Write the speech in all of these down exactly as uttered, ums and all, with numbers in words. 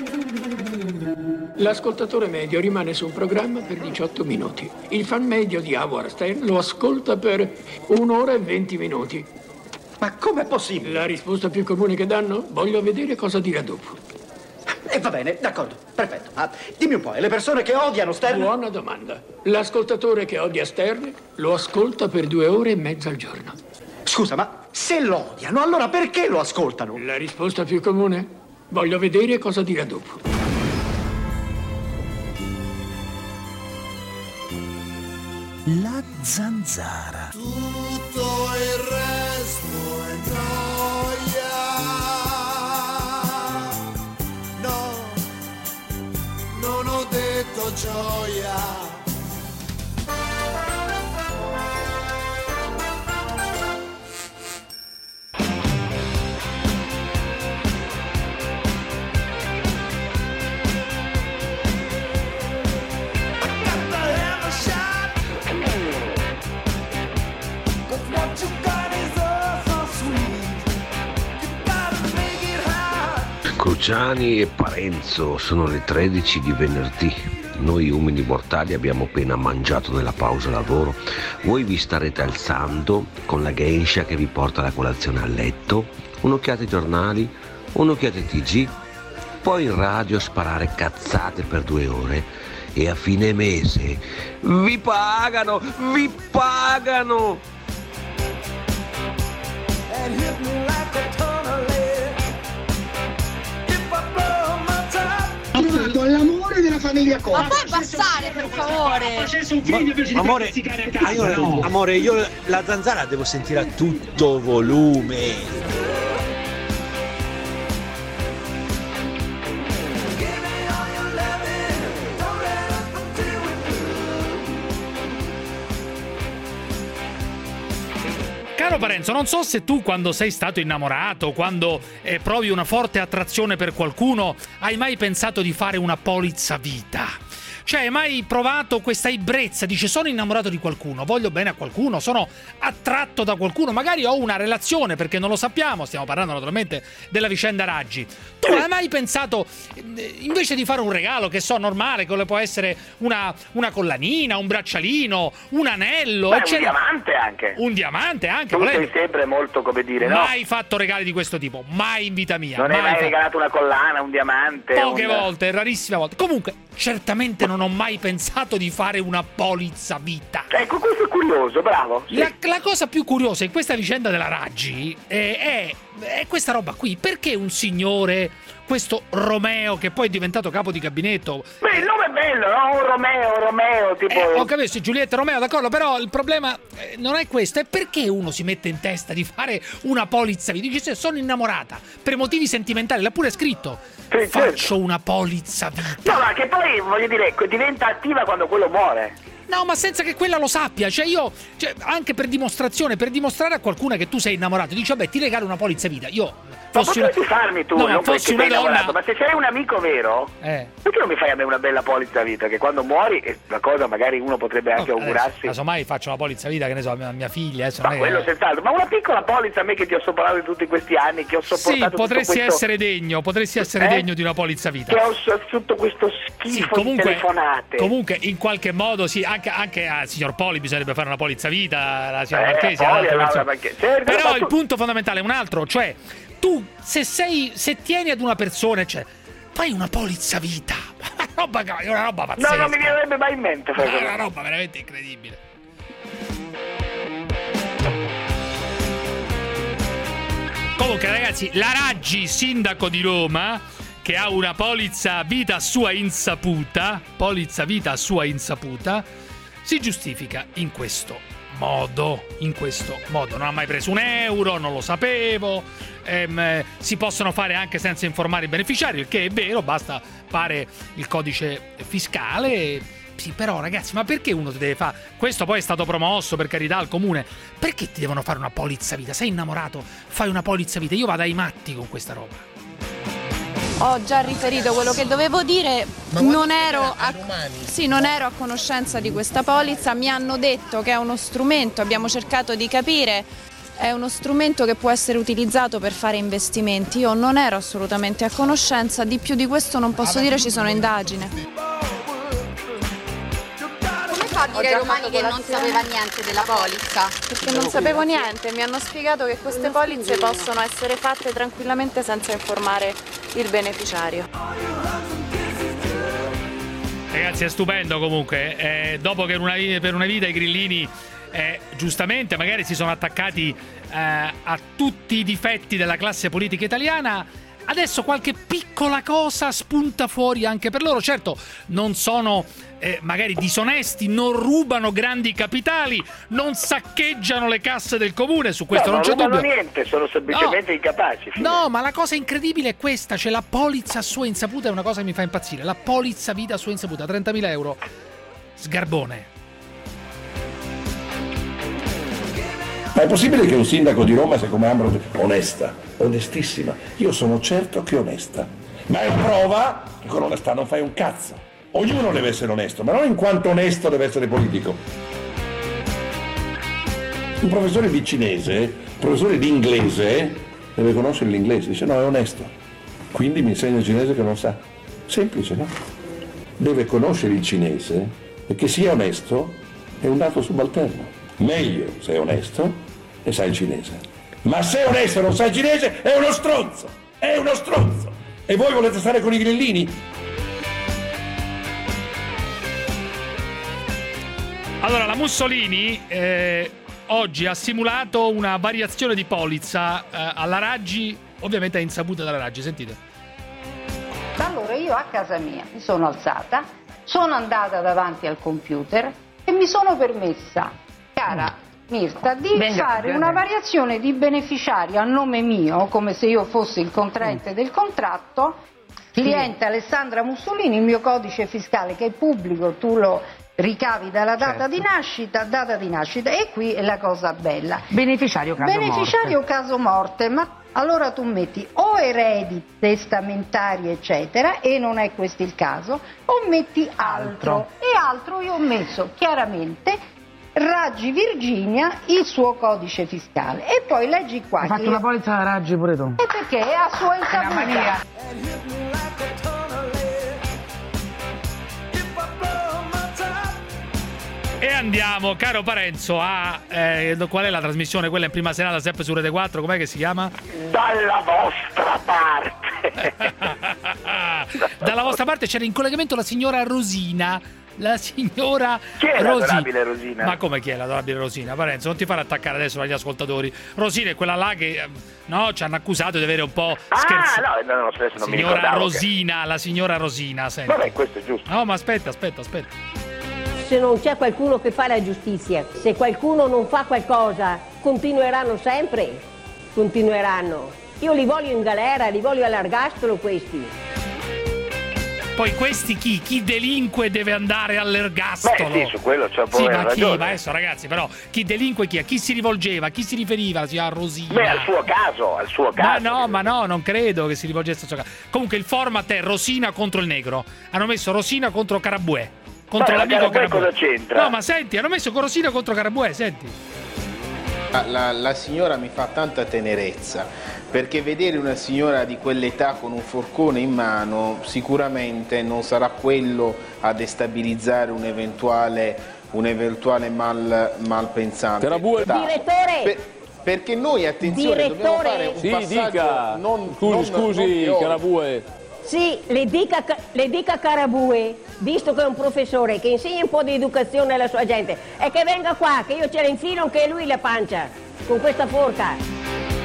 L'ascoltatore medio rimane su un programma per diciotto minuti. Il fan medio di Howard Stern lo ascolta per un'ora e venti minuti. Ma com'è possibile? La risposta più comune che danno? Voglio vedere cosa dirà dopo. E eh, va bene, d'accordo, perfetto. Ah, dimmi un po', e le persone che odiano Stern? Buona domanda. L'ascoltatore che odia Stern lo ascolta per due ore e mezza al giorno. Scusa, ma se lo odiano, allora perché lo ascoltano? La risposta più comune? Voglio vedere cosa dirà dopo. La zanzara. Tutto il resto è gioia. No, non ho detto gioia. Cruciani e Parenzo, sono le tredici di venerdì. Noi umili mortali abbiamo appena mangiato nella pausa lavoro. Voi vi starete alzando con la geisha che vi porta la colazione a letto, un'occhiata ai giornali, un'occhiata ai T G, poi in radio sparare cazzate per due ore e a fine mese vi pagano, vi pagano! L'amore della famiglia Conte. Ma puoi passare per favore? Ma, amore, ah, io, amore, io la zanzara devo sentire a tutto volume. Caro Parenzo, non so se tu quando sei stato innamorato, quando eh, provi una forte attrazione per qualcuno, hai mai pensato di fare una polizza vita. Cioè, hai mai provato questa ebbrezza? Dice, sono innamorato di qualcuno, voglio bene a qualcuno, sono attratto da qualcuno, magari ho una relazione, perché non lo sappiamo, stiamo parlando naturalmente della vicenda Raggi. Tu hai mai pensato, invece di fare un regalo, che so, normale, che può essere una, una collanina, un braccialino, un anello, Beh, eccetera. un diamante anche. Un diamante anche, Tu volendo. sei sempre molto, come dire, no? Mai fatto regali di questo tipo, mai in vita mia. Non mai hai mai fatto. regalato una collana, un diamante? Poche un... volte, rarissime volte. Comunque, certamente non ho mai pensato di fare una polizza vita. Ecco, questo è curioso, bravo. Sì. La, la cosa più curiosa in questa vicenda della Raggi è, è, è questa roba qui. Perché un signore, questo Romeo, che poi è diventato capo di gabinetto... Beh, il nome è bello, no? Un Romeo, Romeo, tipo... Eh, ho capito, sì, Giulietta Romeo, d'accordo, però il problema eh, non è questo, è perché uno si mette in testa di fare una polizza vita. Dice, sono innamorata, per motivi sentimentali, l'ha pure scritto. Sì, Faccio certo. una polizza vita. No, ma che poi, voglio dire, diventa attiva quando quello muore. No, ma senza che quella lo sappia. Cioè io, cioè, anche per dimostrazione, per dimostrare a qualcuno che tu sei innamorato, dici, vabbè, ti regalo una polizza vita. Io fossi ma una... potresti farmi tu, no, non fossi perché una sei donna... innamorato, ma se sei un amico vero, eh. perché non mi fai a me una bella polizza vita? Che quando muori, è una cosa magari uno potrebbe anche no, augurarsi. Casomai faccio una polizza vita, che ne so, a mia, mia figlia. Adesso Ma non è quello che... senz'altro, ma una piccola polizza a me che ti ho sopportato in tutti questi anni, che ho sopportato sì, potresti tutto questo... essere degno, potresti essere eh? degno di una polizza vita. Che ho tutto questo schifo sì, comunque, di telefonate. Comunque, in qualche modo, sì, anche, anche al signor Poli bisognerebbe fare una polizza vita, la signora Eh, Marchesi, Poli, altre Laura persone. Marchesi. Certo, Però ma il tu- punto fondamentale è un altro, cioè tu se sei se tieni ad una persona, cioè fai una polizza vita. Una roba, è una roba pazzesca. No, non mi verrebbe mai in mente. È una roba veramente incredibile. Comunque ragazzi, la Raggi, sindaco di Roma, che ha una polizza vita a sua insaputa, polizza vita a sua insaputa, si giustifica in questo modo, in questo modo. Non ha mai preso un euro, non lo sapevo, ehm, si possono fare anche senza informare i beneficiari, il che è vero, basta fare il codice fiscale. Sì, però ragazzi, ma perché uno ti deve fare? Questo poi è stato promosso, per carità, al comune. Perché ti devono fare una polizza vita? Sei innamorato, fai una polizza vita. Io vado ai matti con questa roba. Ho già riferito quello che dovevo dire, non ero a, sì, non ero a conoscenza di questa polizza, mi hanno detto che è uno strumento, abbiamo cercato di capire è uno strumento che può essere utilizzato per fare investimenti. Io non ero assolutamente a conoscenza, di più di questo non posso dire, ci sono indagini. Come fa a dire ai romani che non sapeva niente della polizza? Perché non sapevo niente, mi hanno spiegato che queste polizze possono essere fatte tranquillamente senza informare il beneficiario. Ragazzi, è stupendo comunque, eh, dopo che una, per una vita i grillini eh, giustamente magari si sono attaccati eh, a tutti i difetti della classe politica italiana, adesso qualche piccola cosa spunta fuori anche per loro. Certo, non sono eh, magari disonesti, non rubano grandi capitali, non saccheggiano le casse del comune, su questo no, non c'è dubbio. dubbio. Non niente, sono semplicemente no. incapaci. Fine. No, ma la cosa incredibile è questa, c'è la polizza a sua insaputa, è una cosa che mi fa impazzire. La polizza vita a sua insaputa, trentamila euro. Sgarbone. Ma è possibile che un sindaco di Roma sia come Ambro onesta, onestissima? Io sono certo che è onesta, ma è prova che con onestà non fai un cazzo. Ognuno deve essere onesto, ma non in quanto onesto deve essere politico. Un professore di cinese, un professore di inglese, deve conoscere l'inglese, dice no, è onesto, quindi mi insegna il cinese che non sa. Semplice, no? Deve conoscere il cinese e che sia onesto è un dato subalterno. Meglio se è onesto e sai il cinese. Ma se è onesto e non sai il cinese è uno stronzo! È uno stronzo! E voi volete stare con i grillini? Allora, la Mussolini eh, oggi ha simulato una variazione di polizza eh, alla Raggi, ovviamente è insaputa dalla Raggi, sentite. Allora io a casa mia mi sono alzata, sono andata davanti al computer e mi sono permessa, cara Mirta, di Venga, fare bene. una variazione di beneficiario a nome mio, come se io fossi il contraente mm. del contratto, cliente Alessandra Mussolini, il mio codice fiscale che è pubblico, tu lo ricavi dalla data certo. di nascita, data di nascita, e qui è la cosa bella. Beneficiario caso Beneficiario morte. caso morte, ma allora tu metti o eredi testamentari eccetera, e non è questo il caso, o metti altro, altro. e altro io ho messo chiaramente Raggi Virginia, il suo codice fiscale, e poi leggi qua. Hai fatto una polizza da Raggi pure tu? E perché è a sua insaputa. E andiamo, caro Parenzo, a eh, qual è la trasmissione? Quella in prima serata, sempre su Rete quattro, com'è che si chiama? Dalla vostra parte. Dalla vostra parte c'era in collegamento la signora Rosina. La signora Chi è Rosi... l'adorabile Rosina? Ma come chi è l'adorabile Rosina? Parenzo, non ti fare attaccare adesso dagli ascoltatori. Rosina è quella là che no, ci hanno accusato di avere un po' scherzato. Ah, no, no, no, adesso non signora mi Rosina, che... la signora Rosina, senti. Vabbè, questo è giusto. No, ma aspetta, aspetta, aspetta. Se non c'è qualcuno che fa la giustizia, se qualcuno non fa qualcosa, continueranno sempre, continueranno. Io li voglio in galera, li voglio all'ergastolo questi. Poi questi chi? Chi delinque deve andare all'ergastolo? Beh, sì, su quello c'è un po' sì, ma ragione. chi? Ma adesso ragazzi, però, chi delinque chi? A chi si rivolgeva? A chi si riferiva? A Rosina? Beh, al suo caso, al suo caso. Ma no, ma no, non credo che si rivolgesse al suo caso. Comunque il format è Rosina contro il negro. Hanno messo Rosina contro Carabuè. Contro ma l'amico Carabuè. Cosa c'entra? No, ma senti, hanno messo Rosina contro Carabuè, senti. La, la signora mi fa tanta tenerezza, perché vedere una signora di quell'età con un forcone in mano sicuramente non sarà quello a destabilizzare un eventuale, un eventuale mal, malpensante. Direttore! Per, perché noi, attenzione, Direttore. dobbiamo fare un sì, passaggio dica. non Scusi, non, scusi, non Carabuè. Sì, le dica, le dica Carabuè, visto che è un professore che insegna un po' di educazione alla sua gente, e che venga qua, che io ce la infilo anche lui la pancia, con questa forca.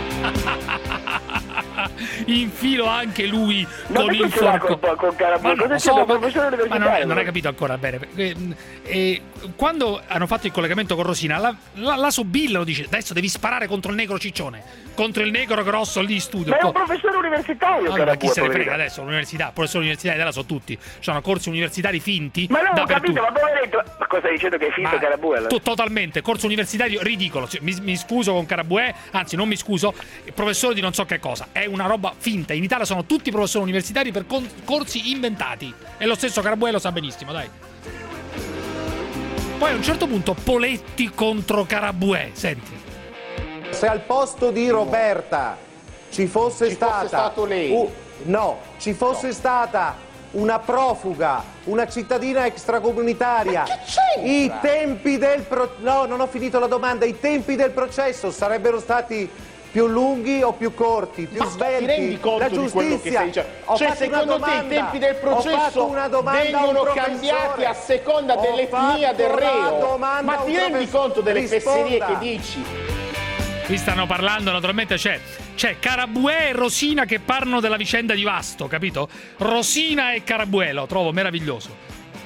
Infilo anche lui ma con il forco con, con Carabuè, cosa c'è so, da ma, professore ma non, non hai capito ancora bene. E, e, quando hanno fatto il collegamento con Rosina, la, la, la Sobilla lo dice: adesso devi sparare contro il negro ciccione, contro il negro grosso lì in studio. Ma è un professore universitario. Allora, chi se ne frega adesso? L'università, professori universitari della so tutti. Sono corsi universitari finti. Ma non ho dappertutto. capito, ma poveretto. Ma cosa stai dicendo, che è finto Carabuè? To- totalmente, corso universitario ridicolo. Cioè, mi, mi scuso con Carabuè, anzi non mi scuso, professore di non so che cosa. È una roba finta. In Italia sono tutti professori universitari per con- corsi inventati. E lo stesso Carabuè lo sa benissimo, dai. Poi a un certo punto Poletti contro Carabuè, senti. Se al posto di Roberta ci fosse ci stata... fosse stato lei. Uh, no, ci fosse no. stata una profuga, una cittadina extracomunitaria, i tempi del pro... no, non ho finito la domanda, i tempi del processo sarebbero stati più lunghi o più corti, più Ma svelti? ti rendi conto la di quello che giustizia, stai dicendo? ho Cioè, fatto secondo una te domanda, i tempi del ho fatto processo una domanda vengono a un cambiati a professore. seconda Ho dell'etnia del fatto una reo? domanda Ma a un ti rendi professore. conto delle Risponda. fesserie che dici? Qui stanno parlando, naturalmente c'è, c'è Carabuè e Rosina che parlano della vicenda di Vasto, capito? Rosina e Carabuè, lo trovo meraviglioso.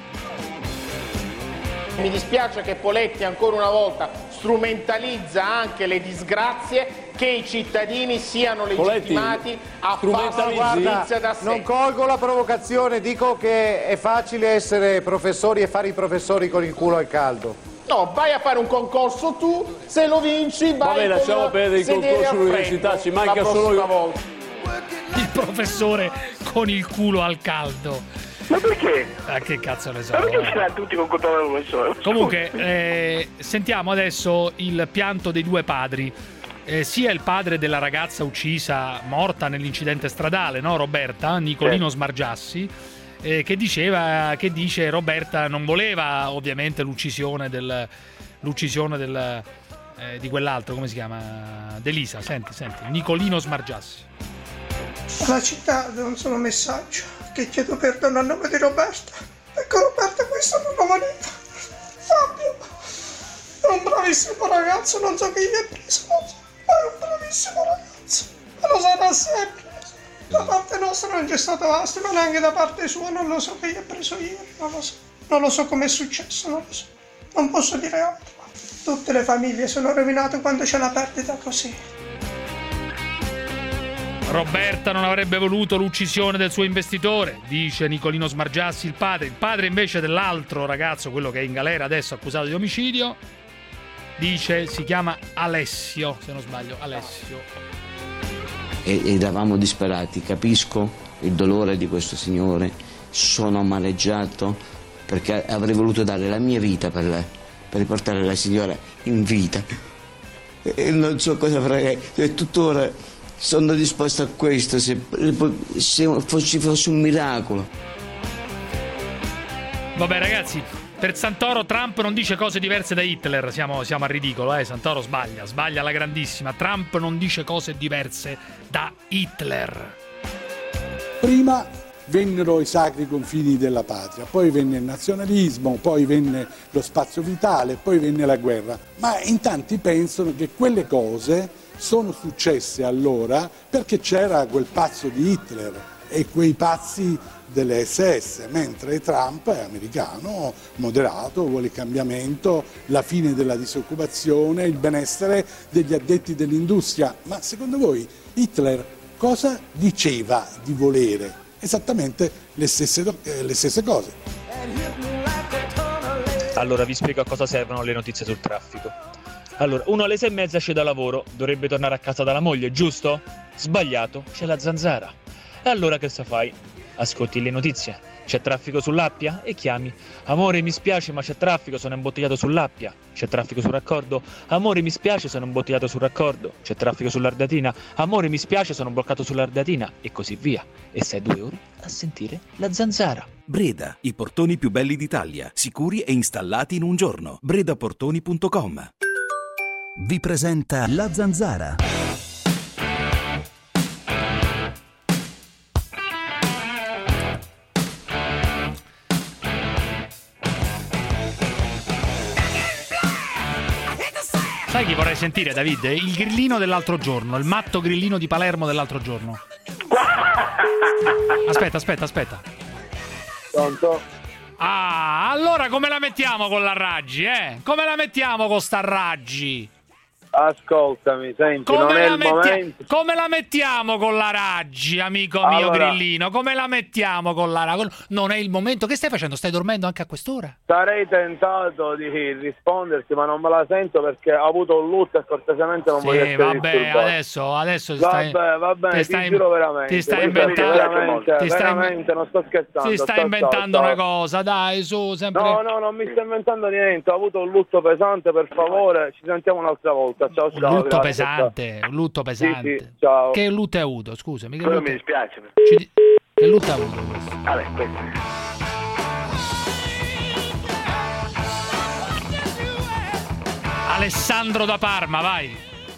Mi dispiace che Poletti ancora una volta strumentalizza anche le disgrazie, che i cittadini siano legittimati a fare giustizia da sé. Non colgo la provocazione, dico che è facile essere professori e fare i professori con il culo al caldo. No, vai a fare un concorso tu, se lo vinci vai. Vabbè, lasciamo con perdere i sedere concorsi a all'università, freddo ci manca la solo prossima io. volta. Il professore con il culo al caldo. Ma perché? Ah, che cazzo ne so. Ma perché ce l'hanno tutti con controllo del professore? Comunque, eh, sentiamo adesso il pianto dei due padri. Eh, sia il padre della ragazza uccisa, morta nell'incidente stradale, no, Roberta, Nicolino Smargiassi, eh, che diceva, che dice Roberta non voleva ovviamente l'uccisione del, l'uccisione del, eh, di quell'altro, come si chiama? D'Elisa, senti, senti, Nicolino Smargiassi. Alla città devo un solo messaggio, che chiedo perdono a nome di Roberta, perché Roberta questo non lo voleva. Fabio è un bravissimo ragazzo, non so chi gli è preso, ma è un bravissimo ragazzo, ma lo sarà sempre. Da parte nostra non c'è stato astio, ma neanche da parte sua, non lo so che gli è preso ieri, non lo so, non lo so com'è successo, non lo so, non posso dire altro. Tutte le famiglie sono rovinate quando c'è una perdita così. Roberta non avrebbe voluto l'uccisione del suo investitore, dice Nicolino Smargiassi, il padre. Il padre invece dell'altro ragazzo, quello che è in galera adesso accusato di omicidio, dice, si chiama Alessio, se non sbaglio, Alessio. E eravamo disperati, capisco il dolore di questo signore, sono amareggiato perché avrei voluto dare la mia vita per, la, per riportare la signora in vita. E non so cosa farei, e tuttora sono disposto a questo, se, se ci fosse un miracolo. Vabbè ragazzi, per Santoro Trump non dice cose diverse da Hitler, siamo, siamo al ridicolo, eh? Santoro sbaglia, sbaglia alla grandissima. Trump non dice cose diverse da Hitler. Prima vennero i sacri confini della patria, poi venne il nazionalismo, poi venne lo spazio vitale, poi venne la guerra. Ma in tanti pensano che quelle cose sono successe allora perché c'era quel pazzo di Hitler e quei pazzi delle esse esse, mentre Trump è americano, moderato, vuole il cambiamento, la fine della disoccupazione, il benessere degli addetti dell'industria. Ma secondo voi Hitler cosa diceva di volere? Esattamente le stesse, eh, le stesse cose. Allora vi spiego a cosa servono le notizie sul traffico. Allora, uno alle sei e mezza esce da lavoro, dovrebbe tornare a casa dalla moglie, giusto? Sbagliato, c'è la zanzara. E allora che sa fai? Ascolti le notizie. C'è traffico sull'Appia? E chiami. Amore, mi spiace, ma c'è traffico, sono imbottigliato sull'Appia. C'è traffico sul raccordo? Amore, mi spiace, sono imbottigliato sul raccordo. C'è traffico sull'Ardatina? Amore, mi spiace, sono bloccato sull'Ardatina. E così via. E stai due ore a sentire la zanzara. Breda, i portoni più belli d'Italia, sicuri e installati in un giorno. breda portoni punto com vi presenta La Zanzara. Sai chi vorrei sentire, David? Il grillino dell'altro giorno, il matto grillino di Palermo dell'altro giorno. Aspetta, aspetta, aspetta. Pronto? Ah, allora come la mettiamo con la Raggi, eh? Come la mettiamo con sta Raggi? Ascoltami, senti, Come non è la il metti- momento. Come la mettiamo con la Raggi, amico mio Allora- grillino? Come la mettiamo con la Raggi? Non è il momento. Che stai facendo? Stai dormendo anche a quest'ora? Sarei tentato di risponderti, ma non me la sento perché ho avuto un lutto e cortesemente non voglio Sì, essere vabbè, disturbato. adesso, adesso stai, Vabbè, va bene, ti ti, stai, giuro veramente. ti stai Ti inventando, veramente, ti stai, veramente, non sto scherzando. ti stai sto- inventando sto- una cosa, dai, su, sempre. No, no, non mi sto inventando niente, ho avuto un lutto pesante, per favore, ci sentiamo un'altra volta. Ciao, ciao, Un ciao, lutto grazie, pesante, ciao. un lutto pesante. Sì, sì, ciao. Che lutto hai avuto? Scusami, che Quello lutto, mi dispiace. ci di- che lutto hai avuto questo? Vabbè, questo. Alessandro da Parma, vai.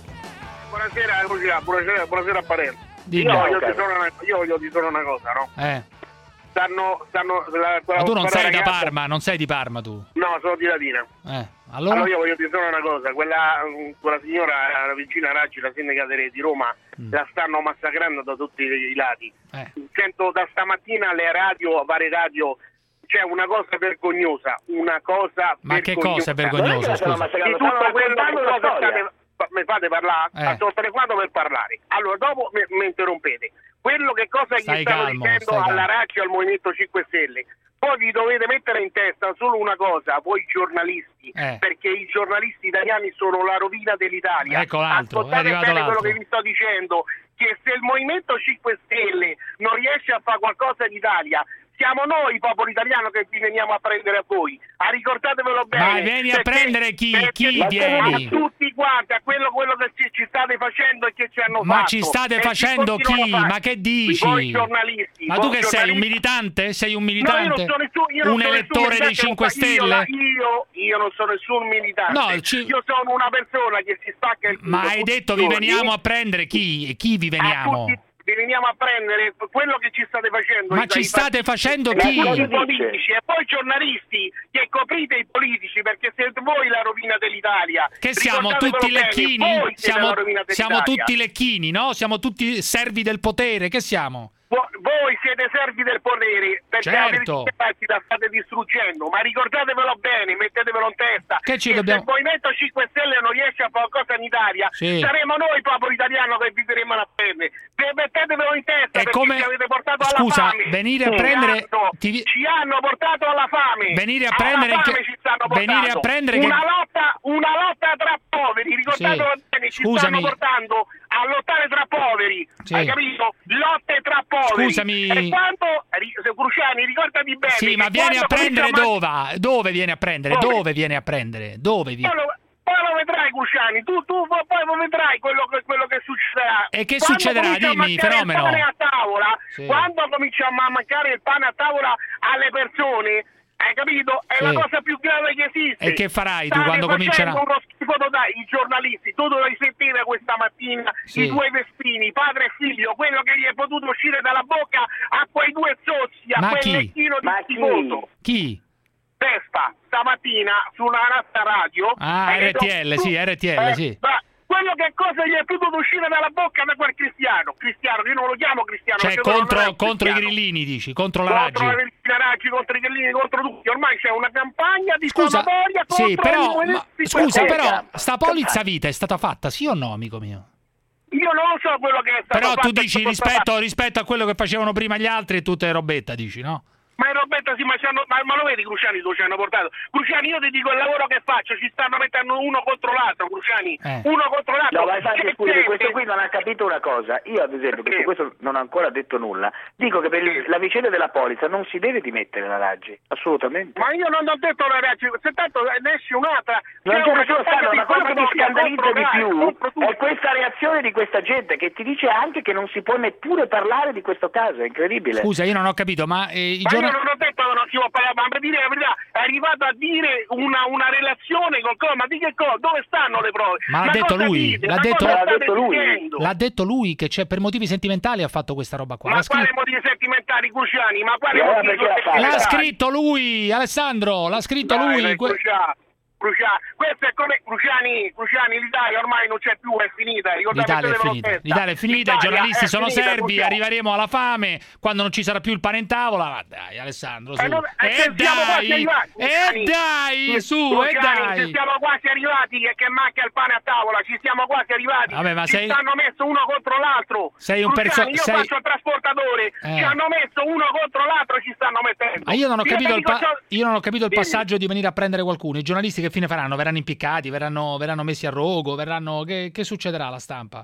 Buonasera, Lucia, buonasera, buonasera a Parenzo. Dimmi. Io voglio dire solo una, io voglio dire solo una cosa, no? Eh. Stanno, stanno, la, Ma tu non quella sei da ragazza- Parma, non sei di Parma tu. No, sono di Latina. Eh. Allora? Allora? io voglio dire solo una cosa, quella, quella signora, la vicina Raggi, la sindaca di Roma, Mm. la stanno massacrando da tutti i lati. Eh. Sento da stamattina le radio, varie radio, c'è una cosa vergognosa, una cosa Ma che vergognosa. cosa è vergognosa, Di scusa? tutto quello che cosa state... Mi fate parlare? Eh. Sono telefonato per parlare. Allora, dopo mi, mi interrompete. Quello che cosa Stai gli stanno calmo, dicendo stai alla calmo. Raggi e al Movimento cinque Stelle? Poi vi dovete mettere in testa solo una cosa, voi giornalisti, Eh. perché i giornalisti italiani sono la rovina dell'Italia. Ecco l'altro, è Ascoltate arrivato bene quello l'altro. che vi sto dicendo, che se il Movimento cinque Stelle non riesce a fare qualcosa in Italia, siamo noi, popolo italiano, che vi veniamo a prendere a voi. Ah, ricordatevelo bene. Ma vieni a perché- prendere chi? perché- Chi ma vieni? a tutti quanti, a quello, quello che ci, ci state facendo e che ci hanno Ma fatto. ci state E facendo continuano chi? a fare. Ma che dici? Voi giornalisti. Ma tu voi che sei, un giornalisti. militante? Sei un No, io militante? non sono nessun, io non un sono elettore nessun dei militante, cinque io, Stelle? Io, io non sono nessun militante. No, ci- Io sono una persona che si spacca il culo Ma hai tutti detto i vi giorni. veniamo a prendere chi? E chi vi A veniamo? tutti- vi veniamo a prendere quello che ci state facendo. Ma i- ci i- state facendo i- chi? i politici e poi i giornalisti che coprite i politici, perché siete voi la rovina dell'Italia. Che siamo Ricordatevelo tutti bene, lecchini? voi siete Siamo, la rovina siamo dell'Italia. tutti lecchini, no? Siamo tutti servi del potere. Che siamo? Vo- Voi siete servi del potere perché Certo. avete la state distruggendo, ma ricordatevelo bene, mettetevelo in testa Che ci se dobbiamo- il Movimento cinque Stelle non riesce a fare qualcosa in Italia, Sì. saremo noi popolo italiano che vi diremo a prendere. Ve- Mettetevelo in testa È perché come- ci avete portato alla Scusa, fame. venire a Ci prendere- hanno, ti vi- ci hanno portato alla fame. Venire a Alla prendere fame che- ci stanno venire portando. a prendere che- una lotta, una lotta tra poveri, ricordatelo Sì. bene, ci Scusami. stanno portando a lottare tra poveri. Sì. Hai capito? Lotte tra poveri. Scusami. E quando ri- Cruciani, ricordati bene. Sì, che ma vieni a quando prendere cominciamo dove? a- Dove vieni a prendere? Dove? Dove vieni a prendere? Dove vieni? Poi lo, poi lo vedrai, Cruciani, tu, tu poi lo vedrai quello che, quello che succederà. E che Quando succederà? comincia a Dimmi, mancare fenomeno. Il pane a tavola, Sì. quando cominciamo a mancare il pane a tavola alle persone, hai capito? È Sì. la cosa più grave che esiste. E che farai tu State quando facendo comincerà? uno schifo totale, i giornalisti. Tu dovevi sentire questa mattina Sì. i due Vespini, padre e figlio, quello che gli è potuto uscire dalla bocca a quei due zozzi, a Ma quel chi? lecchino di Ma chi? schifoso. Chi? Testa, stamattina su una razza radio. Ah, hai R T L, detto, sì, tu- R T L, eh, sì. ma quello che cosa gli è potuto uscire dalla bocca da quel cristiano? Cristiano, io non lo chiamo cristiano. Cioè perché non è contro, un contro i cristiano. grillini, dici? Contro la Contro Raggi? la Regina Raggi, contro i grillini, contro tutti. Ormai c'è una campagna di Scusa, diffamatoria contro sì, però, i ma, movimenti scusa, cinque però, Stelle. sta polizza vita è stata fatta, sì o no, amico mio? Io non lo so quello che è stato Però fatto. tu dici è stato rispetto, fatto. rispetto a quello che facevano prima gli altri, tutte robetta, dici, no? Ma Roberta, sì, ma, ci hanno- ma, ma lo vedi Cruciani dove ci hanno portato? Cruciani, io ti dico il lavoro che faccio, ci stanno mettendo uno contro l'altro, Cruciani, Eh. uno contro l'altro. No, ma infatti C'è scusi, gente- questo qui non ha capito una cosa. Io ad esempio, che Perché? su questo non ho ancora detto nulla, dico che per il- la vicenda della polizza non si deve dimettere la Raggi, assolutamente. Ma io non ho detto la Raggi, se tanto ne esce un'altra. Non c'è c'è una nessuno campagna scandalo, ma quello che ti diffamatoria scandalizza contro di Raggi, più contro tutti. è questa reazione di questa gente che ti dice anche che non si può neppure parlare di questo caso, è incredibile. Scusa, io non ho capito, ma eh, i Ma giornali... io non ho detto che non si può parlare, ma per dire la verità, è arrivato a dire una, una relazione col co, ma di che cosa? Dove stanno le prove? Ma l'ha detto cosa lui, dite? l'ha Ma detto- cosa l'ha state detto lui. dicendo? L'ha detto lui che c'è per motivi sentimentali ha fatto questa roba qua. Ma L'ha quale scritto, motivi sentimentali, Cruciani? Ma quale E allora motivi perché l'ha fatto? l'ha sentimentali? scritto lui, Alessandro, l'ha scritto Dai, lui. dai, que- Cruciani, Cruciani. Questo è come Cruciani, Cruciani, l'Italia ormai non c'è più, è finita. Ricordate, L'Italia è mettetevelo finita, in testa. l'Italia è finita, i L'Italia giornalisti è sono finita, servi, Cruciani. arriveremo alla fame quando non ci sarà più il pane in tavola. Ma dai, Alessandro, su. Eh, non- eh, E se siamo quasi dai, arrivati, e Cruciani. dai, su, e Cruciani, se dai. siamo quasi arrivati che, che manca il pane a tavola, ci siamo quasi arrivati. Vabbè, ma ci sei- stanno messo uno contro l'altro. Sei un perso- Cruciani, io sei- faccio il trasportatore, Eh. ci hanno messo uno contro l'altro, ci stanno mettendo. Ma io non ho Io capito, ti il, dico pa- ciò- io non ho capito il Dimmi. passaggio di venire a prendere qualcuno. I giornalisti che fine faranno? Verranno impiccati, verranno, verranno messi a rogo, verranno... Che, che succederà alla stampa?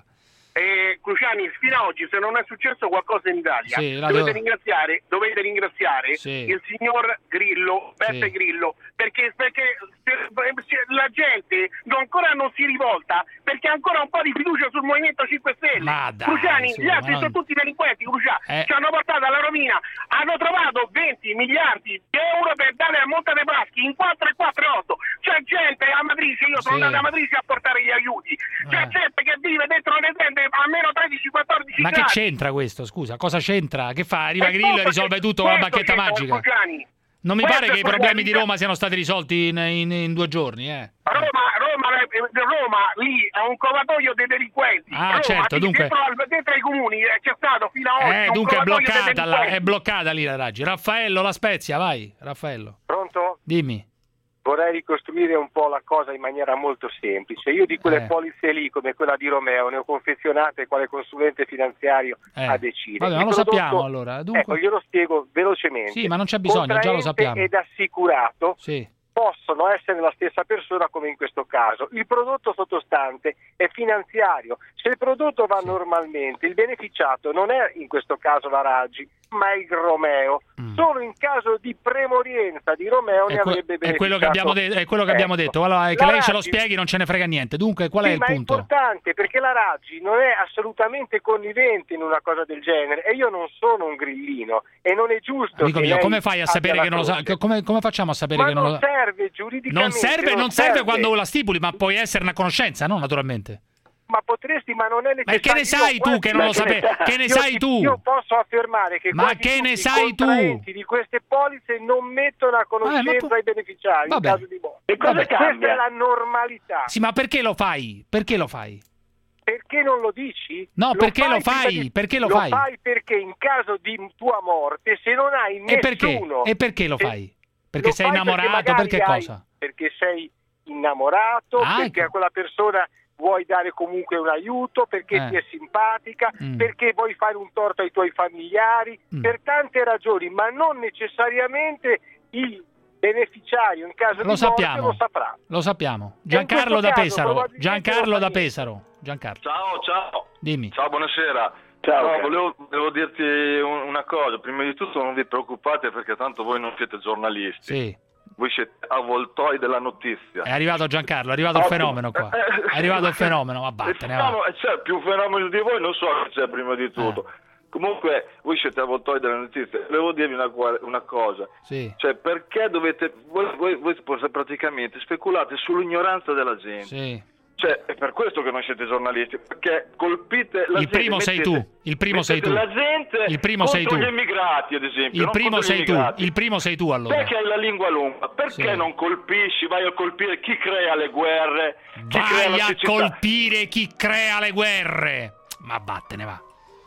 Eh, Cruciani, fino ad oggi se non è successo qualcosa in Italia Sì, la dovete devo- ringraziare, dovete ringraziare Sì. il signor Grillo, Beppe Sì. Grillo, perché, perché se- se- la gente non- ancora non si rivolta perché ha ancora un po' di fiducia sul Movimento cinque Stelle. Ma dai, Cruciani, su, gli altri ma sono non- tutti delinquenti, Cruciani, Eh. ci hanno portato alla rovina, hanno trovato venti miliardi di euro per dare a Monte dei Paschi in quattro e quattro e otto. C'è gente a Amatrice, io sono Sì. andato a Amatrice a portare gli aiuti, c'è Eh. gente che vive dentro le tende a meno tredici quattordici Ma che gradi. c'entra questo? Scusa, cosa c'entra? Che fa? Arriva E Grillo e questo risolve che- tutto con la questo bacchetta c'entra, magica. Cruciani. Non mi Questo pare che i è problemi di Cruciani. Roma siano stati risolti in, in- in due giorni, eh. Roma, Roma, eh, Roma lì è un covatoio dei delinquenti. Ah, Roma, certo, lì dunque- dentro, al- dentro ai comuni eh, c'è stato fino a oggi Eh, un dunque è covatoio dei bloccata, la, delinquenti. è bloccata lì la Raggi. Raffaello, La Spezia, vai, Raffaello. Pronto? Dimmi. Vorrei ricostruire un po' la cosa in maniera molto semplice. Io di quelle Eh. polizze lì, come quella di Romeo, ne ho confezionate quale consulente finanziario Eh. a decine. Vabbè, ma Il lo prodotto- sappiamo allora. Dunque... Ecco, glielo spiego velocemente. Sì, ma non c'è bisogno, già lo Contraente sappiamo. ed assicurato Sì. possono essere la stessa persona come in questo caso. Il prodotto sottostante è finanziario. Se il prodotto va normalmente, il beneficiato non è in questo caso la Raggi, ma il Romeo. Solo in caso di premorienza di Romeo ne È, que- avrebbe è beneficiato. quello che abbiamo, de- è quello che abbiamo Ecco. detto. Allora, che La lei ce lo Raggi- spieghi non ce ne frega niente. Dunque, qual Sì, è il ma punto? è importante perché la Raggi non è assolutamente connivente in una cosa del genere e io non sono un grillino e non è giusto Amico che mio, lei come fai a sapere abbia che non lo la sa? croce. Come, come facciamo a sapere Ma che non non lo serve giuridicamente. Non serve, non serve serve quando la stipuli, ma puoi essere una conoscenza, no? Naturalmente. Ma potresti, ma non è necessario. Ma che ne sai Io tu che non lo quasi- sapevi? Che ne io sai ti- tu? Io posso affermare che Ma quasi che tutti ne i sai tu? contraenti di queste polizze non mettono a conoscenza Eh, ma po- i beneficiari Vabbè. in caso di morte. E cosa Vabbè, cambia? Questa è la normalità. Sì, ma perché lo fai? Perché lo fai? Perché non lo dici? No, perché lo fai? prima di- Perché lo lo fai? fai perché in caso di tua morte, se non hai E perché? nessuno... E perché lo se- fai? Perché lo sei fai innamorato? magari Perché hai- cosa? Perché sei innamorato, Ah, perché ecco. a quella persona vuoi dare comunque un aiuto, perché Eh. ti è simpatica, Mm. perché vuoi fare un torto ai tuoi familiari, Mm. per tante ragioni, ma non necessariamente il beneficiario in caso Lo di sappiamo. morte lo saprà. Lo sappiamo. E in Giancarlo questo da caso Pesaro. probabilmente Giancarlo non da fa niente. Pesaro. Giancarlo. Ciao, ciao. Dimmi. Ciao, buonasera. Ciao, No, caro. volevo, volevo dirti un- una cosa. Prima di tutto non vi preoccupate perché tanto voi non siete giornalisti. Sì. Voi siete avvoltoi della notizia. È arrivato Giancarlo, è arrivato il Ottimo. fenomeno qua. È arrivato il fenomeno, ma vattene, va. No, c'è più fenomeno di voi, non so che c'è prima di tutto. Eh. Comunque voi siete avvoltoi delle notizie. Volevo dirvi una, gua- una cosa. Sì. Cioè, perché dovete... Voi, voi, voi praticamente speculate sull'ignoranza della gente. Sì. Cioè, è per questo che non siete giornalisti, perché colpite la Il gente. primo sei mettete- tu, il primo sei mettete tu. la gente Il primo contro sei tu. gli immigrati, ad esempio. Il non primo contro gli sei tu, immigrati. il primo sei tu allora. Perché hai la lingua lunga? Perché Sì. non colpisci, vai a colpire chi crea le guerre, chi crea Vai la a siccità? colpire chi crea le guerre. Ma vattene, va.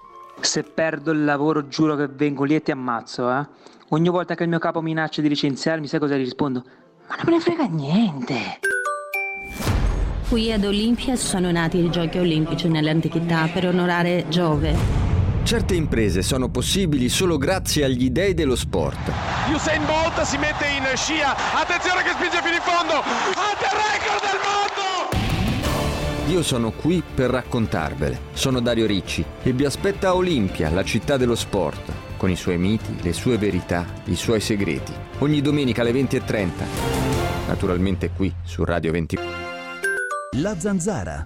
Se perdo il lavoro giuro che vengo lì e ti ammazzo, eh. Ogni volta che il mio capo minaccia di licenziarmi, sai cosa gli rispondo? Ma non me ne frega niente. Qui ad Olimpia sono nati i giochi olimpici nell'antichità per onorare Giove. Certe imprese sono possibili solo grazie agli dei dello sport. Usain Bolt si mette in scia, attenzione che spinge fino in fondo, alto record del mondo! Io sono qui per raccontarvele. Sono Dario Ricci e vi aspetta a Olimpia, la città dello sport, con i suoi miti, le sue verità, i suoi segreti. Ogni domenica alle venti e trenta. Naturalmente qui su Radio ventiquattro. La Zanzara.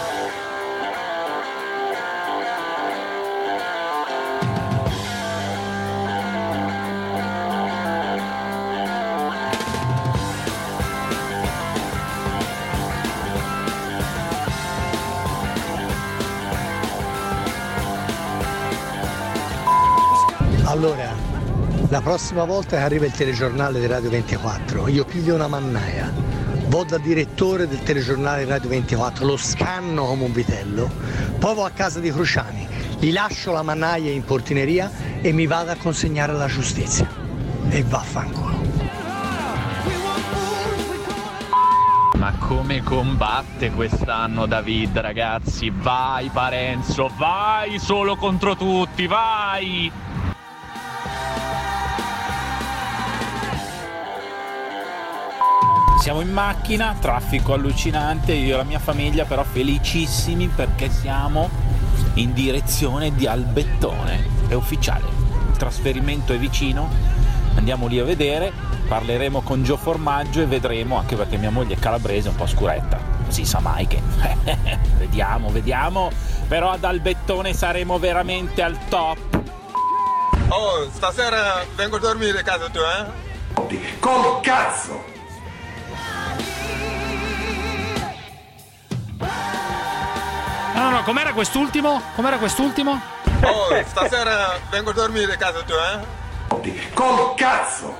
Allora, la prossima volta che arriva il telegiornale di Radio ventiquattro, io piglio una mannaia, vado dal direttore del telegiornale di Radio ventiquattro, lo scanno come un vitello, poi vado a casa di Cruciani, gli lascio la mannaia in portineria e mi vado a consegnare alla giustizia. E vaffanculo. Ma come combatte quest'anno David, ragazzi? Vai Parenzo, vai solo contro tutti, vai! Siamo in macchina, traffico allucinante, io e la mia famiglia però felicissimi perché siamo in direzione di Albettone. È ufficiale, il trasferimento è vicino, andiamo lì a vedere, parleremo con Gio Formaggio e vedremo, anche perché mia moglie è calabrese, un po' scuretta, non si sa mai che... vediamo, vediamo, però ad Albettone saremo veramente al top. Oh, stasera vengo a dormire a casa tua, eh? Col cazzo! No, no, no, com'era quest'ultimo? Com'era quest'ultimo? Oh, stasera vengo a dormire a casa tua, eh? Col cazzo!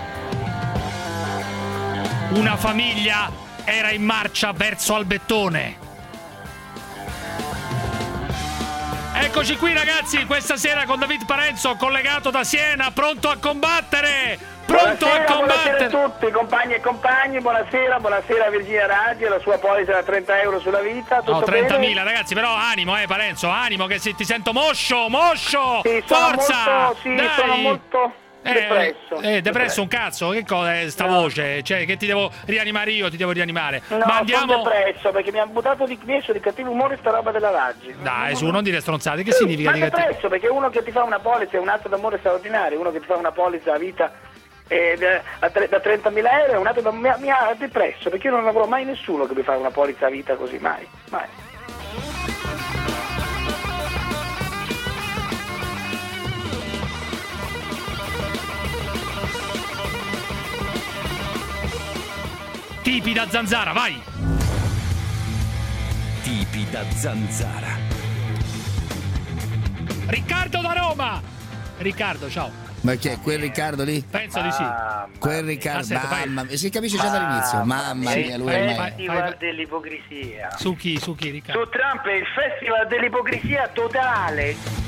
Una famiglia era in marcia verso Albettone. Eccoci qui ragazzi, questa sera con David Parenzo, collegato da Siena, pronto a combattere! Pronto buonasera, a combattere! Buonasera a tutti, compagni e compagni, buonasera, buonasera a Virginia Raggi e la sua polizza da trenta euro sulla vita, tutto No, trentamila bene? ragazzi, però animo eh Parenzo, animo che se ti sento moscio, moscio! Sì, sono Forza! molto, sì, Dai! sono molto Eh, depresso. Eh, depresso un cazzo, che cosa è sta No. voce? Cioè, che ti devo rianimare io, ti devo rianimare. No, Ma andiamo... sono depresso perché mi ha buttato di messo di cattivo umore sta roba della Raggi. Dai, su, non dire stronzate, che Sì, significa ma di cattivo? depresso perché uno che ti fa una polizza è un atto d'amore straordinario, uno che ti fa una polizza a vita eh, da, da trentamila euro è un atto da, mi, ha- mi ha depresso perché io non avrò mai nessuno che mi fa una polizza a vita così, mai, mai. Tipi da zanzara, vai! Tipi da zanzara. Riccardo da Roma! Riccardo, ciao. Ma chi è quel Riccardo lì? Penso di sì. Quel Riccardo, Aspetta, fai- mamma mia, si capisce già dall'inizio. Mamma mia, lui il ormai. festival dell'ipocrisia. Su chi, su chi, Riccardo? Su Trump è il festival dell'ipocrisia totale.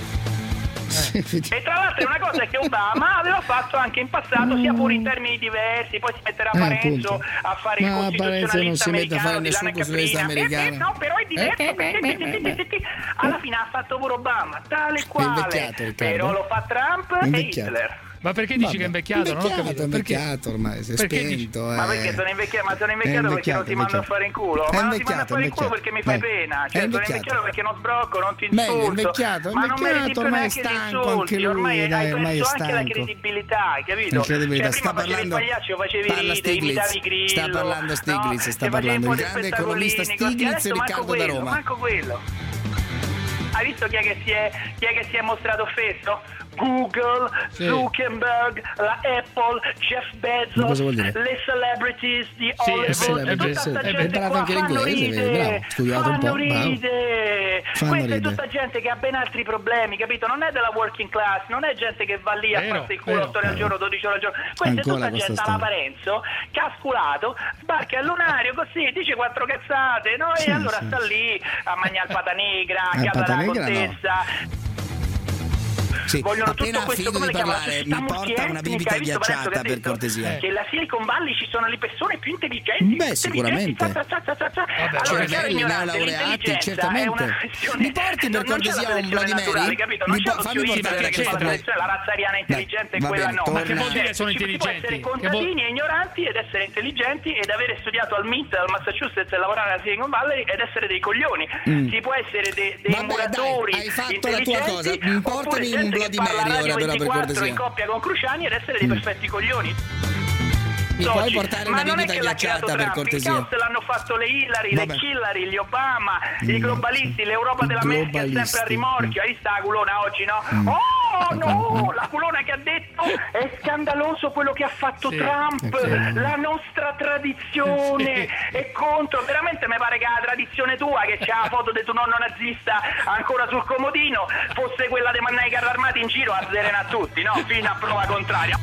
E tra l'altro è una cosa che Obama aveva fatto anche in passato, sia pure in termini diversi, poi si metterà Eh, Parenzo appunto. a fare il No, Parenzo non si mette a fare costituzionalista americano di nessun Lana costituzionalista Caprina. Eh, americano. no, però è diverso perché alla fine ha fatto pure Obama, tale e quale, invecchiato, Riccardo. però lo fa Trump È e invecchiato. Hitler. Ma perché dici Vabbè, che è invecchiato? Non ho invecchiato, capito. è Perché? invecchiato ormai, si è Perché spento. Ma eh. perché sono invecchiato? Ma sono invecchiato, È perché non invecchiato, ti mando a invecchiato. fare in culo? È Ma non ti mando a invecchiato, fare in culo invecchiato. perché mi fai Vai. pena. È Cioè, sono invecchiato. invecchiato perché non sbrocco, non ti Meglio, insulto. invecchiato, ma non meriti invecchiato, più ormai è neanche gli stanco insulti. anche lui, Ormai dai, hai ormai è perso anche la stanco. credibilità, hai capito? Incredibilità, Cioè, sta prima facevi il parlando- pagliaccio, facevi parla ridere, Stiglitz, imitavi Grillo. sta parlando Stiglitz, no? sta Che facevi parlando un po' il di grande economista spettacolini, così. Stiglitz, Adesso manco Riccardo da quello, Roma. Manco quello. Hai visto chi è che si è, chi è, che si è mostrato offeso? Google, Sì. Zuckerberg, la Apple, Jeff Bezos, Ma cosa vuol dire? le celebrities di Sì, Hollywood, le celebrities, tutta sta sì. gente Hai imparato qua anche fanno l'inglese, vedi, ridere, bravo, studiato un fanno po', bravo. ridere. Fanno Questa è ridere. tutta gente che ha ben altri problemi, capito? Non è della working class, non è gente che va lì a Vero, farsi il culo vero, otto ore al giorno, dodici ore al giorno. Questa Ancora è tutta questa gente alla storia. Parenzo che ha sculato, sbarca al lunario così, dice quattro cazzate, no? Sì, e allora sì. sta lì a mangiare il pata negra, a Eh, casa pata della negra no. contessa. Sì, Vogliono appena tutto ha questo, finito come di le chiamano, parlare, società mi porta una multietnica, bibita hai visto, Parenzo, che ha ghiacciata per detto? cortesia. Che la Silicon Valley ci sono le persone più intelligenti. Beh, intelligenti, sicuramente. za, za, za, za, za. Allora, cervelli, caro ignorante, neolaureati, l'intelligenza certamente. è una questione- Mi porti per non- non c'è cortesia la un selezione Bloody naturale, Mary? capito? Mi Non c'è po- lo fammi zio portare Hitler la che fa la cesta. selezione, la razza ariana intelligente e va quella bene, no. torna- Ma Che vuol dire sono Ci- si può intelligenti? essere Che vuol- contadini e ignoranti ed essere intelligenti ed avere studiato al M I T, al Massachusetts e lavorare alla Silicon Valley ed essere dei coglioni. Mm. Si può essere dei, dei Vabbè, muratori dai, hai fatto la tua cosa. intelligenti, Mm, oppure portami un gente che Bloody parla Mary Radio ora, però, per ventiquattro cortesia. in coppia con Cruciani ed essere dei perfetti coglioni. Mi Soci. puoi portare Ma una non è bibita che l'ha ghiacciata, creato per Trump, cortesia? il caos l'hanno fatto le Hillary, Vabbè. le Hillary, gli Obama, i globalisti, l'Europa dell'America è sempre a globalisti. rimorchio. Hai visto la culona oggi, no? Mm. Oh no, la culona che ha detto è scandaloso quello che ha fatto Sì. Trump, Ok. la nostra tradizione è contro. Veramente mi pare che la tradizione tua, che c'ha la foto di tuo nonno nazista ancora sul comodino, fosse quella dei mannai carri armati in giro a serenare tutti, no? Fino a prova contraria.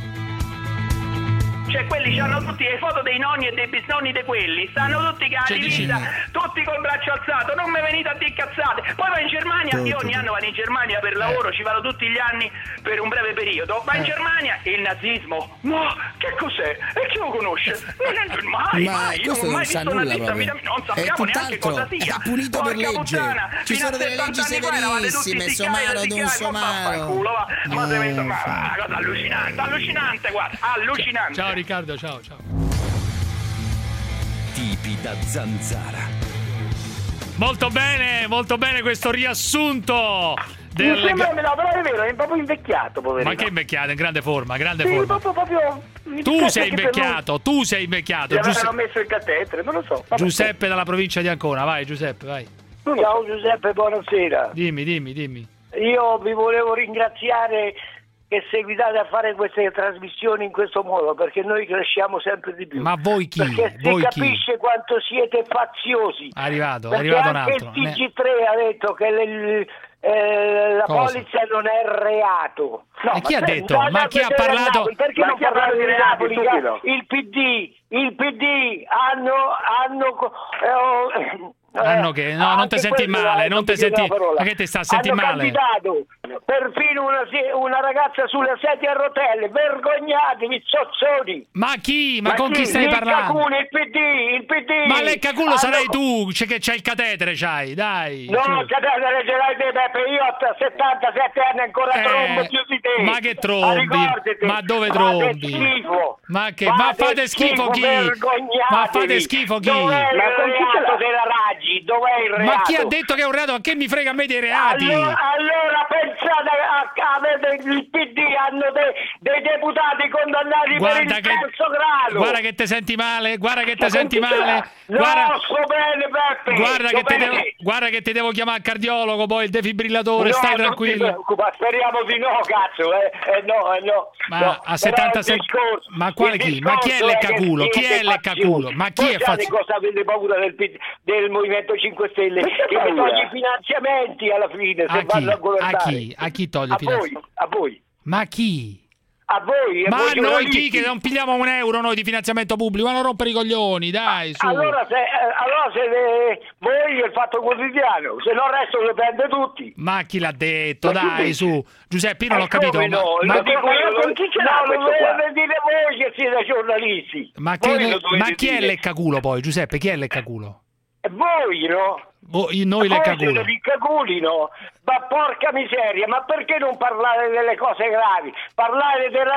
Cioè quelli hanno tutti le foto dei nonni e dei bisnonni di quelli, stanno tutti con la Cioè, dici- divisa, tutti col braccio alzato, non mi venite a dire cazzate. Poi vai in Germania, io ogni anno vado in Germania per lavoro, ci vado tutti gli anni per un breve periodo. Vai in Germania, il nazismo, no, che cos'è? E chi lo conosce? Non è mai, Ma mai, io questo non ho mai non sa visto nulla nazista in vita proprio. mia, non È sappiamo neanche tutt'altro, cosa sia. è punito per Porca legge. puttana, Ci fino a sono delle settanta leggi anni fa eravate tutti severissime, ziccai, somaro, ziccai, d'un ma somaro. vaffanculo, va. Ma si Eh, pensa, ma infatti. una cosa allucinante, allucinante, guarda, allucinante. Ciao Riccardo, ciao, ciao. Tipi da zanzara. Molto bene, molto bene questo riassunto. Mi sembra, no, però è vero, è proprio invecchiato, poverino. Ma che invecchiato, in grande forma, grande Sì, forma. proprio, proprio, mi Tu dispiace sei che per invecchiato, tu sei invecchiato. lui Gli Giuseppe, avevano messo il catetere, non lo so. Vabbè. Giuseppe dalla provincia di Ancona, vai Giuseppe, vai. Ciao Giuseppe, buonasera. Dimmi, dimmi, dimmi. Io vi volevo ringraziare che seguitate a fare queste trasmissioni in questo modo, perché noi cresciamo sempre di più. Ma voi chi? Perché si Voi chi? capisce quanto siete faziosi. È arrivato, è Perché arrivato un anche altro. il T G tre ha detto che le- eh, la Cosa? polizia non è reato. E chi ha ma se- detto? vada Ma a chi ha vedere parlato- Napoli, perché Ma non chi ha parlare parlato di di reati, Napoli? stupido? Il P D, il P D hanno hanno co- eh, oh, Hanno che? No, non ti anche senti quello, male, eh, non ti mi viene senti. la parola. Ma che ti sta a sentire Hanno male? candidato perfino una, se- una ragazza sulle sedie a rotelle. Vergognatevi, zozzoni. Ma chi? Ma, Ma con chi, chi? stai Il parlando? Caculo, il P D, il P D. Ma leccaculo Hanno- sarai tu, c'è che c'hai il catetere, c'hai, dai. No, su. catetere ce l'hai te, Peppe, io ho settantasette anni ancora Eh, trombo più di te. ma che trombi? Ricordati, Ma dove fate trombi? schifo. Ma che? Ma fate schifo chi? Ma fate schifo chi? Dov'è il Ma con chi ce reato l'ha? della Raggi? Dov'è il reato? Ma chi ha detto che è un reato? Ma che mi frega a me dei reati? Allora, allora pensate a, a avete il P D hanno de- dei deputati condannati Guarda per il che- terzo grado. Guarda che te senti male, guarda che te Ma senti con chi ce male. l'ha? No, Guarda, sto bene, Peppe. guarda, sto che te bene. devo, guarda che ti devo chiamare il cardiologo, poi il defibrillatore, No, stai non ti tranquillo. preoccupa, speriamo di no, cazzo, eh, eh no, eh no. Ma no. a Però settantasette il discorso- ma quale il chi? Ma chi è discorso che leccaculo? Chi siete è leccaculo? faziosi. Ma chi Voi è sapete fazioso? cosa avete paura del, P- del Movimento cinque Stelle? Perché Che vi paura? toglie i finanziamenti alla fine se A chi? vanno a A governare. chi? A chi toglie A i finanzi- voi, a voi. Ma chi? A voi, a Ma voi noi giornalisti. chi che non pigliamo un euro noi di finanziamento pubblico? Ma non rompere i coglioni, dai, su. Allora se, eh, allora se le- voi il Fatto Quotidiano, se no il resto lo prende tutti. Ma chi l'ha detto? Ma chi Dai, dice? su. Giuseppe, io non Eh, ho capito. come Ma, no? ma- Lo dico io, con chi ce l'ha no, lo questo qua? dovete dire voi che siete giornalisti. ma Voi che- lo dovete ma chi è dire. leccaculo poi? Giuseppe, chi è leccaculo? E voi, no? Voi- noi Voi leccaculo. siete piccaculi, no? Ma porca miseria, ma perché non parlare delle cose gravi? Parlare della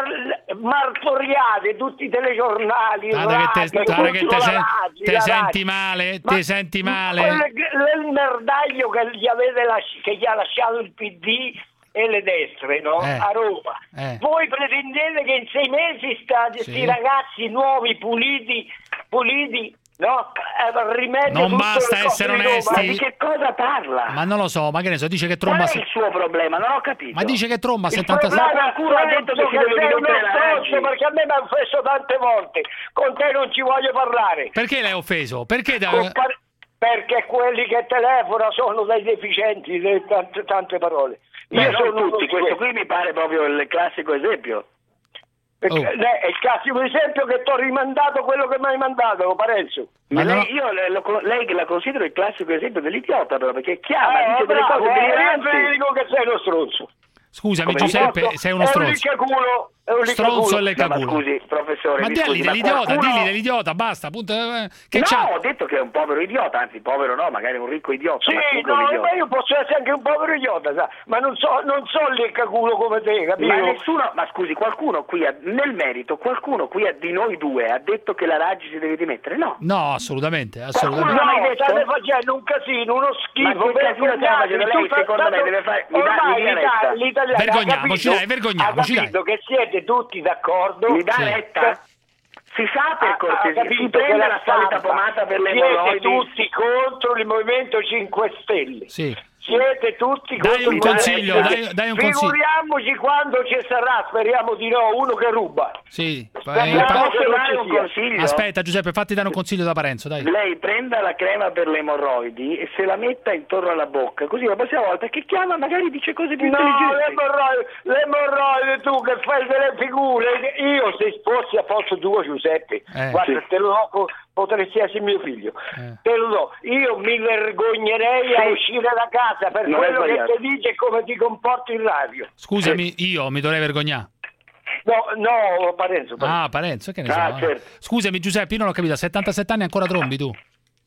martoriate tutti i telegiornali, Guarda che te, radio, guarda che te, la sen- radio, te la senti radio. male, Ma- te senti male. Quel, quel merdaglio che gli, avete lasci- che gli ha lasciato il P D e le destre, no? Eh. A Roma. Eh. Voi pretendete che in sei mesi sta- Sì. sti ragazzi nuovi, puliti, puliti, no? Eh, rimedio Non tutto basta le cose essere di Roma. onesti. Ma di che cosa parla? Ma non lo so, ma che ne so, dice che Qual tromba. è se- il suo problema? Non ho capito. Ma dice che tromba Il settantasette. problema qualcuno ha detto che si deve sei rinunciare uno alla stronzo, legge, perché a me mi ha offeso tante volte. Con te non ci voglio parlare. Perché l'hai offeso? Perché da- Con par- Perché quelli che telefonano sono dei deficienti di tante, tante parole. Io Io sono sono uno tutti, di questo quelli. qui mi pare proprio il classico esempio. Perché- Oh. eh, È il classico esempio che ti ho rimandato quello che mi hai mandato, Parenzo. Ma lei, no- io le- lo- lei la considero il classico esempio dell'idiota, però, perché chiama, Eh, dice delle bravo, cose eh, io deliranti. dico che sei uno stronzo. Scusami Come Giuseppe, Posso- sei uno è stronzo. un liccaculo, è un Stronzo liccaculo. e leccaculo. No, ma scusi, professore, Ma mi dilli scusi, ma dell'idiota, qualcuno- dilli dell'idiota, basta, appunto, eh, che no, c'ha? ho detto che è un povero idiota, anzi povero no, magari un ricco idiota. Sì, ma comunque no, un idiota. ma io posso essere anche un povero idiota, sa? Ma non so, non so il leccaculo come te, capito? Ma nessuno, ma scusi, qualcuno qui ha, nel merito, qualcuno qui ha, di noi due ha detto che la Raggi si deve dimettere? No. No, assolutamente, No, assolutamente. l'ha mai detto? state facendo un casino, uno schifo. Ma che casino stiamo facendo? Lei, Tutto- secondo me, tanto- deve fare- mi dà- ormai mi dia l'Ita- retta. l'italiano ha Vergogniamoci, capito- dai, vergogniamoci, ha capito che siete tutti d'accordo. Mi dà Sì. retta? Si sa per Ha- ha cortesia, capito si che prende la la solita stampa pomata per le siete emorroidi. tutti contro il Movimento cinque Stelle. Sì. Siete tutti Dai contro un il consiglio, Movimento dai- cinque dai un Stelle. consiglio. Figuriamoci quando ci sarà, speriamo di no, uno che ruba. Sì. Speriamo Eh, pa- che Posso non dare ci un sia. consiglio? Aspetta Giuseppe, fatti dare un consiglio da Parenzo, dai. Lei prenda la crema per le emorroidi e se la metta intorno alla bocca, così la prossima volta che chiama magari dice cose più No, intelligenti. l'emorroide, l'emorroide tu che fai delle figure, io se fossi a posto tuo Giuseppe, Eh. guarda, Sì. te lo do, po- potresti essere mio figlio, Eh. te lo do, io mi vergognerei a Sì. uscire da casa per Non è quello che sbagliato. ti dice e come ti comporti in radio. Scusami, io mi dovrei vergognare. No, no, Parenzo, Parenzo. Ah, Parenzo, che ne Ah, so. certo. Scusami Giuseppe, io non ho capito, a settantasette anni ancora trombi tu?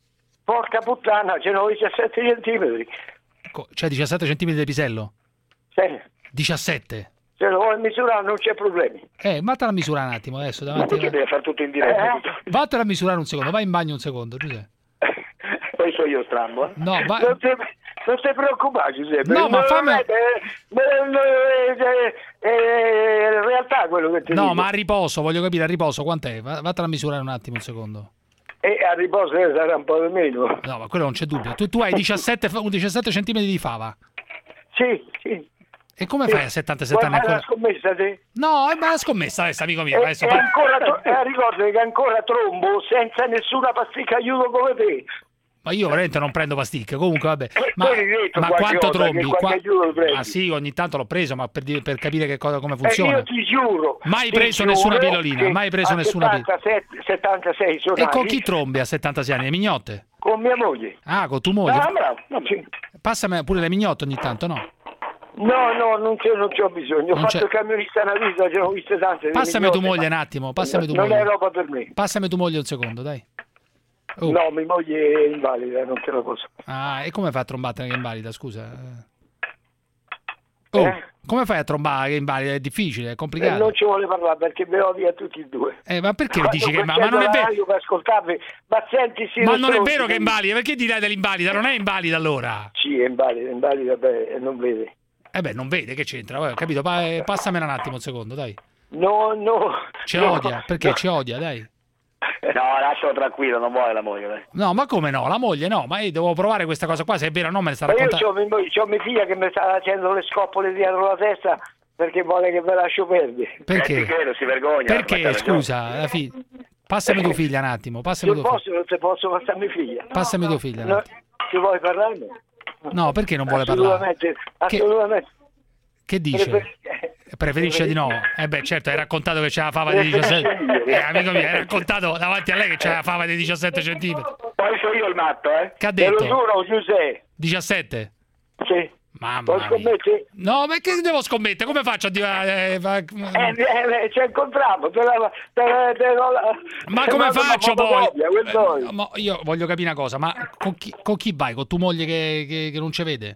Porca puttana, ce n'ho diciassette centimetri. Co- Cioè diciassette centimetri di pisello? Sì. diciassette? Se lo vuoi misurare non c'è problemi. Eh, vattela a misurare un attimo adesso davanti. Ma perché deve fare tutto in diretta? Eh? Vattela a misurare un secondo, vai in bagno un secondo, Giuseppe. Poi so io strambo. Eh. No, ma... Non ti non ti preoccupare, Giuseppe. No, ma fammi... È, è, è, è in realtà quello che ti no, dico. ma a riposo, voglio capire, a riposo quant'è? Vattela a misurare un attimo, un secondo. E a riposo sarà un po' di meno. No, ma quello non c'è dubbio. Tu, tu hai diciassette, diciassette centimetri di fava. Sì, sì. E come sì. fai a settantasette anni ancora? La scommessa te? No, è ma la scommessa adesso, amico mio. E, Adesso e poi... ancora, eh, ricordati che ancora trombo senza nessuna pasticca aiuto come te. Ma io veramente non prendo pasticche, comunque vabbè. Eh, Ma, detto ma quanto trombi? Qua... Ah sì, ogni tanto l'ho preso, ma per, dire, per capire che cosa, come funziona. Eh, io ti giuro. Mai ti preso giuro nessuna pillolina, mai preso nessuna pillolina. settantasei sono. E con chi trombi a settantasei anni? Le mignotte? Con mia moglie. Ah, con tua moglie? Ah, bravo. No, sì. Passami pure le mignotte ogni tanto, no? No, no, non c'è, non c'ho bisogno. Ho non fatto c'è... il camionista una vita, ce ne ho viste tante. Passami tua moglie un attimo, passami tua non moglie. è roba per me. Passami tua moglie un secondo, dai. Oh. No, mia moglie è invalida, non te la posso. Ah, e come fai a trombattere che è invalida, scusa? Oh, eh? Come fai a trombare che è invalida? È difficile, è complicato. Eh, non ci vuole parlare perché ve lo a tutti e due. Eh, ma perché Quando dici che ma, ma non è vero? Per ascoltarvi, ma senti, sì, ma non è vero che è invalida, perché direi dell'invalida? Non è invalida allora? Sì, è invalida, è invalida, beh, non vede. Eh beh, non vede, che c'entra? Vabbè, capito, pa- passamela un attimo un secondo, dai. No, no. Ci no, odia, perché no. ci odia, dai. No, lascialo tranquillo, non vuole la moglie. Dai. No, ma come no? La moglie no, ma io devo provare questa cosa qua, se è vera o no me ne sta ma raccontando. Io c'ho, c'ho mia figlia che mi sta facendo le scoppole dietro la testa perché vuole che ve lascio perdere. Perché? Eh, credo, si vergogna. Perché, scusa, la fi... passami tua figlia un attimo, passami se tua posso, non te posso passare mia figlia. Passami tua figlia un no, attimo. Ti vuoi parlarne? No, perché non vuole assolutamente, parlare? Assolutamente. Che... Che dice? Prefer... Preferisce di no? Eh beh, certo, hai raccontato che c'è la fava di diciassette. Eh, amico mio, hai raccontato davanti a lei che c'è la fava di diciassette centimetri. Poi sono io il matto, eh? Che ha detto? Te lo giuro, Giuseppe. diciassette? Sì. Mamma mia. No, ma che devo scommettere? Come faccio a dire... Eh, fa... eh, eh, ci incontriamo. Te la, te la, te la, ma te come la, faccio poi? Eh, ma io voglio capire una cosa, ma con chi, con chi vai? Con tua moglie che, che, che non ci vede?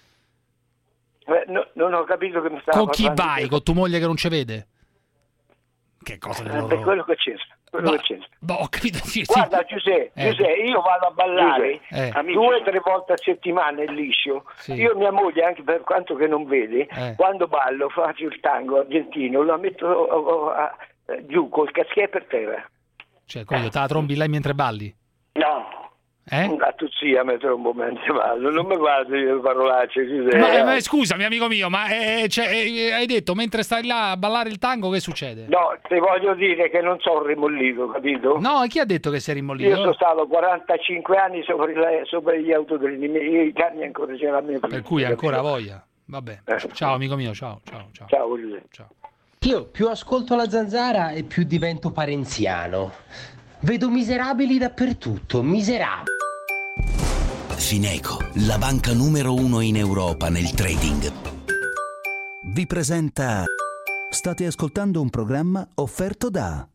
Eh, no, non ho capito che mi stava Con chi vai? Con tua moglie che non ci vede? Che cosa eh, devo... Per quello che c'è. Quello ma, che c'è. Boh, ho capito. Sì, guarda Giuseppe, eh. Giuseppe, io vado a ballare eh. due o tre volte a settimana è liscio. Sì. Io e mia moglie, anche per quanto che non vede, eh. quando ballo faccio il tango argentino, lo metto oh, oh, ah, giù col caschiè per terra. Cioè, quello te la trombi lei mentre balli? No. Eh? A tu zia mi trombo mentre ballo, non mi guardi le parolacce. Ma, ma scusami amico mio, ma eh, cioè, eh, hai detto mentre stai là a ballare il tango che succede? No, ti voglio dire che non sono rimollito, capito? No, e chi ha detto che sei rimollito? Io sono stato quarantacinque anni sopra, il, sopra gli autogrill, i cani ancora c'è la mia. Per cui ancora voglia. Vabbè. Eh. Ciao amico mio, ciao, ciao, ciao. Ciao Giuseppe. Ciao. Io più ascolto la Zanzara e più divento parenziano. Vedo miserabili dappertutto, miserabili. Fineco, la banca numero uno in Europa nel trading, vi presenta. State ascoltando un programma offerto da.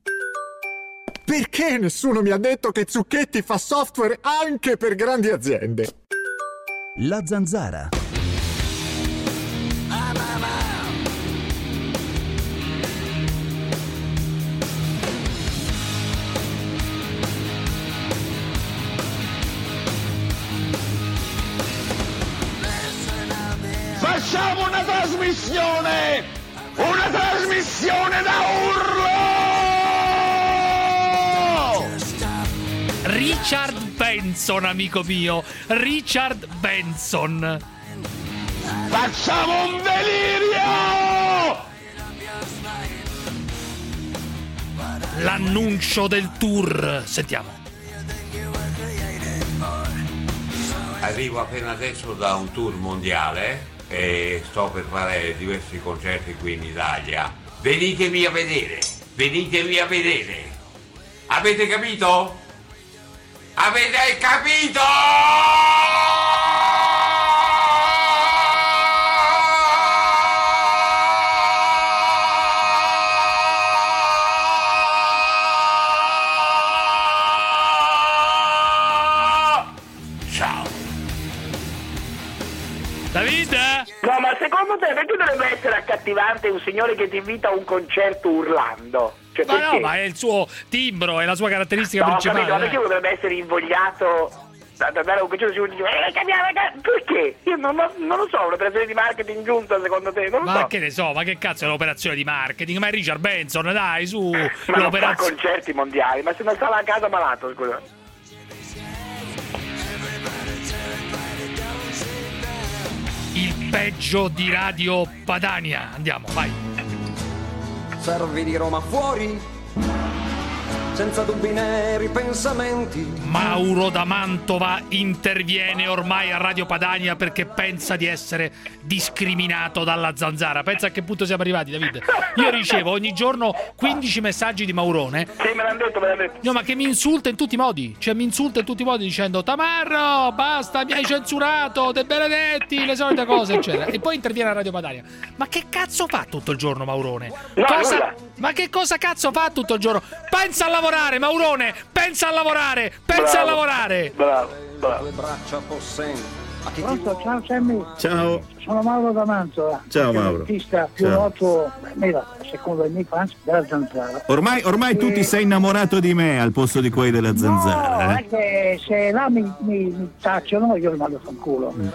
Perché nessuno mi ha detto che Zucchetti fa software anche per grandi aziende? La Zanzara. Facciamo una trasmissione! Una trasmissione da urlo! Richard Benson, amico mio. Richard Benson. Facciamo un delirio! L'annuncio del tour. Sentiamo. Arrivo appena adesso da un tour mondiale e sto per fare diversi concerti qui in Italia. Venitemi a vedere, venitemi a vedere. Avete capito? Avete capito? David? No, ma secondo te perché dovrebbe essere accattivante un signore che ti invita a un concerto urlando? Cioè, ma no, ma è il suo timbro, è la sua caratteristica no, principale. No, capito, ma perché potrebbe essere invogliato da dare un coglione su eh, cambiare, perché? Io non, ho, non lo so, un'operazione di marketing giusta secondo te? Non lo ma so. che ne so, ma che cazzo è un'operazione di marketing? Ma è Richard Benson, dai, su. Ma non fa concerti mondiali, ma se non stava a casa malato, scusa. Il peggio di Radio Padania. Andiamo, vai. Servi di Roma fuori, senza dubbi né ripensamenti. Mauro da Mantova interviene ormai a Radio Padania perché pensa di essere discriminato dalla Zanzara. Pensa a che punto siamo arrivati, David. Io ricevo ogni giorno quindici messaggi di Maurone. Sì, me l'hanno detto, me l'hanno detto. No, ma che mi insulta in tutti i modi. Cioè, mi insulta in tutti i modi dicendo Tamarro, basta, mi hai censurato, De Benedetti, le solite cose, eccetera. E poi interviene a Radio Padania. Ma che cazzo fa tutto il giorno Maurone? No, cosa... nulla. Ma che cosa cazzo fa tutto il giorno? Pensa a lavorare, Maurone! Pensa a lavorare! Pensa Bravo. a lavorare! Bravo, bravo. Le braccia possenti. Pronto, ciao Sammy. Ciao. Sono Mauro da Mantova. Ciao, Mauro. L'artista più Ciao. noto, almeno secondo i miei fans, della Zanzara. Ormai, ormai tu ti sei innamorato di me al posto di quelli della Zanzara. No, eh? è che se là mi, mi, mi tacciono io li mando a fanculo. Mm.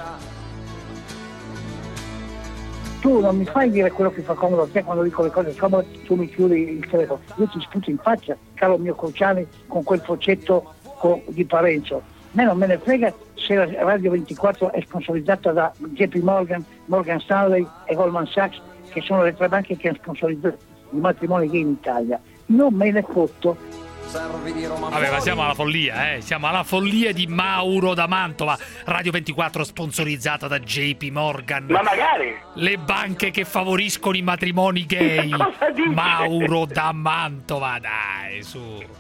Tu non mi fai dire quello che fa comodo a te quando dico le cose comode, tu mi chiudi il telefono. Io ti sputo in faccia, caro mio Cruciani, con quel foccetto con, di Parenzo. A me non me ne frega se la Radio ventiquattro è sponsorizzata da J P Morgan, Morgan Stanley e Goldman Sachs, che sono le tre banche che hanno sponsorizzato i matrimoni gay in Italia. Non me ne fotto. Vabbè, ma siamo alla follia, eh. Siamo alla follia di Mauro da Mantova. Radio ventiquattro sponsorizzata da J P Morgan. Ma magari! Le banche che favoriscono i matrimoni gay. Mauro da Mantova, dai, su.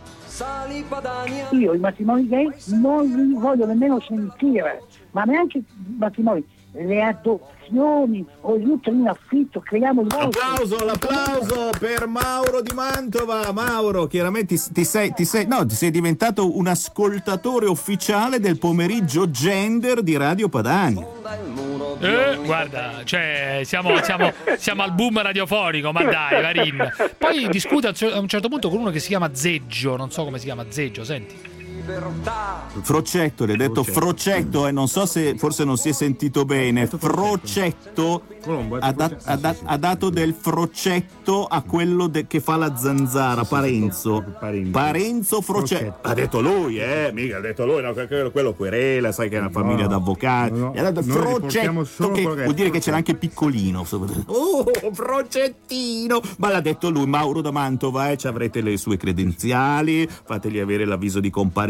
Io i matrimoni gay non li voglio nemmeno sentire, ma neanche i matrimoni, le adozioni o gli utili in affitto, creiamo il vostro. Applauso, l'applauso per Mauro di Mantova. Mauro, chiaramente ti, ti, sei, ti, sei, no, ti sei diventato un ascoltatore ufficiale del pomeriggio gender di Radio Padania. Eh, guarda, cioè siamo, siamo, siamo al boom radiofonico, ma dai, Varin. Poi discute a un certo punto con uno che si chiama Zeggio, non so come si chiama Zeggio, senti. Frocetto, le hai detto Frocetto e eh, non so se forse non si è sentito bene. Frocetto ha, dat, ha, dat, ha dato del Frocetto a quello de, che fa la Zanzara, Parenzo. Parenzo Frocetto. Ha detto lui, eh, mica ha detto lui, no, quello, quello querela, sai che è una famiglia no, d'avvocati. No, no. E ha dato Frocetto, che vuol dire che c'era anche piccolino. Oh, Frocettino! Ma l'ha detto lui, Mauro da Mantova, eh, ci avrete le sue credenziali, fategli avere l'avviso di comparizione.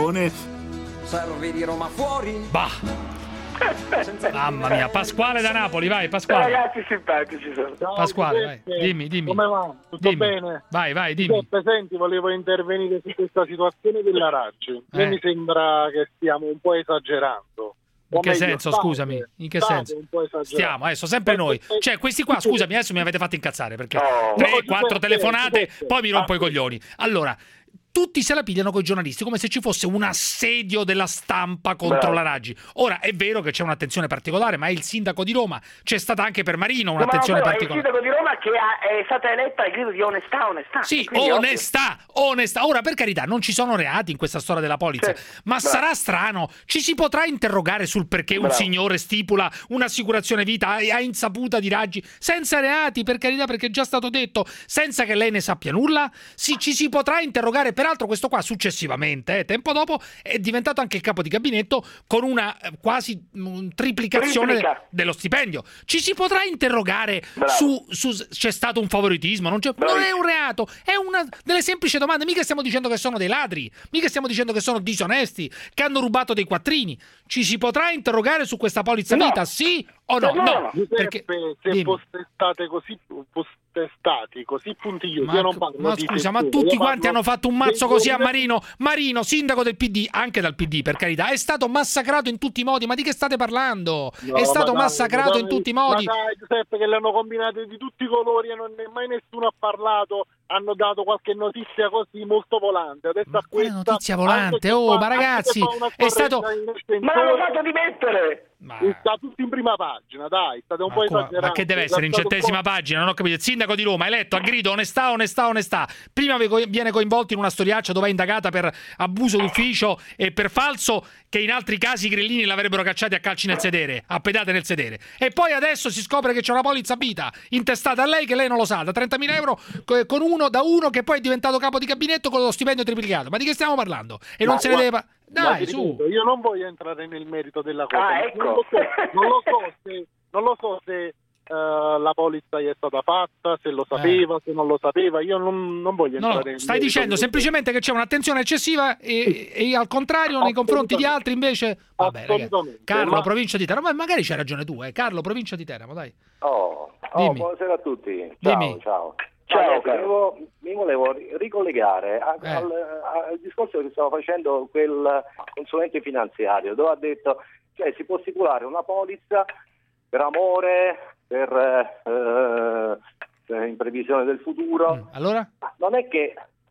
Servi di Roma fuori. Bah. Mamma mia, Pasquale da Napoli, vai Pasquale. Ragazzi simpatici sono. Ciao, Pasquale, vai. Dimmi, dimmi. Come va? Tutto dimmi. bene? Vai, vai, dimmi. Presenti, volevo intervenire su questa situazione della Raggi. A me Eh. mi sembra che stiamo un po' esagerando. In che meglio, senso, state, scusami? In che state senso? un po' esagerando. Stiamo, adesso sempre noi. Cioè, questi qua, scusami, adesso mi avete fatto incazzare perché No. tre, No, quattro Giuseppe, telefonate, Giuseppe. poi mi rompo Ah. i coglioni. Allora, tutti se la pigliano coi giornalisti come se ci fosse un assedio della stampa contro Bravo. la Raggi. Ora è vero che c'è un'attenzione particolare, ma è il sindaco di Roma, c'è stata anche per Marino No, ma un'attenzione però è il particolare. sindaco di Roma che ha- è stata eletta al grido di onestà, onestà. Sì, Quindi, onestà, onestà. Ora, per carità, non ci sono reati in questa storia della polizia, Sì, ma bravo. sarà strano. Ci si potrà interrogare sul perché un Bravo. signore stipula un'assicurazione vita a a insaputa di Raggi, senza reati, per carità, perché è già stato detto, senza che lei ne sappia nulla? Sì, ci si potrà interrogare. Peraltro questo qua successivamente, eh, tempo dopo, è diventato anche il capo di gabinetto con una eh, quasi mm, triplicazione Triplica. dello stipendio. Ci si potrà interrogare Bravo. su, su s- c'è stato un favoritismo, non, c'è, non è un reato, è una delle semplici domande. Mica stiamo dicendo che sono dei ladri, mica stiamo dicendo che sono disonesti, che hanno rubato dei quattrini. Ci si potrà interrogare su questa polizza No. vita, sì o no? No, no, no. perché se dimmi. foste state così foste stati così puntigliosi, Ma, io non parlo ma di scusa, ma testudo, tutti io quanti parlo hanno fatto un mazzo dei così a governi- Marino. Marino, sindaco del P D, anche dal P D, per carità, è stato massacrato in tutti i modi. Ma di che state parlando? No, è stato ma dai, massacrato ma in dai, tutti i modi. Ma dai, Giuseppe, che le hanno combinate di tutti i colori e non, mai nessuno ha parlato hanno dato qualche notizia così molto volante. Adesso Ma a questa, notizia volante? Oh, fa, ma ragazzi, è stato... Ma l'hanno fatto dimettere! Ma... Sta tutto in prima pagina, dai, state un ma po' come, esagerando. ma che deve essere in centesima pagina? Non ho capito. Il sindaco di Roma eletto a grido onestà, onestà, onestà. Prima viene coinvolto in una storiaccia dove è indagata per abuso d'ufficio e per falso, che in altri casi i grillini l'avrebbero cacciati a calci nel sedere, a pedate nel sedere. E poi adesso si scopre che c'è una polizza vita intestata a lei che lei non lo sa, da trentamila euro con uno, da uno che poi è diventato capo di gabinetto con lo stipendio triplicato. Ma di che stiamo parlando? E ma non se ne deve... Dai, su. su. Io non voglio entrare nel merito della cosa. Ah, ecco. Non lo so, non lo so se, non lo so se uh, la polizza gli è stata fatta, se lo sapeva, eh. se non lo sapeva. Io non, non voglio entrare no, nel stai merito dicendo semplicemente che c'è un'attenzione eccessiva e, e al contrario nei confronti di altri invece... Vabbè, ragazzi. Carlo, ma... provincia di Teramo, ma magari c'hai ragione tu, eh. Carlo, provincia di Teramo, dai. Oh, oh buonasera a tutti. Ciao, Dimmi. ciao. Ciao, Ciao volevo, mi volevo ricollegare a, Eh. al, al discorso che stava facendo quel consulente finanziario, dove ha detto che si può stipulare una polizza per amore, per eh, in previsione del futuro. Mm. Allora? Non è che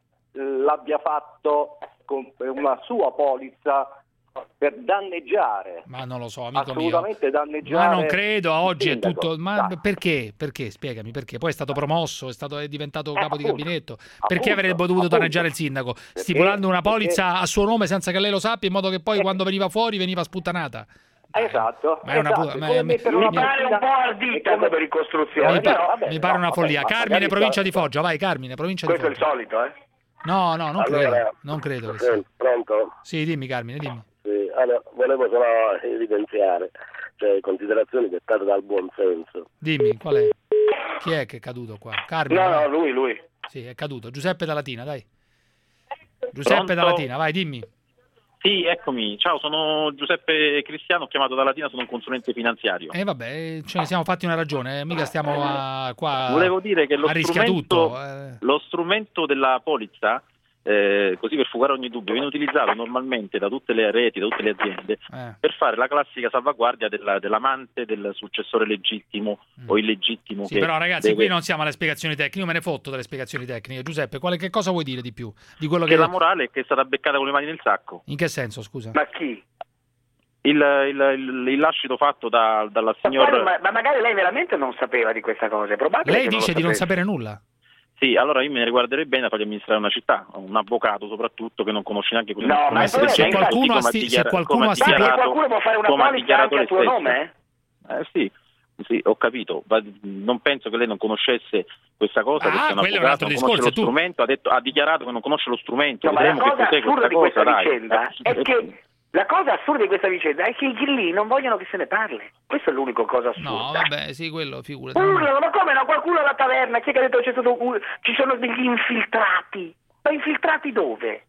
l'abbia fatto con una sua polizza per danneggiare. Ma non lo so, amico assolutamente mio. danneggiare. Ma non credo, a oggi è sindaco. tutto. Ma Dai. perché? Perché? Spiegami perché. Poi è stato promosso, è stato è diventato Eh, capo di appunto. gabinetto. Appunto, Perché avrebbe dovuto appunto. danneggiare il sindaco? Stipulando una polizza perché- a suo nome senza che lei lo sappia, in modo che poi quando veniva fuori veniva sputtanata. Esatto, Ma è una esatto. pu- ma- Come mi- mettere Mi una pare un macchina- po' ardita come ricostruzione. Mi, pa- però, vabbè, mi pare no, una vabbè, follia. ma Carmine, magari provincia sta- di Foggia, vai Carmine, provincia di Questo è il Foggia. solito, eh? No, no, non Allora, credo. Non credo che sia. Pronto? Sì, dimmi Carmine, dimmi. Sì, allora, volevo solo evidenziare, cioè considerazioni dettate dal buon senso. Dimmi, qual è? Chi è che è caduto qua? Carmine? No, vai. no, lui, lui. Sì, è caduto. Giuseppe da Latina, dai. Giuseppe Pronto? da Latina, vai, dimmi. Sì, eccomi. Ciao, sono Giuseppe Cristiano, ho chiamato da Latina, sono un consulente finanziario. E eh, vabbè, ce ne siamo fatti una ragione, eh, mica stiamo a, qua Volevo dire che lo a rischia strumento, tutto. Eh. lo strumento della polizza, eh, così per fugare ogni dubbio, viene utilizzato normalmente da tutte le reti, da tutte le aziende, Eh. per fare la classica salvaguardia della- dell'amante del successore legittimo Mm. o illegittimo. Sì, che però ragazzi, deve- qui non siamo alle spiegazioni tecniche, io me ne fotto delle spiegazioni tecniche. Giuseppe, quale, che cosa vuoi dire di più? Di quello che che... la morale è che è stata beccata con le mani nel sacco. In che senso, scusa? Ma chi? Il, il, il, il lascito fatto da, dalla Ma, signora... ma, ma magari lei veramente non sapeva di questa cosa. È probabile Lei che non dice lo di non sapesse. sapere nulla. Sì, allora io me ne riguarderei bene a fargli amministrare una città, un avvocato soprattutto che non conosce neanche quello No, che ma come il problema se è che qualcuno qualcuno ha ha sti- se dichiara- qualcuno come ha ha stipulato- dichiarato- qualcuno può fare una come ha polizza dichiarato anche a lei suo stesso. nome, eh? Eh sì, sì, ho capito. Ma non penso che lei non conoscesse questa cosa, Ah, perché è un quello è un avvocato, altro non conosce discorso, lo tu- strumento, ha, detto, ha dichiarato che non conosce lo strumento. No, ma la Vedremo che cosa cos'è assurda di questa questa cosa, dai. vicenda è che la cosa assurda di questa vicenda è che i grillini non vogliono che se ne parli. Questa è l'unica cosa assurda. No, vabbè, sì, quello, figurati. Urlano, ma come no? Qualcuno alla taverna, chi è che ha detto che c'è stato un- ci sono degli infiltrati? Ma infiltrati dove?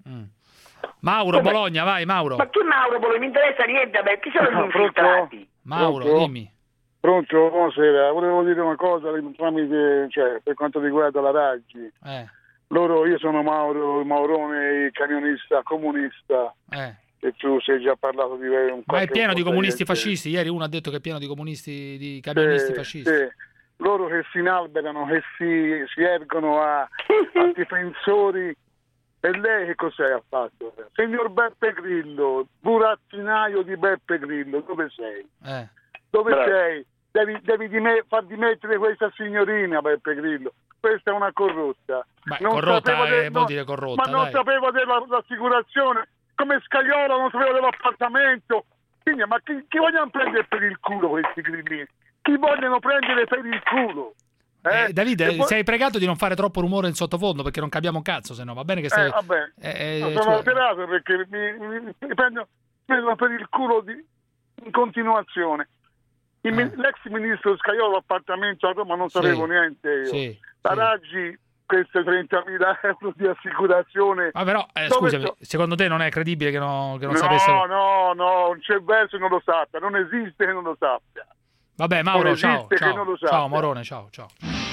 Mauro, Come? Bologna, vai, Mauro. Ma chi Mauro Bologna? Mi interessa niente a me, chi sono gli Ah, infiltrati? Mauro, Pronto? dimmi. Pronto, buonasera. Volevo dire una cosa tramite, cioè, per quanto riguarda la Raggi. Eh, Loro, io sono Mauro Maurone, il camionista comunista, eh. e tu sei già parlato di un Ma è qualche pieno di volta comunisti niente. fascisti. Ieri uno ha detto che è pieno di comunisti, di camionisti Sì, fascisti. sì. Loro che si inalberano, che si, si ergono a, a difensori. E lei che cos'è ha fatto? Signor Beppe Grillo, burattinaio di Beppe Grillo, dove sei? Eh. Dove Bravo. sei? Devi, devi dime- far dimettere questa signorina, Beppe Grillo. Questa è una corrotta. Beh, Non corrotta sapevo eh, de- vuol no, dire corrotta, Ma non dai. sapevo dell'assicurazione. Come Scagliola non sapevo dell'appartamento. Quindi, ma chi, chi vogliono prendere per il culo questi grillini? Chi vogliono prendere per il culo? Eh, Davide, E poi- sei pregato di non fare troppo rumore in sottofondo perché non capiamo un cazzo, se no va bene che stai... Eh, vabbè, eh, no, eh, sono cioè- alterato perché mi, mi, mi prendono, prendono per il culo di, in continuazione. Il mi- L'ex ministro Scagliola l'appartamento a Roma non Sì, sapevo niente io. sì, La sì. Raggi, queste trentamila euro di assicurazione. Ma però, eh, Dove scusami, sto- secondo te non è credibile che non, che non no, sapesse... no, no, non c'è verso che non lo sappia, non esiste che non lo sappia. Vabbè, non Mauro, esiste ciao, che ciao, non lo ciao, sappia. Morone, ciao, ciao.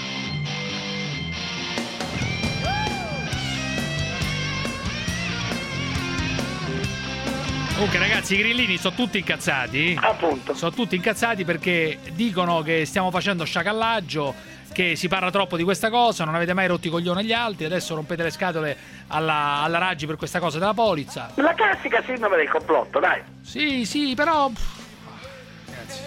Comunque ragazzi, i grillini sono tutti incazzati. Appunto. Sono tutti incazzati perché dicono che stiamo facendo sciacallaggio, che si parla troppo di questa cosa, non avete mai rotto i coglioni agli altri, adesso rompete le scatole alla, alla Raggi per questa cosa della polizza. La classica sindrome del complotto, dai. Sì, sì, però... Ragazzi.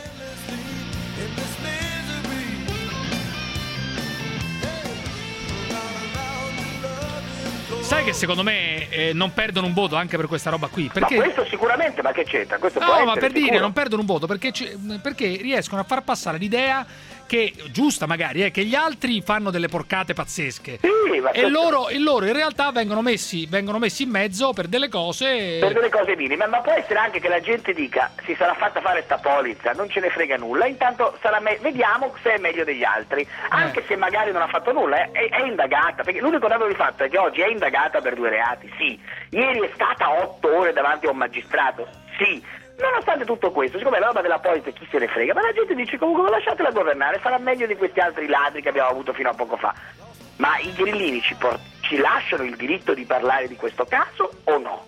Sai che secondo me eh, non perdono un voto anche per questa roba qui? Perché... Ma questo sicuramente, ma che c'entra? Questo no, può ma essere per sicuro. dire non perdono un voto perché, perché riescono a far passare l'idea che, giusta magari, è che gli altri fanno delle porcate pazzesche sì, ma e, loro, e loro in realtà vengono messi, vengono messi in mezzo per delle cose per delle cose minime, ma può essere anche che la gente dica si sarà fatta fare sta polizza, non ce ne frega nulla, intanto sarà me- vediamo se è meglio degli altri, anche eh. se magari non ha fatto nulla, è, è, è indagata, perché l'unico dato di fatto è che oggi è indagata per due reati, sì, ieri è stata otto ore davanti a un magistrato, sì. Nonostante tutto questo, siccome la roba della polizza chi se ne frega, ma la gente dice comunque lasciatela governare, sarà meglio di questi altri ladri che abbiamo avuto fino a poco fa. Ma i grillini ci, por- ci lasciano il diritto di parlare di questo caso o no?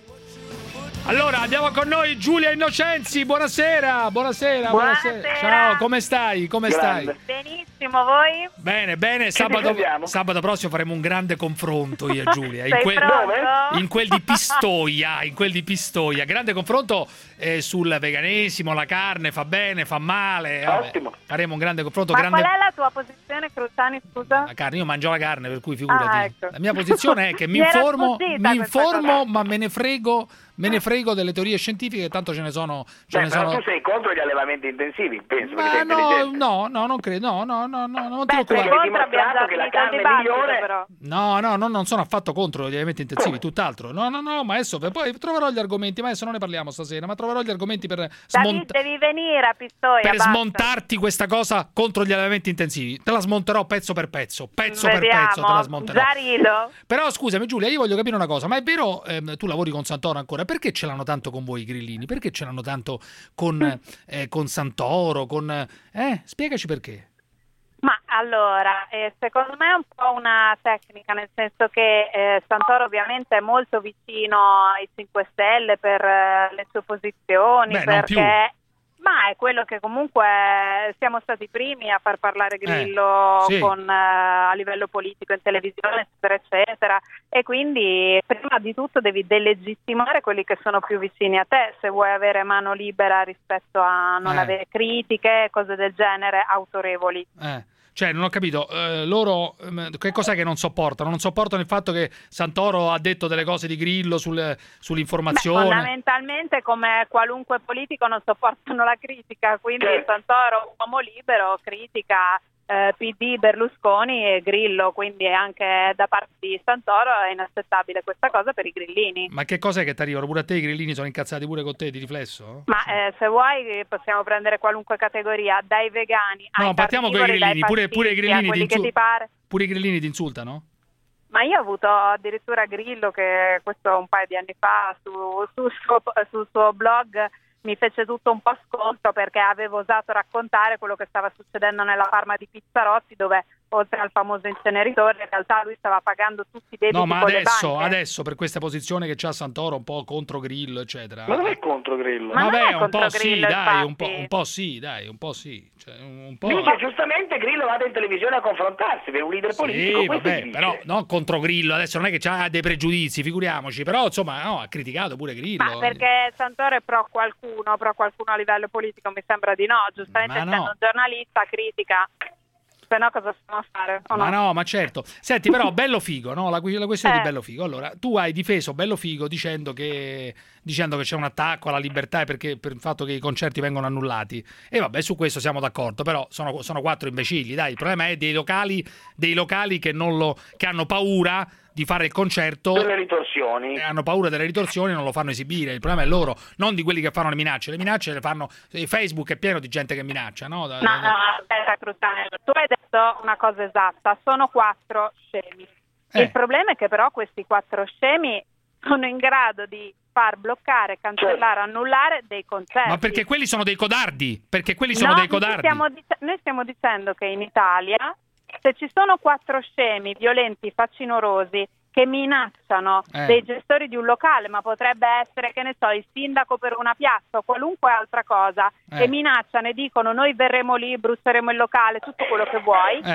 Allora andiamo con noi Giulia Innocenzi, buonasera, buonasera, buonasera. Buonasera. Ciao, come stai? Come Grande. stai? Benissimo, voi? Bene, bene, sabato, sabato prossimo faremo un grande confronto io e Giulia, in Sei quel, pronto? in quel di Pistoia, in quel di Pistoia, grande confronto eh, sul veganesimo, la carne fa bene, fa male, vabbè. Ottimo. Faremo un grande confronto, Ma grande... qual è la tua posizione, Cruciani, scusa? La carne, io mangio la carne, per cui figurati. Ah, ecco. La mia posizione è che mi Mi era informo, sfuggita mi questa informo, cosa. ma me ne frego, me ne frego delle teorie scientifiche, tanto ce ne sono. Ce Beh, ne però sono... tu sei contro gli allevamenti intensivi, penso che Ma sei no, intelligente. no, no, non credo, no, no, no, no, non ti Beh, sei preoccupare. contro, abbiamo già che la finito il carne dibattito, migliore- però. No, no, no, non sono affatto contro gli alimenti intensivi, tutt'altro. No, no, no, ma adesso poi troverò gli argomenti, ma adesso non ne parliamo stasera, ma troverò gli argomenti per David, smontare. devi venire a Pistoia, Per basta. smontarti questa cosa contro gli allevamenti intensivi, te la smonterò pezzo per pezzo, pezzo per Vediamo. pezzo te la smonterò. Già rido. Però scusami Giulia, io voglio capire una cosa, ma è vero, ehm, tu lavori con Santoro ancora, perché ce l'hanno tanto con voi i grillini? Perché ce l'hanno tanto con, eh, con Santoro, con... Eh, spiegaci perché. Ma allora, eh, secondo me è un po' una tecnica, nel senso che eh, Santoro ovviamente è molto vicino ai cinque Stelle per eh, le sue posizioni, Beh, non perché... più. Ma è quello che comunque siamo stati i primi a far parlare Grillo Eh, sì. con, eh, a livello politico in televisione, eccetera, eccetera. E quindi prima di tutto devi delegittimare quelli che sono più vicini a te, se vuoi avere mano libera rispetto a non Eh. avere critiche, cose del genere, autorevoli. Eh. Cioè, non ho capito, eh, loro ehm, che cos'è che non sopportano? Non sopportano il fatto che Santoro ha detto delle cose di Grillo sul, Beh, sull'informazione? fondamentalmente, come qualunque politico, non sopportano la critica, quindi Certo. Santoro, uomo libero, critica eh, P D, Berlusconi e Grillo, quindi anche da parte di Santoro è inaccettabile questa cosa per i grillini. Ma che cos'è che ti arrivano? Pure a te i grillini sono incazzati pure con te di riflesso? Ma eh, se vuoi possiamo prendere qualunque categoria, dai vegani ai No, partiamo con i carnivori, grillini, dai pure, pure i pastizi, a grillini ti quelli che insul- ti pare. pure i grillini ti insultano? Ma io ho avuto addirittura Grillo, che questo un paio di anni fa su, sul suo, sul suo blog mi fece tutto un po' scontro perché avevo osato raccontare quello che stava succedendo nella farma di Pizzarotti, dove oltre al famoso inceneritore in realtà lui stava pagando tutti i debiti No, ma con adesso, le banche. adesso per questa posizione che c'ha Santoro un po' contro Grillo, eccetera. Ma non è contro Grillo. Ma non Vabbè, è un contro po' sì, Grillo, dai, un po', infatti. un po' sì, dai, un po' sì. Cioè, un po'... Dice giustamente Grillo vada in televisione a confrontarsi per un leader politico. Sì, questo vabbè, dice. però non contro Grillo, adesso non è che c'ha dei pregiudizi, figuriamoci, però insomma no, ha criticato pure Grillo. Ma perché Santoro è pro qualcuno, pro qualcuno a livello politico? Mi sembra di no, giustamente Ma no. essendo un giornalista critica, se no cosa possiamo fare? O Ma no? no, ma certo. Senti, però, bello figo, no? La, la questione Eh. di bello figo. Allora, tu hai difeso bello figo dicendo che, dicendo che c'è un attacco alla libertà perché, per il fatto che i concerti vengono annullati. E vabbè, su questo siamo d'accordo, però sono, sono quattro imbecilli, dai. Il problema è dei locali, dei locali che, non lo, che hanno paura di fare il concerto. Delle ritorsioni. E hanno paura delle ritorsioni e non lo fanno esibire. Il problema è loro, non di quelli che fanno le minacce. Le minacce le fanno... Facebook è pieno di gente che minaccia, no? Da- No, no, aspetta, Crutanello, tu hai detto una cosa esatta, sono quattro scemi. Eh. Il problema è che però questi quattro scemi sono in grado di far bloccare, cancellare, annullare dei concerti. Ma perché quelli sono dei codardi? Perché quelli sono No, dei noi codardi. stiamo dic- noi stiamo dicendo che in Italia, se ci sono quattro scemi, violenti, facinorosi, che minacciano Eh. dei gestori di un locale, ma potrebbe essere, che ne so, il sindaco per una piazza o qualunque altra cosa, Eh. e minacciano e dicono noi verremo lì, brusseremo il locale, tutto quello che vuoi, Eh.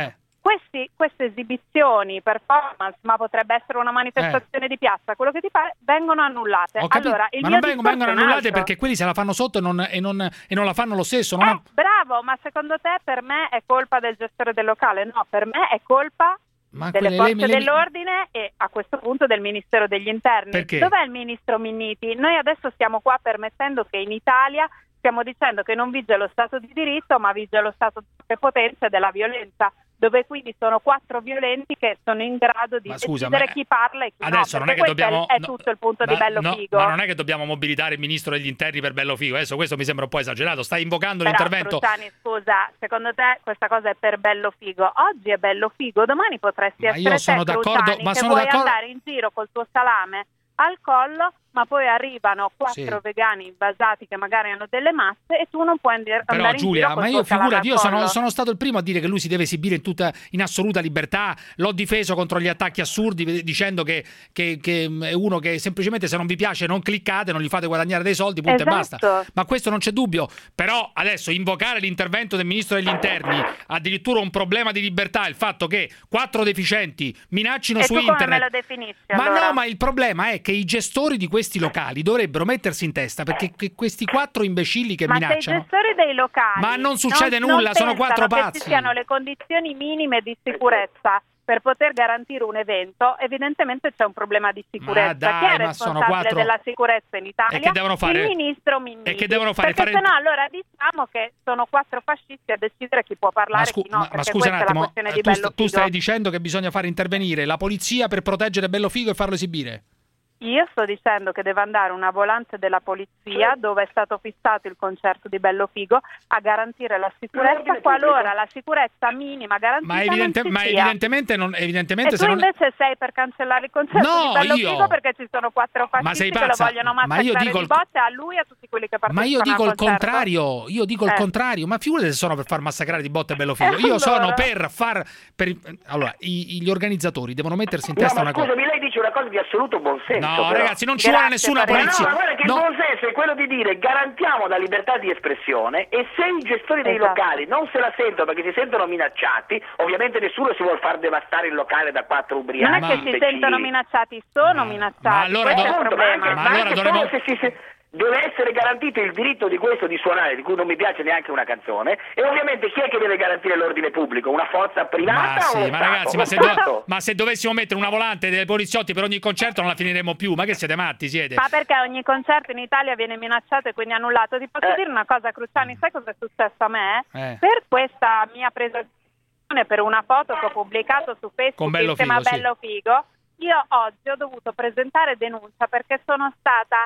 questi, queste esibizioni, performance, ma potrebbe essere una manifestazione Eh. di piazza, quello che ti pare, vengono annullate. Ho capito, Allora, il ma mio non vengono, discorso vengono è un annullate altro. perché quelli se la fanno sotto e non, e non, e non la fanno lo stesso. Non Eh, ha- bravo, ma secondo te per me è colpa del gestore del locale? No, per me è colpa Ma delle quelle- forze lei- lei- dell'ordine e a questo punto del Ministero degli Interni. Perché? Dov'è il ministro Minniti? Noi adesso stiamo qua permettendo che in Italia stiamo dicendo che non vige lo Stato di diritto, ma vige lo Stato di prepotenza e della violenza, dove quindi sono quattro violenti che sono in grado di Ma scusa, decidere ma- chi parla e chi Adesso no, non è perché che questo dobbiamo- è, è no, tutto il punto ma, di Bello no, Figo. ma non è che dobbiamo mobilitare il ministro degli interni per Bello Figo. Adesso questo mi sembra un po' esagerato. Stai invocando Però, l'intervento. Cruciani, scusa, secondo te questa cosa è per Bello Figo? Oggi è Bello Figo, domani potresti Ma essere io sono te, d'accordo, Cruciani, ma che sono vuoi d'accordo- andare in giro col tuo salame al collo, ma poi arrivano quattro Sì. vegani invasati che magari hanno delle masse e tu non puoi andare Però in Giulia, giro col ma tuo io salame figurati, al io sono, collo. sono stato il primo a dire che lui si deve esibire in, tutta, in assoluta libertà. L'ho difeso contro gli attacchi assurdi dicendo che, che, che è uno che semplicemente se non vi piace non cliccate, non gli fate guadagnare dei soldi, punto Esatto. e basta. Ma questo non c'è dubbio. Però adesso invocare l'intervento del ministro degli interni, addirittura un problema di libertà, il fatto che quattro deficienti minaccino E su tu come internet. me lo definisci, Ma allora? no, ma il problema è che i gestori di questi locali dovrebbero mettersi in testa perché che questi quattro imbecilli che Ma se i minacciano. gestori dei locali Ma non succede non, nulla, non sono quattro pensano pazzi. che ci siano le condizioni minime di sicurezza per poter garantire un evento, evidentemente c'è un problema di sicurezza. Ma dai, Chi è ma sono responsabile quattro- della sicurezza in Italia? E che devono fare? Il ministro Minniti. E che devono fare? Perché Fare- se no allora diciamo che sono quattro fascisti a decidere chi può parlare Ma, e scu- chi no, ma- ma perché scusa un questa è la attimo, questione eh, di tu, Bello sta- tu Figo. stai dicendo che bisogna fare intervenire la polizia per proteggere Bello Figo e farlo esibire? Io sto dicendo che deve andare una volante della polizia dove è stato fissato il concerto di Bello Figo a garantire la sicurezza ququalora la sicurezza minima garantita Ma, evidente- non ci ma sia. evidentemente non, evidentemente E se tu non invece sei per cancellare il concerto No, di Bello io- Figo perché ci sono quattro Ma fascisti sei che lo pazza? vogliono Ma io massacrare dico di il- botte a lui e a tutti quelli che Ma partecipano io dico al il concerto. contrario, io dico il Eh. contrario, ma figurati se sono per far massacrare di botte Bello Figo. Eh, Io sono allora? per far per, allora, i- gli organizzatori devono mettersi in No, testa ma una cosa. scusami, lei dice una cosa di assoluto buonsenso. No, però. ragazzi, non ci vuole nessuna Ma polizia. no, ma guarda che No. il buonsenso è quello di dire garantiamo la libertà di espressione e se i gestori dei Esatto. locali non se la sentono perché si sentono minacciati, ovviamente nessuno si vuole far devastare il locale da quattro ubriachi. Non è che si imbecilli. sentono minacciati, sono minacciati. ma allora questo do- è il Appunto, problema. ma Ma anche allora solo dovremmo- se si- se- deve essere garantito il diritto di questo di suonare, di cui non mi piace neanche una canzone, e ovviamente chi è che deve garantire l'ordine pubblico? Una forza privata Ma o sì, lo ma Stato? ragazzi, ma se, Lo do- Stato. ma se dovessimo mettere una volante dei poliziotti per ogni concerto non la finiremo più. Ma che siete matti, siete? Ma perché ogni concerto in Italia viene minacciato e quindi annullato? Ti posso Eh. dire una cosa, Cruciani, sai cosa è successo a me? Eh. Per questa mia presa di posizione, per una foto che ho pubblicato su Con Facebook Bello insieme Figo, a sì. Bello Figo, io oggi ho dovuto presentare denuncia perché sono stata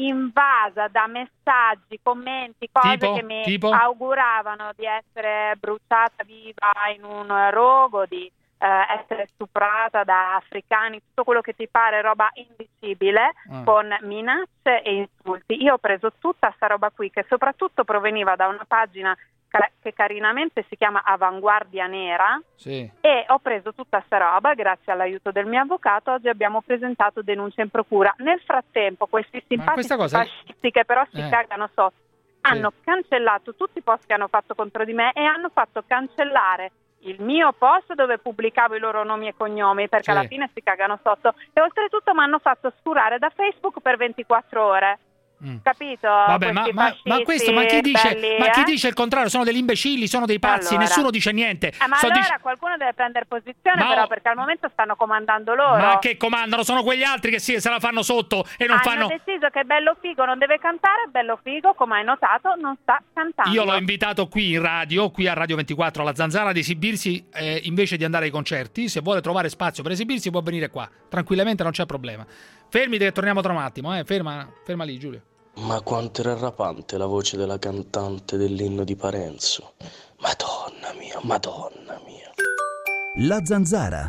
invasa da messaggi, commenti, cose Tipo? che mi Tipo? auguravano di essere bruciata viva in un rogo, di eh, essere stuprata da africani, tutto quello che ti pare, roba indicibile, Ah. con minacce e insulti. Io ho preso tutta sta roba qui, che soprattutto proveniva da una pagina ca- che carinamente si chiama Avanguardia Nera, Sì. e ho preso tutta sta roba, grazie all'aiuto del mio avvocato, oggi abbiamo presentato denuncia in procura. Nel frattempo questi simpatici questa cosa è- fascisti che però si Eh. cagano sotto, hanno cancellato tutti i post che hanno fatto contro di me e hanno fatto cancellare il mio post dove pubblicavo i loro nomi e cognomi perché Sì. alla fine si cagano sotto, e oltretutto mi hanno fatto oscurare da Facebook per ventiquattro ore. Mm. Capito? Vabbè, ma, Questi ma- ma fascisti questo, ma chi dice, belli, ma chi eh? dice il contrario? Sono degli imbecilli, sono dei pazzi, Allora. nessuno dice niente. Eh, ma Sto allora dic- qualcuno deve prendere posizione, Ma- però, perché al momento stanno comandando loro. Ma che comandano? Sono quegli altri che sì, se la fanno sotto e non Hanno fanno. deciso che Bello Figo non deve cantare, Bello Figo, come hai notato, non sta cantando. Io l'ho invitato qui in radio, qui a Radio ventiquattro, alla Zanzara, ad esibirsi eh, invece di andare ai concerti. Se vuole trovare spazio per esibirsi può venire qua, tranquillamente, non c'è problema. Fermiti che torniamo tra un attimo, eh. Ferma, ferma lì, Giulio. Ma quanto era rappante la voce della cantante dell'inno di Parenzo. Madonna mia, madonna mia. La Zanzara.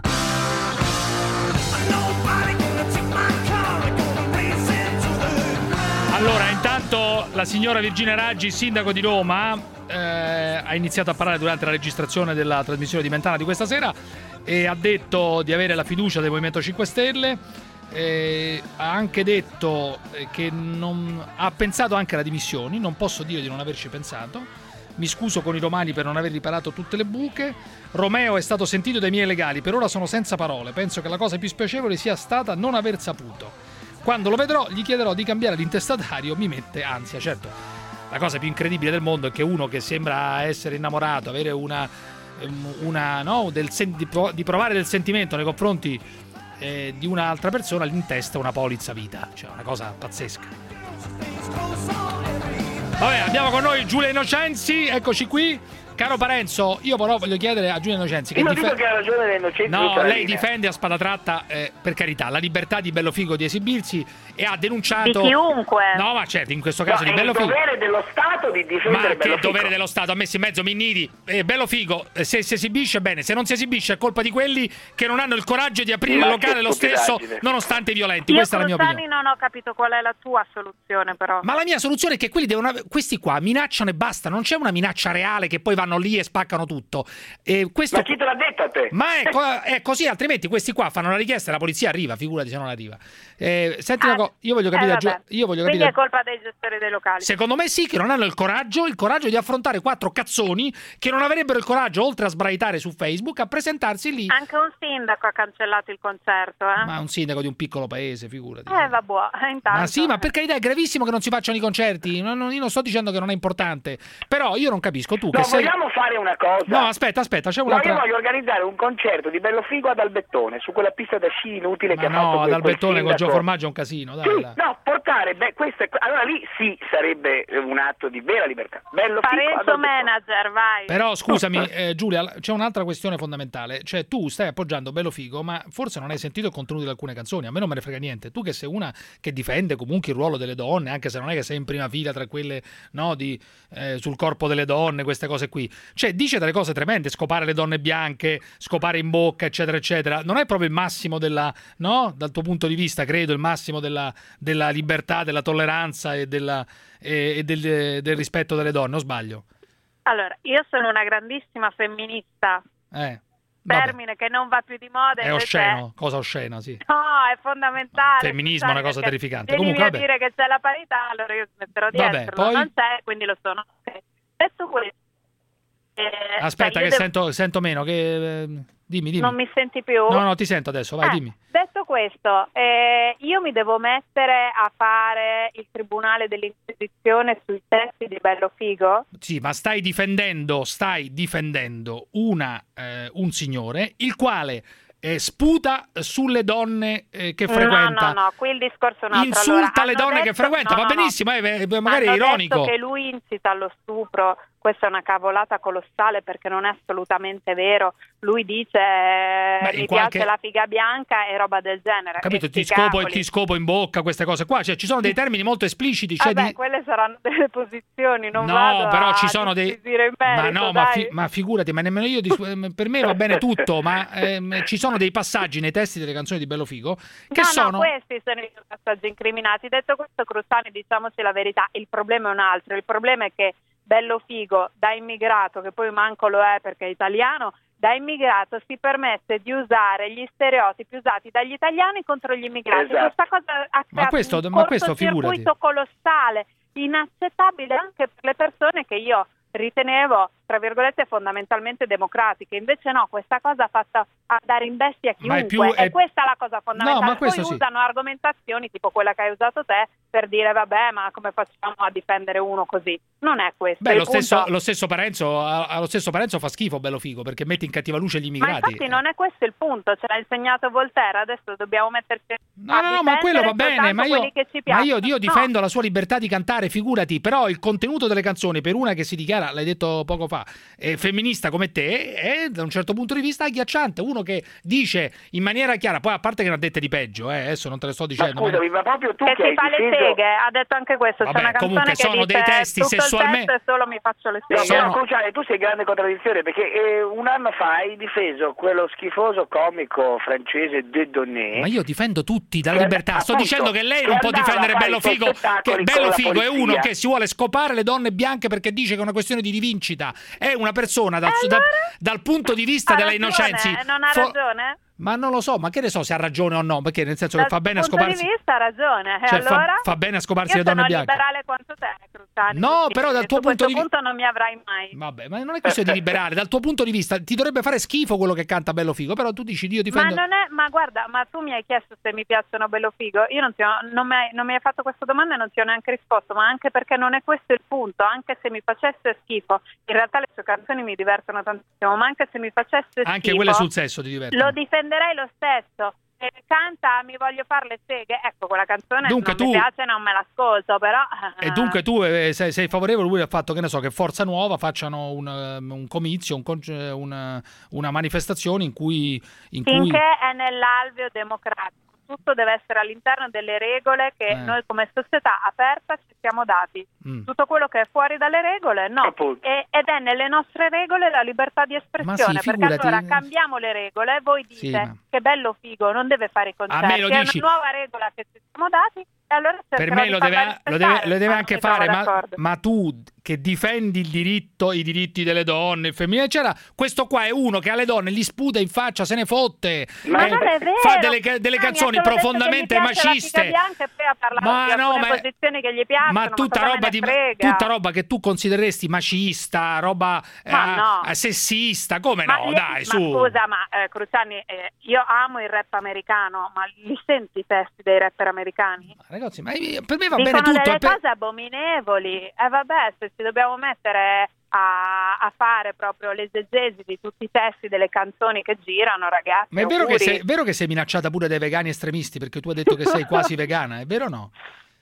Allora, intanto la signora Virginia Raggi, sindaco di Roma, eh, ha iniziato a parlare durante la registrazione della trasmissione di Mentana di questa sera e ha detto di avere la fiducia del Movimento cinque Stelle. Eh, ha anche detto che non, ha pensato anche alle dimissioni. Non posso dire di non averci pensato, Mi scuso con i romani per non aver riparato tutte le buche. Romeo è stato sentito dai miei legali, per ora sono senza parole. Penso che la cosa più spiacevole sia stata non aver saputo. Quando lo vedrò gli chiederò di cambiare l'intestatario, mi mette ansia. Certo, la cosa più incredibile del mondo è che uno che sembra essere innamorato, avere una, una no, del sen- di, pro- di provare del sentimento nei confronti eh, di un'altra persona, gli intesta una polizza vita. Cioè, una cosa pazzesca. Vabbè, abbiamo con noi Giulia Innocenzi, eccoci qui. Caro Parenzo, io però voglio chiedere a Giulia Innocenzi che io non dif- dico che ha ragione l'Innocenzi. No, lei difende a spada tratta, eh, per carità, la libertà di Bellofigo di esibirsi e ha denunciato... Di chiunque. No, ma certo, in questo caso no, di Bellofigo... è il dovere dello Stato di difendere Ma che Bellofigo. dovere dello Stato? Ha messo in mezzo Minniti. Eh, Bellofigo, eh, se si esibisce bene, se non si esibisce è colpa di quelli che non hanno il coraggio di aprire Ma il locale che lo stesso, stupidaggine. nonostante i violenti. Io, Questa è la mia Cruciani, opinione. non ho capito qual è la tua soluzione, però. Ma la mia soluzione è che quelli devono ave- questi qua minacciano e basta, non c'è una minaccia reale che poi vanno lì e spaccano tutto. E questo... Ma chi te l'ha detto a te? Ma è, co- è così, altrimenti questi qua fanno una richiesta e la polizia arriva, figurati se non arriva. Eh, senti una Ah, cosa, io voglio capire, eh, a Gio- vabbè. io voglio Quindi capire. è colpa dei gestori dei locali. Secondo me sì, che non hanno il coraggio, il coraggio di affrontare quattro cazzoni che non avrebbero il coraggio, oltre a sbraitare su Facebook, a presentarsi lì. Anche un sindaco ha cancellato il concerto, eh? Ma un sindaco di un piccolo paese, figurati. Eh, vabbè, intanto. Ma sì, ma per carità è gravissimo che non si facciano i concerti. Non, non- io non sto dicendo che non è importante, però io non capisco tu che No, sei... vogliamo fare una cosa? No, aspetta, aspetta, c'è No, un'altra... io voglio organizzare un concerto di Bellofigo ad Albettone, su quella pista da sci inutile Ma che ha fatto no, quel, ad Albettone quel con Gio sindaco. Formaggio è un casino, dai, Sì, dai. no, portare, beh, questo è, allora lì sì sarebbe un atto di vera libertà. Bellofigo ad Parenzo Albettone. manager, vai. Però scusami, eh, Giulia, c'è un'altra questione fondamentale. Cioè, tu stai appoggiando Bellofigo, ma forse non hai sentito il contenuto di alcune canzoni. A me non me ne frega niente. Tu che sei una che difende comunque il ruolo delle donne, anche se non è che sei in prima fila tra quelle, no, di eh, sul corpo delle donne, queste cose qui. Cioè, dice delle cose tremende, scopare le donne bianche, scopare in bocca, eccetera, eccetera. Non è proprio il massimo della, no, dal tuo punto di vista, credo, il massimo della, della libertà, della tolleranza e, della, e, e del, del rispetto delle donne, o sbaglio? Allora, io sono una grandissima femminista, Eh. Vabbè. termine che non va più di moda. È invece- osceno, cosa oscena, sì. No, è fondamentale. Femminismo è una cosa Perché terrificante. Vienimi Comunque, a vabbè. dire che c'è la parità, allora io smetterò di Vabbè, esserlo. poi? Non c'è, quindi lo sono. Ok. Detto questo, eh, Aspetta, cioè, io che devo- sento, sento meno. Che, eh, dimmi, dimmi. Non mi senti più? No, no, ti sento adesso, vai, Eh, dimmi. Detto questo, eh, io mi devo mettere a fare il tribunale dell'Inquisizione sui testi di Bellofigo? Sì, ma stai difendendo, stai difendendo una, eh, un signore il quale eh, sputa sulle donne eh, che frequenta. No, no, no, qui il discorso è un altro. Insulta Allora, le hanno donne che detto- frequenta, no, va no, no. benissimo, eh, eh, magari Hanno è ironico. detto che lui incita allo stupro, questa è una cavolata colossale perché non è assolutamente vero. Lui dice eh, Beh, in mi qualche- piace la figa bianca e roba del genere. Capito? E Ti sti scopo, cavoli. ti scopo in bocca, queste cose qua. Cioè, ci sono dei termini molto espliciti. Cioè Vabbè, di... quelle saranno delle posizioni, non No, vado però a ci sono dei. disquisire in Ma merito, no, ma, dai. fi- ma figurati, ma nemmeno io. dis- ehm, Per me va bene tutto, ma ehm, ci sono dei passaggi nei testi delle canzoni di Bellofigo che no, sono. no, questi sono i passaggi incriminati. Detto questo, Cruciani, diciamoci la verità, il problema è un altro. Il problema è che Bellofigo, da immigrato, che poi manco lo è perché è italiano, da immigrato si permette di usare gli stereotipi usati dagli italiani contro gli immigrati. Esatto. Questa cosa ha creato questo- un ma questo figurati. cortocircuito colossale, inaccettabile anche per le persone che io ritenevo, tra virgolette, fondamentalmente democratiche. Invece no, questa cosa ha fatto andare in bestia Ma è chiunque. più- è- E questa è la cosa fondamentale. No, ma questo Poi sì. usano argomentazioni tipo quella che hai usato te per dire vabbè, ma come facciamo a difendere uno così? Non è questo. Beh, il lo stesso, punto. lo stesso Parenzo, a- allo stesso Parenzo fa schifo Bellofigo perché mette in cattiva luce gli Ma immigrati. infatti non è questo il punto, ce l'ha insegnato Voltaire, adesso dobbiamo metterci No, a no, no, ma quello va difendere bene, ma soltanto io, quelli che ci ma io, piacciono. io No. difendo la sua libertà di cantare, figurati, però il contenuto delle canzoni per una che si dichiara, l'hai detto poco fa, eh, femminista come te, è da un certo punto di vista agghiacciante. Uno che dice in maniera chiara, poi a parte che ne ha dette di peggio, eh, adesso non te le sto Ma dicendo. scusami, ma proprio tu Che che si hai fa le difeso... seghe, ha detto anche questo. Vabbè, C'è una canzone comunque che sono dice dei testi tutto sessualmente- il testo e solo mi faccio le No, seghe. però, Cruciani, tu sei grande contraddizione perché eh, un anno fa hai difeso quello schifoso comico francese De Donné. Ma io difendo tutti dalla Che- libertà. Sto appunto, dicendo che lei che non può andava difendere a fare i suoi Bellofigo. Che spettacoli con la Bellofigo è uno polizia. che si vuole scopare le donne bianche perché dice che è una questione di rivincita. È una persona dal, allora? da- dal punto di vista Ha della ragione, Innocenzi. non ha fo- ragione? Ma non lo so, ma che ne so se ha ragione o no, perché nel senso Dal che fa bene a punto di scoparsi... vista ha ragione. E Cioè, allora fa, fa bene a scoparsi le io donne sono bianche. liberale quanto te, Cruciani. No, quindi però dal tuo su punto questo di vi- punto non mi avrai mai. Vabbè, ma non è questione di liberare, dal tuo punto di vista ti dovrebbe fare schifo quello che canta Bello Figo, però tu dici io difendo... Ma non è, ma guarda, ma tu mi hai chiesto se mi piacciono Bello Figo, io non, ti ho, non, mi hai, non mi hai fatto questa domanda e non ti ho neanche risposto, ma anche perché non è questo il punto, anche se mi facesse schifo, in realtà le sue canzoni mi divertono tantissimo, ma anche se mi facesse schifo... Anche quelle sul sesso ti divertono. Lo difenderei lo stesso. E canta Mi voglio fare le seghe, ecco quella canzone Dunque, non tu- mi piace, non me l'ascolto, però... E dunque tu eh, sei, sei favorevole lui al fatto che ne so che Forza Nuova facciano un, um, un comizio, un, conge- una, una manifestazione in cui... In cui... Finché è nell'alveo democratico, tutto deve essere all'interno delle regole che Eh. noi come società aperta ci siamo dati. Mm. Tutto quello che è fuori dalle regole no, e, ed è nelle nostre regole la libertà di espressione, Ma sì, perché figurati. allora cambiamo le regole, voi dite Sì, ma- che Bello Figo non deve fare i concerti, A me lo è dici. una nuova regola che ci siamo dati e allora Per cercherò me di lo farla deve, lo deve, rispettare, lo deve ma anche non mi trovo fare, ma, d'accordo. ma tu che difendi il diritto, i diritti delle donne, il femminile, eccetera, questo qua è uno che alle donne li sputa in faccia, se ne fotte, Ma eh, non è vero. fa delle, ca- delle Ah, mi ha canzoni solo detto profondamente che gli piace la maciste. figa bianca e poi ha parlato Ma di no, alcune ma- posizioni che gli piacciono, Ma tutta cosa me roba, ne di, frega? tutta roba che tu considereresti macista, roba Ma eh, no. eh, sessista, come Ma no? li- Dai, ma su. scusa, ma eh, Cruciani, eh, io amo il rap americano, ma li senti i testi dei rapper americani? Ragazzi, ma eh, per me va Dicono bene tutto. delle è per- cose abominevoli. E eh, vabbè, se ci dobbiamo mettere a, a fare proprio l'esegesi di tutti i testi delle canzoni che girano, ragazzi. Ma è vero che, auguri. sei, è vero che sei minacciata pure dai vegani estremisti, perché tu hai detto che sei quasi vegana, è vero o no?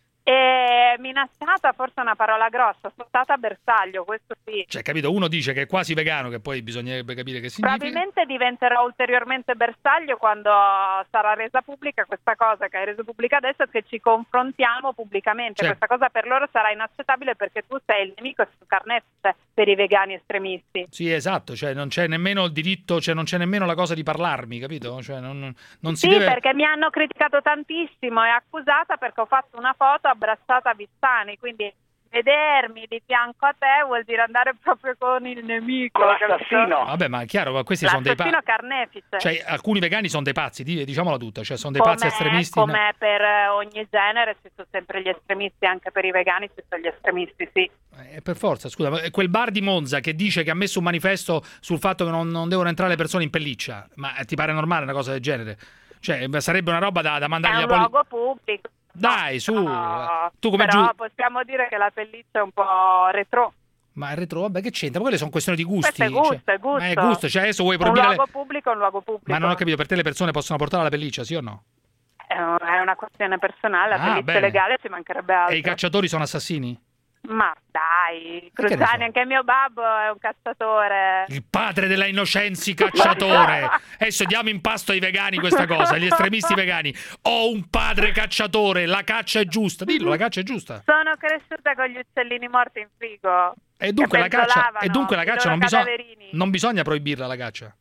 E minacciata forse è una parola grossa, sono stata a bersaglio, questo sì. Cioè, capito? Uno dice che è quasi vegano, che poi bisognerebbe capire che significa. Probabilmente diventerò ulteriormente bersaglio quando sarà resa pubblica questa cosa che hai reso pubblica adesso, che ci confrontiamo pubblicamente. Cioè. Questa cosa per loro sarà inaccettabile perché tu sei il nemico su carnette per i vegani estremisti. Sì, esatto, cioè non c'è nemmeno il diritto, cioè non c'è nemmeno la cosa di parlarmi, capito? Cioè non, non si Sì, deve... perché mi hanno criticato tantissimo e accusata perché ho fatto una foto abbracciata a Vistani, quindi vedermi di fianco a te vuol dire andare proprio con il nemico. Con l'assassino. Vabbè, ma è chiaro, ma questi sono dei L'assassino pazzi. carnefice. Cioè, alcuni vegani sono dei pazzi, di- diciamola tutta, cioè sono dei Come- pazzi estremisti. Come per eh, ogni genere ci sono sempre gli estremisti, anche per i vegani ci sono gli estremisti, sì. Eh, per forza, scusa, ma quel bar di Monza che dice che ha messo un manifesto sul fatto che non, non devono entrare le persone in pelliccia, ma eh, ti pare normale una cosa del genere? Cioè, sarebbe una roba da, da È mandargli un la polizia. luogo pubblico. Dai, su, No, tu come però giu- possiamo dire che la pelliccia è un po' retro. Ma il retro, vabbè, che c'entra? Ma quelle sono questioni di gusti. Questo è gusto, cioè, è gusto. Ma è gusto, cioè adesso vuoi Un proibire... luogo pubblico è un luogo pubblico. Ma non ho capito, per te le persone possono portare la pelliccia, sì o no? È un- è una questione personale, la Ah, pelliccia bene. è legale, ci mancherebbe altro. E i cacciatori sono assassini? Ma dai, Che ne Cruciani, so? anche mio babbo è un cacciatore. Il padre della innocenza cacciatore. Adesso diamo in pasto ai vegani questa cosa, agli estremisti vegani. Ho un padre cacciatore, la caccia è giusta. Dillo, la caccia è giusta. Sono cresciuta con gli uccellini morti in frigo. E dunque che la caccia, penzolavano, e dunque la i caccia loro non, bisogna, cadaverini. non bisogna proibirla la caccia.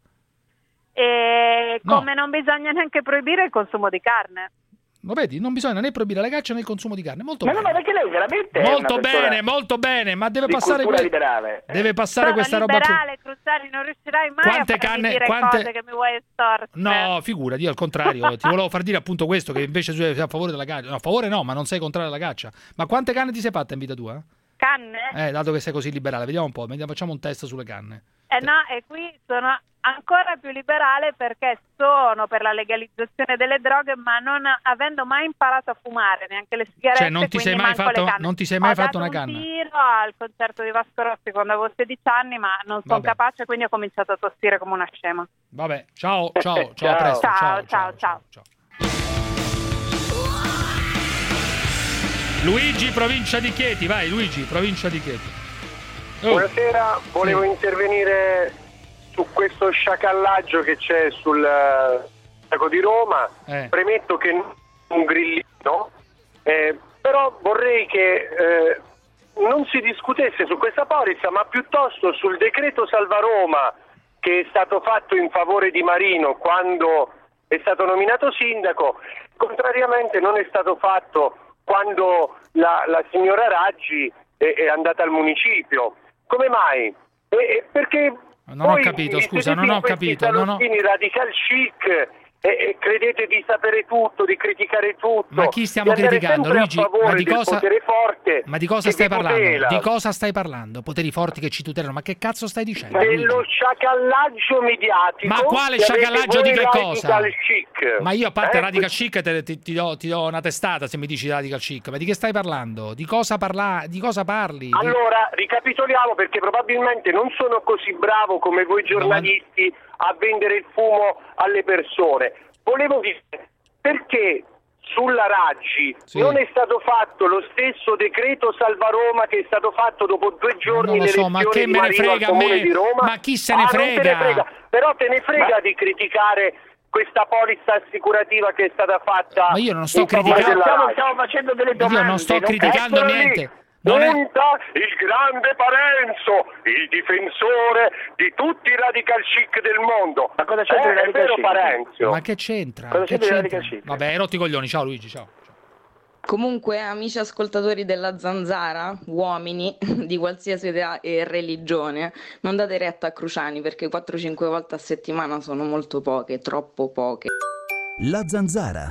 E No. come non bisogna neanche proibire il consumo di carne. Lo vedi? Non bisogna né proibire la caccia né il consumo di carne. Molto Ma no, bene. ma perché lei veramente è Molto una persona bene, molto bene, ma deve di passare cultura que- liberale. Deve passare Sono questa roba qui. liberale, Cruciani, non riuscirai mai Quante a farmi canne- dire quante- cose che mi vuoi estorcere. No, figurati, io al contrario, ti volevo far dire appunto questo, che invece tu sei a favore della caccia. No, a favore no, ma non sei contrario alla caccia. Ma quante canne ti sei fatta in vita tua? Canne? Eh, dato che sei così liberale, vediamo un po', vediamo- facciamo un test sulle canne. Eh no, e qui sono ancora più liberale perché sono per la legalizzazione delle droghe, ma non avendo mai imparato a fumare neanche le sigarette. Cioè, non ti sei quindi mai manco fatto- le canne. non ti sei mai Ho fatto dato una un canna? tiro al concerto di Vasco Rossi quando avevo sedici anni, ma non sono Vabbè. capace, quindi ho cominciato a tossire come una scema. Vabbè, ciao, ciao, ciao, a presto. Ciao, Ciao, ciao, ciao. Luigi, provincia di Chieti, vai, Luigi, provincia di Chieti. Oh. Buonasera, volevo Sì. intervenire su questo sciacallaggio che c'è sul eh, Lago di Roma. Eh. Premetto che non è un grillino, eh, però vorrei che eh, non si discutesse su questa polizza, ma piuttosto sul decreto Salva Roma che è stato fatto in favore di Marino quando è stato nominato sindaco, contrariamente non è stato fatto quando la, la signora Raggi è, è andata al municipio. Come mai? E, e perché Non ho poi capito, vi scusa, sedete non in ho questi capito, non ho- salottini radical chic e, e credete di sapere tutto, di criticare tutto. Ma chi stiamo di andare criticando, sempre Luigi? a favore Ma di del cosa, potere forte ma di cosa che stai vi parlando? tutela. Di cosa stai parlando? Poteri forti che ci tutelano? Ma che cazzo stai dicendo? Dello Luigi? sciacallaggio mediatico. Ma quale che avete sciacallaggio voi di che radical cosa? chic. Ma io a parte Eh, radical chic te- ti, ti, do, ti do una testata se mi dici radical chic. Ma di che stai parlando? Di cosa, parla, di cosa parli? Di- Allora, ricapitoliamo, perché probabilmente non sono così bravo come voi giornalisti a vendere il fumo alle persone. Volevo dire, perché sulla Raggi Sì. non è stato fatto lo stesso decreto Salva Roma che è stato fatto dopo due giorni Non lo so, nelle ma elezioni che di me ne Marino al frega a Comune me? di Roma? Ma chi se ne Ah, non te frega? ne frega? Però te ne frega di criticare questa polizza assicurativa che è stata fatta. Ma io non sto in favore criticando- della Stiamo, Raggi. stiamo facendo delle domande. Io non sto non- criticando Eccolo lì. niente. Non è... Punta il grande Parenzo, il difensore di tutti i radical chic del mondo. Ma cosa c'entra Eh, il è radical vero chic? Parenzo? Ma che c'entra? Cosa Che c'entra il c'entra? radical chic? Vabbè, hai rotto i coglioni. Ciao Luigi, ciao. Comunque, amici ascoltatori della Zanzara, uomini di qualsiasi età e religione, non date retta a Cruciani perché quattro cinque volte a settimana sono molto poche, troppo poche. La Zanzara.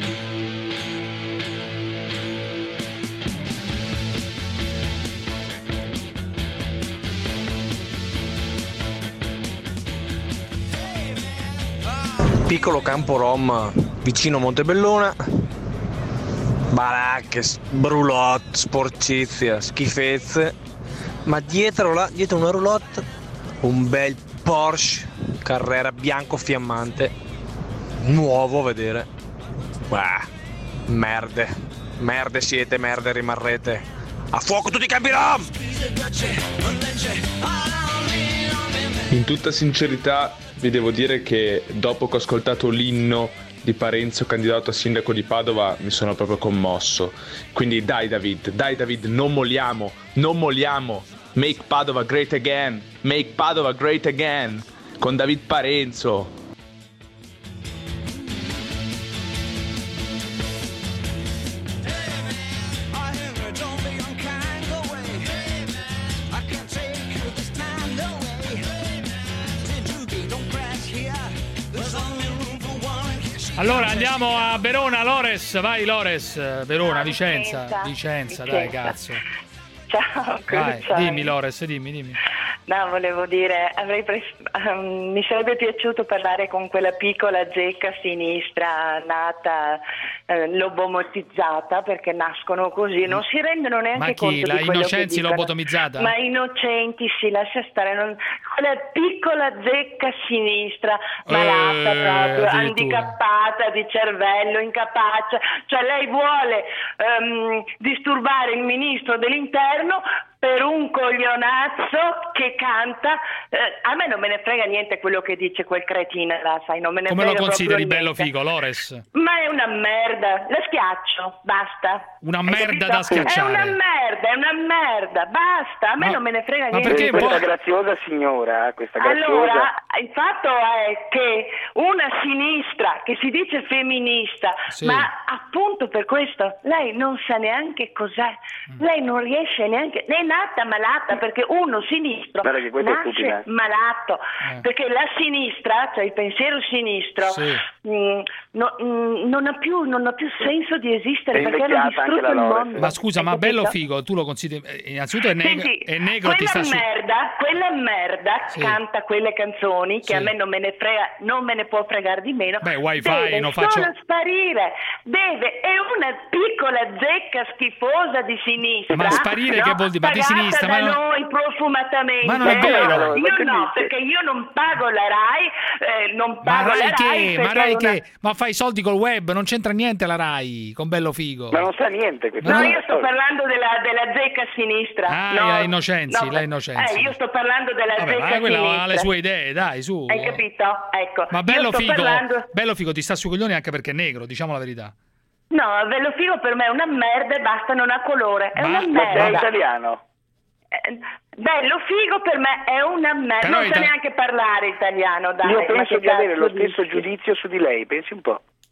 Piccolo campo rom vicino Montebelluna, baracche, brulotte, sporcizia, schifezze, ma dietro là, dietro una roulotte, un bel Porsche Carrera bianco fiammante, nuovo a vedere. Bah, merde, merde siete, merde rimarrete. A fuoco tutti i campi rom! In tutta sincerità vi devo dire che dopo che ho ascoltato l'inno di Parenzo candidato a sindaco di Padova mi sono proprio commosso. Quindi dai David, dai David, non molliamo, non molliamo. Make Padova great again, make Padova great again con David Parenzo. Allora andiamo a Verona, Lores, vai Lores, Verona, Vicenza, Vicenza, dai cazzo. Ciao, Vai, Cruciani. dimmi Lores, dimmi, dimmi. No, volevo dire, avrei pres- um, mi sarebbe piaciuto parlare con quella piccola zecca sinistra nata eh, lobotomizzata, perché nascono così, non si rendono neanche Ma chi? conto La di quello Innocenzi che dicono. lobotomizzata? Ma innocenti, si lascia stare, non... quella piccola zecca sinistra malata Eh, proprio, addirittura. handicappata di cervello, incapace, cioè lei vuole ehm, disturbare il ministro dell'interno per un coglionazzo che canta. Eh, a me non me ne frega niente quello che dice quel cretino là, sai, non me ne Come lo frega consideri proprio bello niente. figo, Lores? Ma è una merda, la schiaccio, basta. Una Hai merda capito? da schiacciare. È una merda, è una merda, basta, a me Ma- non me ne frega ma niente. perché di un po'- questa Graziosa signora, questa graziosa. allora, il fatto è che una sinistra che si dice femminista, Sì. ma appunto per questo lei non sa neanche cos'è, Mm. lei non riesce neanche, è nata malata, perché uno sinistro Guarda che questa è nasce stupida. malato, perché la sinistra, cioè il pensiero sinistro, Sì. mh, no- mh, non ha più non ha più senso di esistere, È perché hanno invecchiata anche distrutto la il Lores. mondo. Ma scusa, Hai ma capito? bello figo, tu lo consideri... eh, Innanzitutto è, neg- Senti, è negro, ti sta quella su... merda, quella merda Sì. canta quelle canzoni che Sì. a me non me ne frega, non me ne può fregare di meno. Beh, wifi, deve non solo faccio- sparire, deve, è una piccola zecca schifosa di sinistra. Ma sparire no? che vuol dire? Ma di Pagata sinistra, da ma non- noi profumatamente. Ma non è Eh, vero. Io no, perché io non pago la Rai, eh, non Ma pago Rai la Rai. che? Ma perché Rai è una- che? Ma fai soldi col web, non c'entra niente la Rai, con bello figo. Ma non sa niente questo. No, io sto parlando della, della zecca a sinistra. Ah, no, la Innocenzi, no, la Innocenzi. Eh, io sto parlando della Vabbè, zecca ma a quella sinistra. ha le sue idee, dai, su. Hai capito? Ecco. Ma io bello sto figo, parlando- bello figo ti sta sui coglioni anche perché è negro, diciamo la verità. No, Bello Figo per me è una merda e basta, non ha colore. È una Ma sei merda. italiano? Eh, Bello Figo per me è una merda. Però Non sa ita- neanche parlare italiano, dai. Io ma penso che di avere cazzo lo stesso dici? giudizio su di lei, pensi un po'.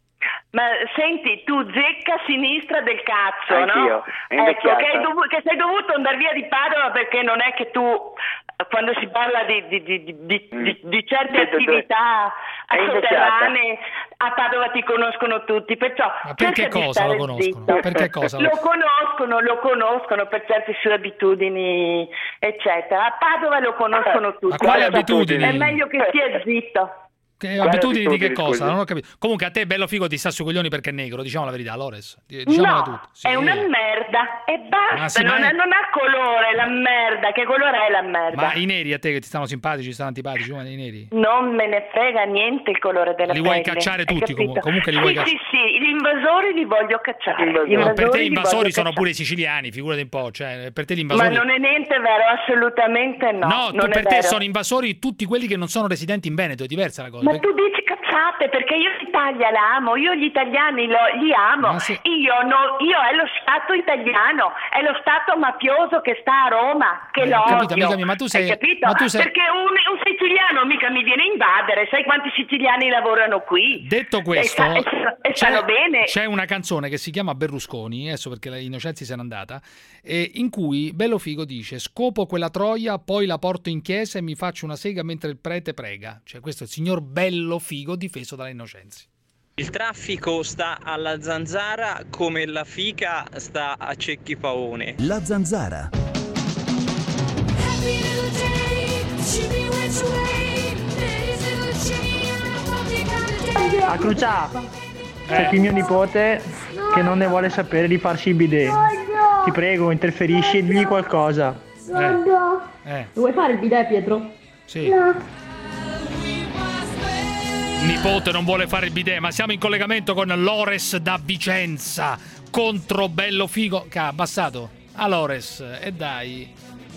Ma senti, tu zecca sinistra del cazzo, Anch'io, no? è Ecco, invecchiata. che, hai dovu- che sei dovuto andare via di Padova perché non è che tu, quando si parla di, di, di, di, di, di, di certe attività È sotterranee, a Padova ti conoscono tutti, perciò Ma perché cerca di cosa stare lo conoscono? zitto. Perché cosa? Lo conoscono, lo conoscono per certe sue abitudini, eccetera. A Padova lo conoscono tutti. quali abitudini? È meglio che stia zitto. Che Quali abitudini di che abitudini, cosa? scusi? Non ho capito. Comunque a te bello figo ti sta sui coglioni perché è negro, diciamo la verità, Lores. Diciamola No, tutta. Sì. è una merda e basta, Ma sì, non, ma è- è- non ha colore la merda, che colore è la merda? Ma i neri a te che ti stanno simpatici, ti stanno antipatici, come i neri? Non me ne frega niente il colore della Li pelle. vuoi cacciare hai tutti capito? comunque, comunque li sì, vuoi sì, cacciare. sì, gli invasori li voglio cacciare. Gli Ma per te li gli invasori voglio sono cacciare. pure siciliani, figurati un po', cioè per te gli Ma invasori non è niente vero, assolutamente no. No, tu non per è te vero. sono invasori tutti quelli che non sono residenti in Veneto, è diversa la cosa. Ma perché- tu dici cazzate perché io l'Italia la amo, io gli italiani lo- li amo, io, no, io è lo Stato italiano, è lo Stato mafioso che sta a Roma, che Eh, lo ho capito, odio. amica mia, ma tu sei- Hai capito? ma tu sei- Perché un, un siciliano mica mi viene a invadere, sai quanti siciliani lavorano qui? Detto questo, e, sta- e sta- e stanno bene. c'è una canzone che si chiama Berlusconi, adesso perché la Innocenzi se n'è andata, e in cui Bello Figo dice: scopo quella troia, poi la porto in chiesa e mi faccio una sega mentre il prete prega. Cioè questo è il signor Bello Figo difeso dalla Innocenzi. Il traffico sta alla Zanzara come la fica sta a Cecchi Paone. La Zanzara. A Crucià c'è qui mio nipote che non ne vuole sapere di farsi il bidet. Ti prego, interferisci e digli qualcosa. Eh, Lo vuoi fare il bidet, Pietro? sì. Nipote non vuole fare il bidet, ma siamo in collegamento con Lores da Vicenza contro Bello Figo. Che ha abbassato? A Lores, e dai.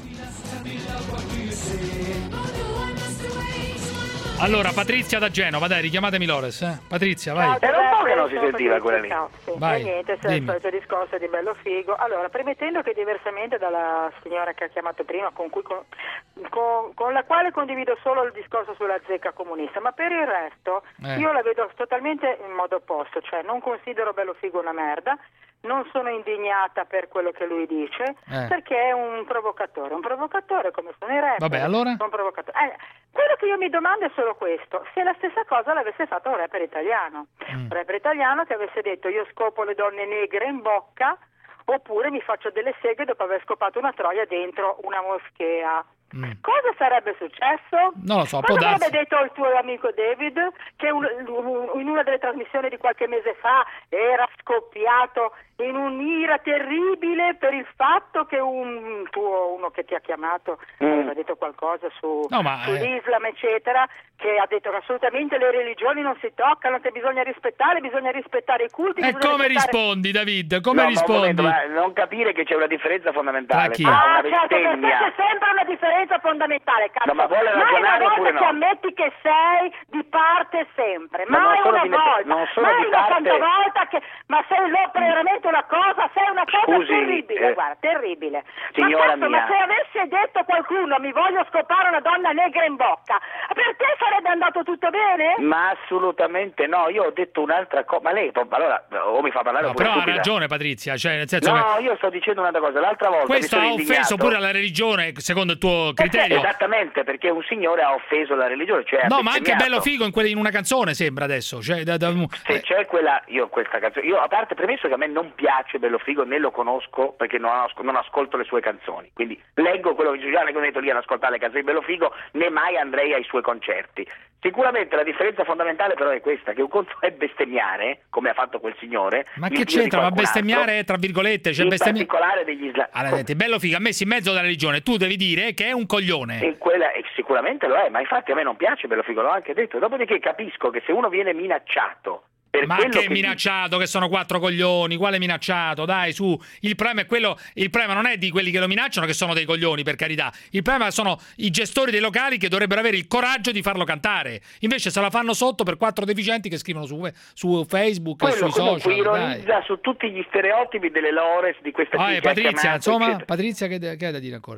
Allora, Patrizia da Genova, dai, richiamatemi Lores, eh. Patrizia, vai. Era un po' che non si sentiva quella lì. Sì, Vai, e niente, c'è il dimmi. solito discorso di bello figo. Allora, premettendo che diversamente dalla signora che ha chiamato prima, con, cui, con, con, con la quale condivido solo il discorso sulla zecca comunista, ma per il resto Eh. io la vedo totalmente in modo opposto, cioè non considero bello figo una merda, non sono indignata per quello che lui dice, Eh. perché è un provocatore, un provocatore come sono i rapper. Vabbè, allora? Un provocatore. Eh, quello che io mi domando è solo questo: se la stessa cosa l'avesse fatto un rapper italiano, Mm. un rapper italiano che avesse detto io scopo le donne negre in bocca, oppure mi faccio delle seghe dopo aver scopato una troia dentro una moschea. Mm. Cosa sarebbe successo? Non lo so, può Cosa darsi. avrebbe detto il tuo amico David, che un- un- in una delle trasmissioni di qualche mese fa era scoppiato in un'ira terribile per il fatto che un tuo, uno che ti ha chiamato, aveva detto qualcosa su, No, ma, eh. sull'Islam, eccetera, che ha detto che assolutamente le religioni non si toccano, che bisogna rispettare, bisogna rispettare i culti. E bisogna come rispettare- rispondi, David? Come No, ma un rispondi? momento, ma non capire che c'è una differenza fondamentale Tra chi? tra Ah, una certo, per te bestemmia. c'è sempre una differenza fondamentale, cazzo. No, ma vuole mai ragionare una oppure volta no? che ammetti che sei di parte sempre, Ma non mai sono una di- volta, non sono mai di una parte- tanta volta che... Ma sei lo- veramente una cosa, sei una cosa Scusi, terribile, eh, guarda, terribile. signora ma cazzo, mia. ma se avesse detto qualcuno mi voglio scopare una donna negra in bocca, per te sarebbe andato tutto bene? Ma assolutamente no, io ho detto un'altra cosa, ma lei allora o mi fa parlare No, oppure però ha stupida. ragione Patrizia, cioè nel senso No, che io sto dicendo un'altra cosa, l'altra volta questo mi ha sono offeso indignato. pure alla religione, secondo il tuo Perché- criterio. Esattamente, perché un signore ha offeso la religione, cioè ha No, ma anche bestemmiato. Bello Figo in, quelle- in una canzone sembra adesso. Cioè, da- da- Se c'è quella, io questa canzone, io a parte premesso che a me non piace Bello Figo, né lo conosco perché non, as- non ascolto le sue canzoni, quindi leggo quello che Giuliano ha detto lì ad ascoltare le canzoni di Bello Figo, né mai andrei ai suoi concerti. Sicuramente la differenza fondamentale però è questa, che un conto è bestemmiare, come ha fatto quel signore. Ma il che Dio di c'entra? Ma qualcun bestemmiare altro, è tra virgolette, cioè in bestemmia... particolare degli islamici. Allora, senti, Bello Figo ha messo in mezzo della religione, tu devi dire che è un coglione. E quella e sicuramente lo è, ma infatti a me non piace Bello Figo, l'ho anche detto. Dopodiché capisco che se uno viene minacciato per Ma quello che che minacciato, che sono quattro coglioni, quale minacciato? Dai, su, il problema è quello, il problema non è di quelli che lo minacciano che sono dei coglioni, per carità. Il problema sono i gestori dei locali che dovrebbero avere il coraggio di farlo cantare. Invece se la fanno sotto per quattro deficienti che scrivono su, su Facebook e quello sui comunque social. Dai. ironizza su tutti gli stereotipi delle lores di questa Ah, e gente che ha Patrizia, chiamato, insomma, eccetera. Patrizia che, che hai da dire ancora?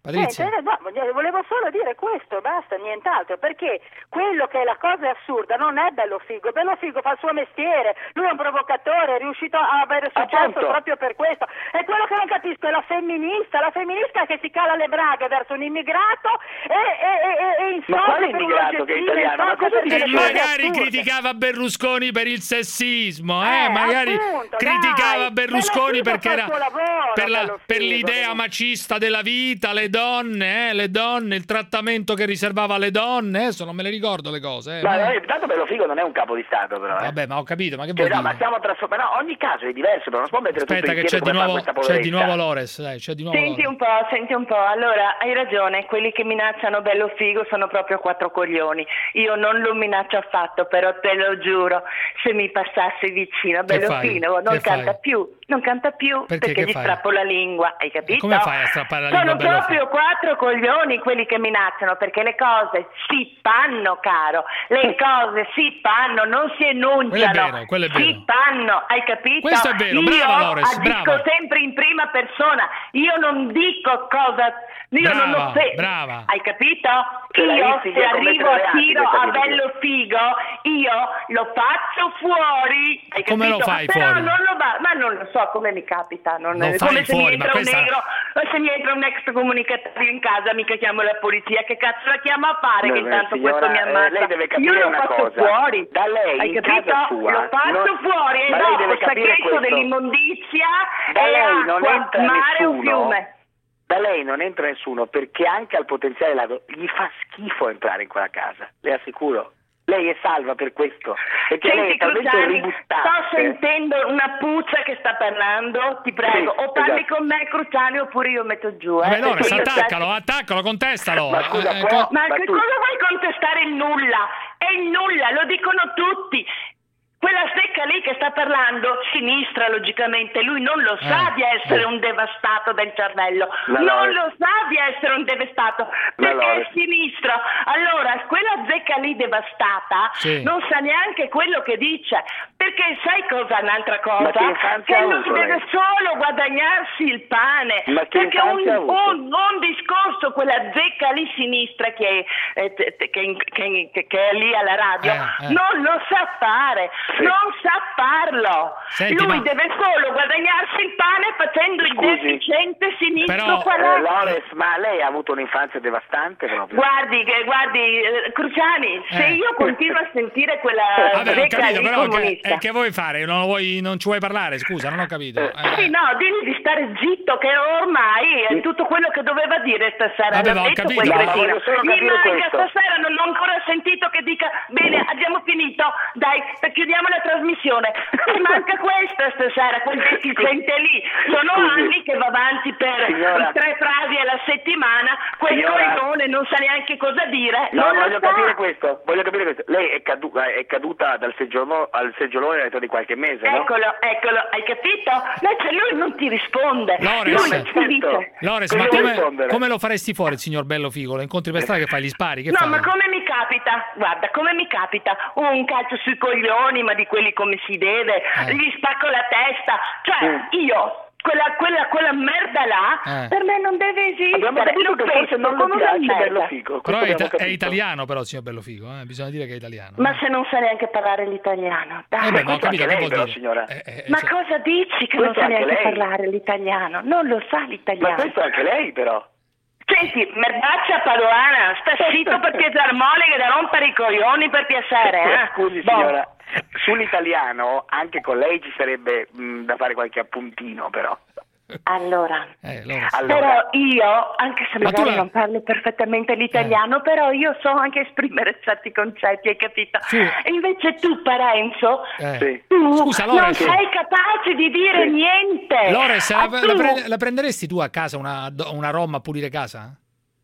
Patrizia. Eh, no, volevo solo dire questo, basta, nient'altro, perché quello che è la cosa assurda non è Bello Figo. Bello Figo fa il suo mestiere, lui è un provocatore, è riuscito a avere successo Appunto. proprio per questo. E quello che non capisco è la femminista, la femminista che si cala le braghe verso un immigrato e, e, e, e insolta Ma quale per immigrato che è un'oggettiva, italiano? Ma insolta cosa per dice? delle E cose magari assurde. criticava Berlusconi per il sessismo, eh? Eh, magari appunto, criticava dai. Berlusconi Bello Figo perché fa il era suo lavoro, per, la- Bello per Figo, l'idea macista della vita, le donne, eh? le donne, il trattamento che riservava alle donne, adesso non me le ricordo le cose. Eh? Ma Ma- eh, tanto Bello Figo non è un capo di Stato, però. Eh. Vabbè, ma ho capito, ma che Cioè, vuol no, ma dire? stiamo trasformando. No, ogni caso è diverso, però non si può mettere Aspetta tutto che insieme c'è di come fa nuovo, questa c'è di poveretta. nuovo Lores, dai, c'è di nuovo Senti Lores. un po', senti un po', allora hai ragione, quelli che minacciano Bello Figo sono proprio quattro coglioni. Io non lo minaccio affatto, però te lo giuro, se mi passasse vicino Bello fai? Figo non Che canta fai? più, non canta più Perché? perché Che gli fai? strappo la lingua, hai capito? Come fai a strappare la lingua Sono a Bello proprio quattro coglioni quelli che minacciano, perché le cose si fanno, caro, le cose si fanno, non si enunciano, Quello è vero, quello è vero. si fanno, hai capito? Questo è vero, io brava, Lores, agisco brava. sempre in prima persona, io non dico cosa, io Brava, non ho se- brava. hai capito? Cioè, la Io Rizzi se che arrivo commettere a reati, tiro questa a dice. Bello Figo, io lo faccio fuori, hai Come lo capito? fai Però fuori? non lo va, ma non lo so come mi capita, non Lo è fai come se fuori, mi ma entra un questa- negro, o se mi entra un extracomunicatario in casa, mica chiamo la polizia, che cazzo la chiamo a fare No, che no, intanto signora, questo mi eh, ammazza? lei deve capire Io lo una faccio cosa. fuori, Da lei, hai in capito? casa sua, Lo faccio non- fuori e ma lei dopo deve capire saccheggio questo. dell'immondizia Da e lei non acqua, entra mare o nessuno. fiume. Da lei non entra nessuno perché anche al potenziale ladro gli fa schifo entrare in quella casa, le assicuro. Lei è salva per questo, perché lei Senti è talmente Cruciani, ributtante. sto sentendo una puzza che sta parlando, ti prego, Sì, o parli esatto. con me Cruciani oppure io metto giù. Eh, Vabbè, Lores, perché io attaccalo, sai- attaccalo, contestalo. Ma scusa, Eh, può- co- Ma, Ma che tu- cosa vuoi contestare il nulla? È il nulla, lo dicono tutti. Quella secca lì che sta parlando, sinistra logicamente, lui non lo sa Eh, di essere eh. un devastato del cervello, La non Lores. lo sa di essere un devastato, La perché è Lores. sinistro. Allora, quella zecca lì devastata Sì. non sa neanche quello che dice, perché sai cosa è un'altra cosa? Ma che infanzia Che ha lui avuto deve lei? solo guadagnarsi il pane, Ma che perché un, infanzia ha avuto? un, un discorso, quella zecca lì sinistra che, eh, te- te- che, che- che- che è lì alla radio, Eh, eh. non lo sa fare, Sì. non sa farlo. Senti, Lui ma- deve solo guadagnarsi il pane facendo il Scusi. deficiente sinistro Però- Eh, qual è? Lores, ma lei ha avuto un'infanzia devastante proprio. Guardi, che- guardi, eh, Cruciani, se Eh. io continuo a sentire quella Vabbè, ho zecca capito, lì però che, comunista. eh, che vuoi fare? Non, lo vuoi, non ci vuoi parlare? Scusa, non ho capito. Eh. Sì, no, digli di stare zitto, che ormai è tutto quello che doveva dire stasera. Vabbè, l'ha ma ho detto capito, quel ma cretino. voglio solo Mi capire manca questo. stasera, non ho ancora sentito che dica bene, abbiamo finito, dai, chiudiamo la trasmissione. Mi manca questa stasera, quel deficiente lì. Sono Scusi. anni che va avanti per Signora. tre frasi alla settimana, quel Signora. coglione non sa neanche cosa dire. No, non lo voglio sa. capire questo, voglio capire questo. Lei è, cadu- è caduta dal seggiolone al seggiolone all'età di qualche mese, no? Eccolo, eccolo, hai capito? Invece lui non ti risponde. Lores. Lui Ma ti certo. dice. Lores, Cosa ma devo come, rispondere? come lo faresti fuori il signor Bello Figo? Lo incontri per strada che fai? Gli spari? Che No, fai? ma come mi capita? Guarda, come mi capita? Un calcio sui coglioni, ma di quelli come si deve. Eh. Gli spacco la testa. Cioè, Mm. io, quella, quella, quella merda là, Eh. per me non deve esistere. Abbiamo capito Lo che forse pesto non come le una piace merda. Bello Figo. Però questo è, ita- abbiamo è capito. italiano, però, il signor Bello Figo. Eh? Bisogna dire che è italiano. Ma se non sa neanche parlare l'italiano, dai. Eh beh, ma ho questo capito anche che lei, vuol però, dire. signora. Eh, eh, Ma cioè- cosa dici che Questo non sa anche neanche lei. parlare l'italiano? Non lo sa Ma l'italiano. questo anche lei, però. Senti, merdaccia paduana, sta zitto perché t'armoliche da rompere i coglioni per piacere, eh? Scusi, Boh. signora. Sull'italiano anche con lei ci sarebbe mh, da fare qualche appuntino, però. Allora, Eh, Lores. Allora. però io, anche se Ma tu magari la- non parlo perfettamente l'italiano, però io so anche esprimere certi concetti, hai capito? Sì. E invece tu, Parenzo, Eh. Sì. tu Scusa, non Lores. sei capace di dire Sì. niente. Lores, Ah, la, tu- la pre- la prenderesti tu a casa una, una Rom a pulire casa?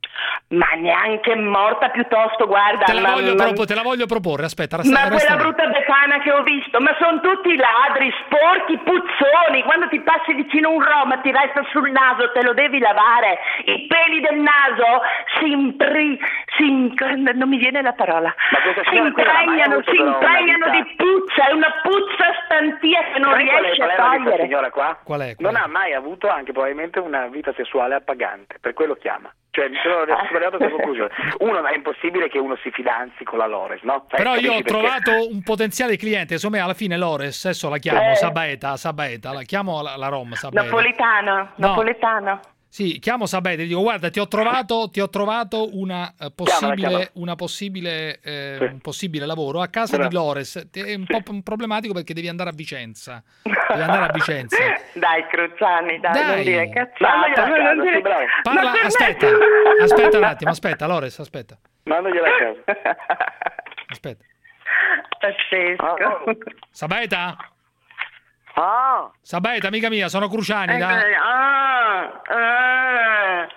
Ma neanche morta piuttosto, guarda. Te la, ma- voglio ma- propo- te la voglio proporre, aspetta, resta, Ma resta quella lì. brutta befana che ho visto, ma sono tutti ladri, sporchi, puzzoni, quando ti passi vicino vicino un rom ti resta sul naso, te lo devi lavare. I peli del naso si impri... si in- non mi viene la parola. Si impregnano, si impregnano di puzza, è una puzza stantia che non Sai qual è il riesce a problema di questa togliere. signora qua? Qual è? Non ha mai avuto anche probabilmente una vita sessuale appagante, per quello chiama. Cioè, mi sono sono arrivato a questa conclusione. Uno, ma è impossibile che uno si fidanzi con la Lores, no? Sai, Però io ho capisci perché? trovato un potenziale cliente, secondo me alla fine Lores, adesso la chiamo Eh. Sabaeta, Sabaeta, la chiamo la, la Rom, Sabaeta. Napolitano, No. napoletano. Sì, chiamo Sabaeta e dico guarda ti ho trovato, ti ho trovato una eh, possibile, Chiamala, chiamala. una possibile, eh, Sì. un possibile lavoro a casa Bravo. di Lores. È un po' problematico perché devi andare a Vicenza. Devi andare a Vicenza. Dai, Cruciani, dai, Dai. non dire cazzate. Mandagliela a non casa, dire- sì, bravo. Parla, Non ti aspetta, metto- aspetta un attimo, aspetta Lores, aspetta. Mandagliela a casa. Aspetta. Pazzesco. Sabaeta? Ah, Sabaeta, amica mia, sono Cruciani. eh, Da... ah, ah.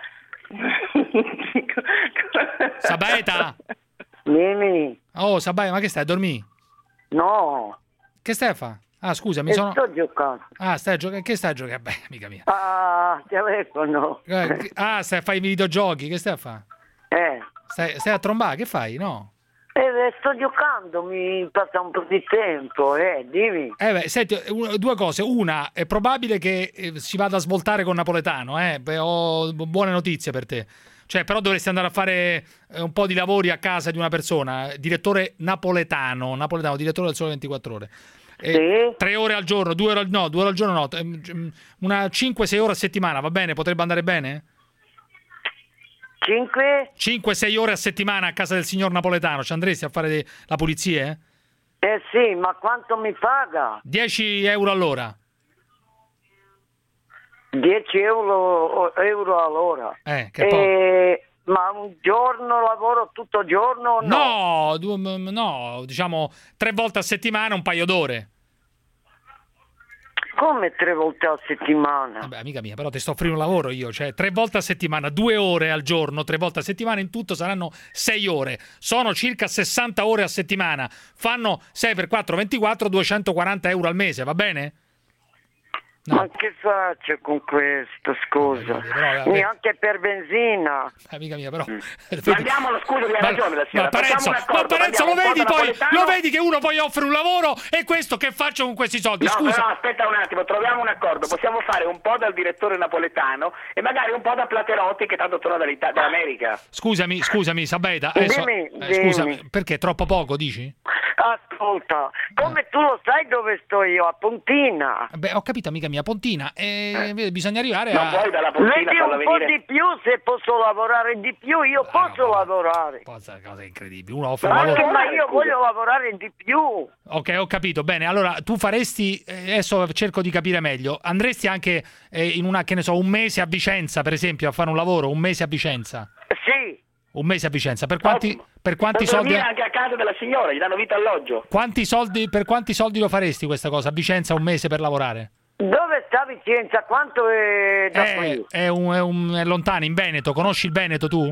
Sabaeta? Mimi, Oh, Sabaeta, ma che stai a dormire? no, Che stai a fare? Ah, scusa, mi e sono... sto giocando. Ah, stai a giocare? Che stai a giocare? Beh, amica mia. Ah, telefono. Eh, che- Ah, stai a fare i videogiochi, che stai a fare? Eh, Stai, stai a trombare, che fai? No? eh, sto giocando, mi passa un po' di tempo, eh, dimmi. Eh beh, senti, un- due cose. Una, è probabile che eh, si vada a svoltare con Napoletano, eh? Beh, ho bu- buone notizie per te. Cioè, però dovresti andare a fare eh, un po' di lavori a casa di una persona. Direttore Napoletano, Napoletano, direttore del Sole ventiquattro Ore. Eh, Tre ore al giorno, due ore al, no, due ore al giorno no, ehm, una cinque sei ore a settimana, va bene? Potrebbe andare bene? cinque? cinque sei ore a settimana a casa del signor Napoletano, ci andresti a fare de- la pulizia? Eh? Eh sì, ma quanto mi paga? dieci euro all'ora. dieci euro, euro all'ora. Eh, che Eh, ma un giorno lavoro tutto il giorno o no? No, due- m- no, diciamo tre volte a settimana, un paio d'ore. Come tre volte a settimana? Vabbè, amica mia, però ti sto offrendo un lavoro io, cioè tre volte a settimana, due ore al giorno, tre volte a settimana, in tutto saranno sei ore. Sono circa sessanta ore a settimana. Fanno sei per quattro, ventiquattro, duecentoquaranta euro al mese, va bene? Ma che faccio con questo, scusa? però, eh, Neanche per benzina. Amica mia, però... Mandiamolo, scusa, mi ha Ma- ragione la Ma signora. Parenzo, Facciamo un ma accordo, Parenzo, lo prendiamo un vedi po' poi? napoletano. Lo vedi che uno poi offre un lavoro e questo che faccio con questi soldi? No, Scusa. però aspetta un attimo, troviamo un accordo. Possiamo fare un po' dal direttore napoletano e magari un po' da Platerotti che tanto torna dall'Ita- dall'America. Scusami, scusami, Sabaeta. adesso- Dimmi, eh, scusa, dimmi. perché troppo poco, dici? Ascolta, come tu lo sai dove sto io? A Pontina. Beh, ho capito, amica mia, Pontina. E bisogna arrivare Non a... puoi dalla Vedi un po' di più, se posso lavorare di più, io posso lavorare. Cosa, cosa incredibile. Uno offre un Ma, lavoro... anche, ma io voglio lavorare di più. Ok, ho capito. Bene, allora tu faresti, eh, adesso cerco di capire meglio, andresti anche eh, in una, che ne so, un mese a Vicenza, per esempio, a fare un lavoro, un mese a Vicenza? Sì. Un mese a Vicenza. Per quanti, per quanti Per soldi... dormire anche a casa della signora, gli danno vita alloggio. Quanti soldi, per quanti soldi lo faresti questa cosa? A Vicenza un mese per lavorare? Dove sta Vicenza? Quanto è da È, qui? è, un, è, un, è lontano, in Veneto. Conosci il Veneto tu?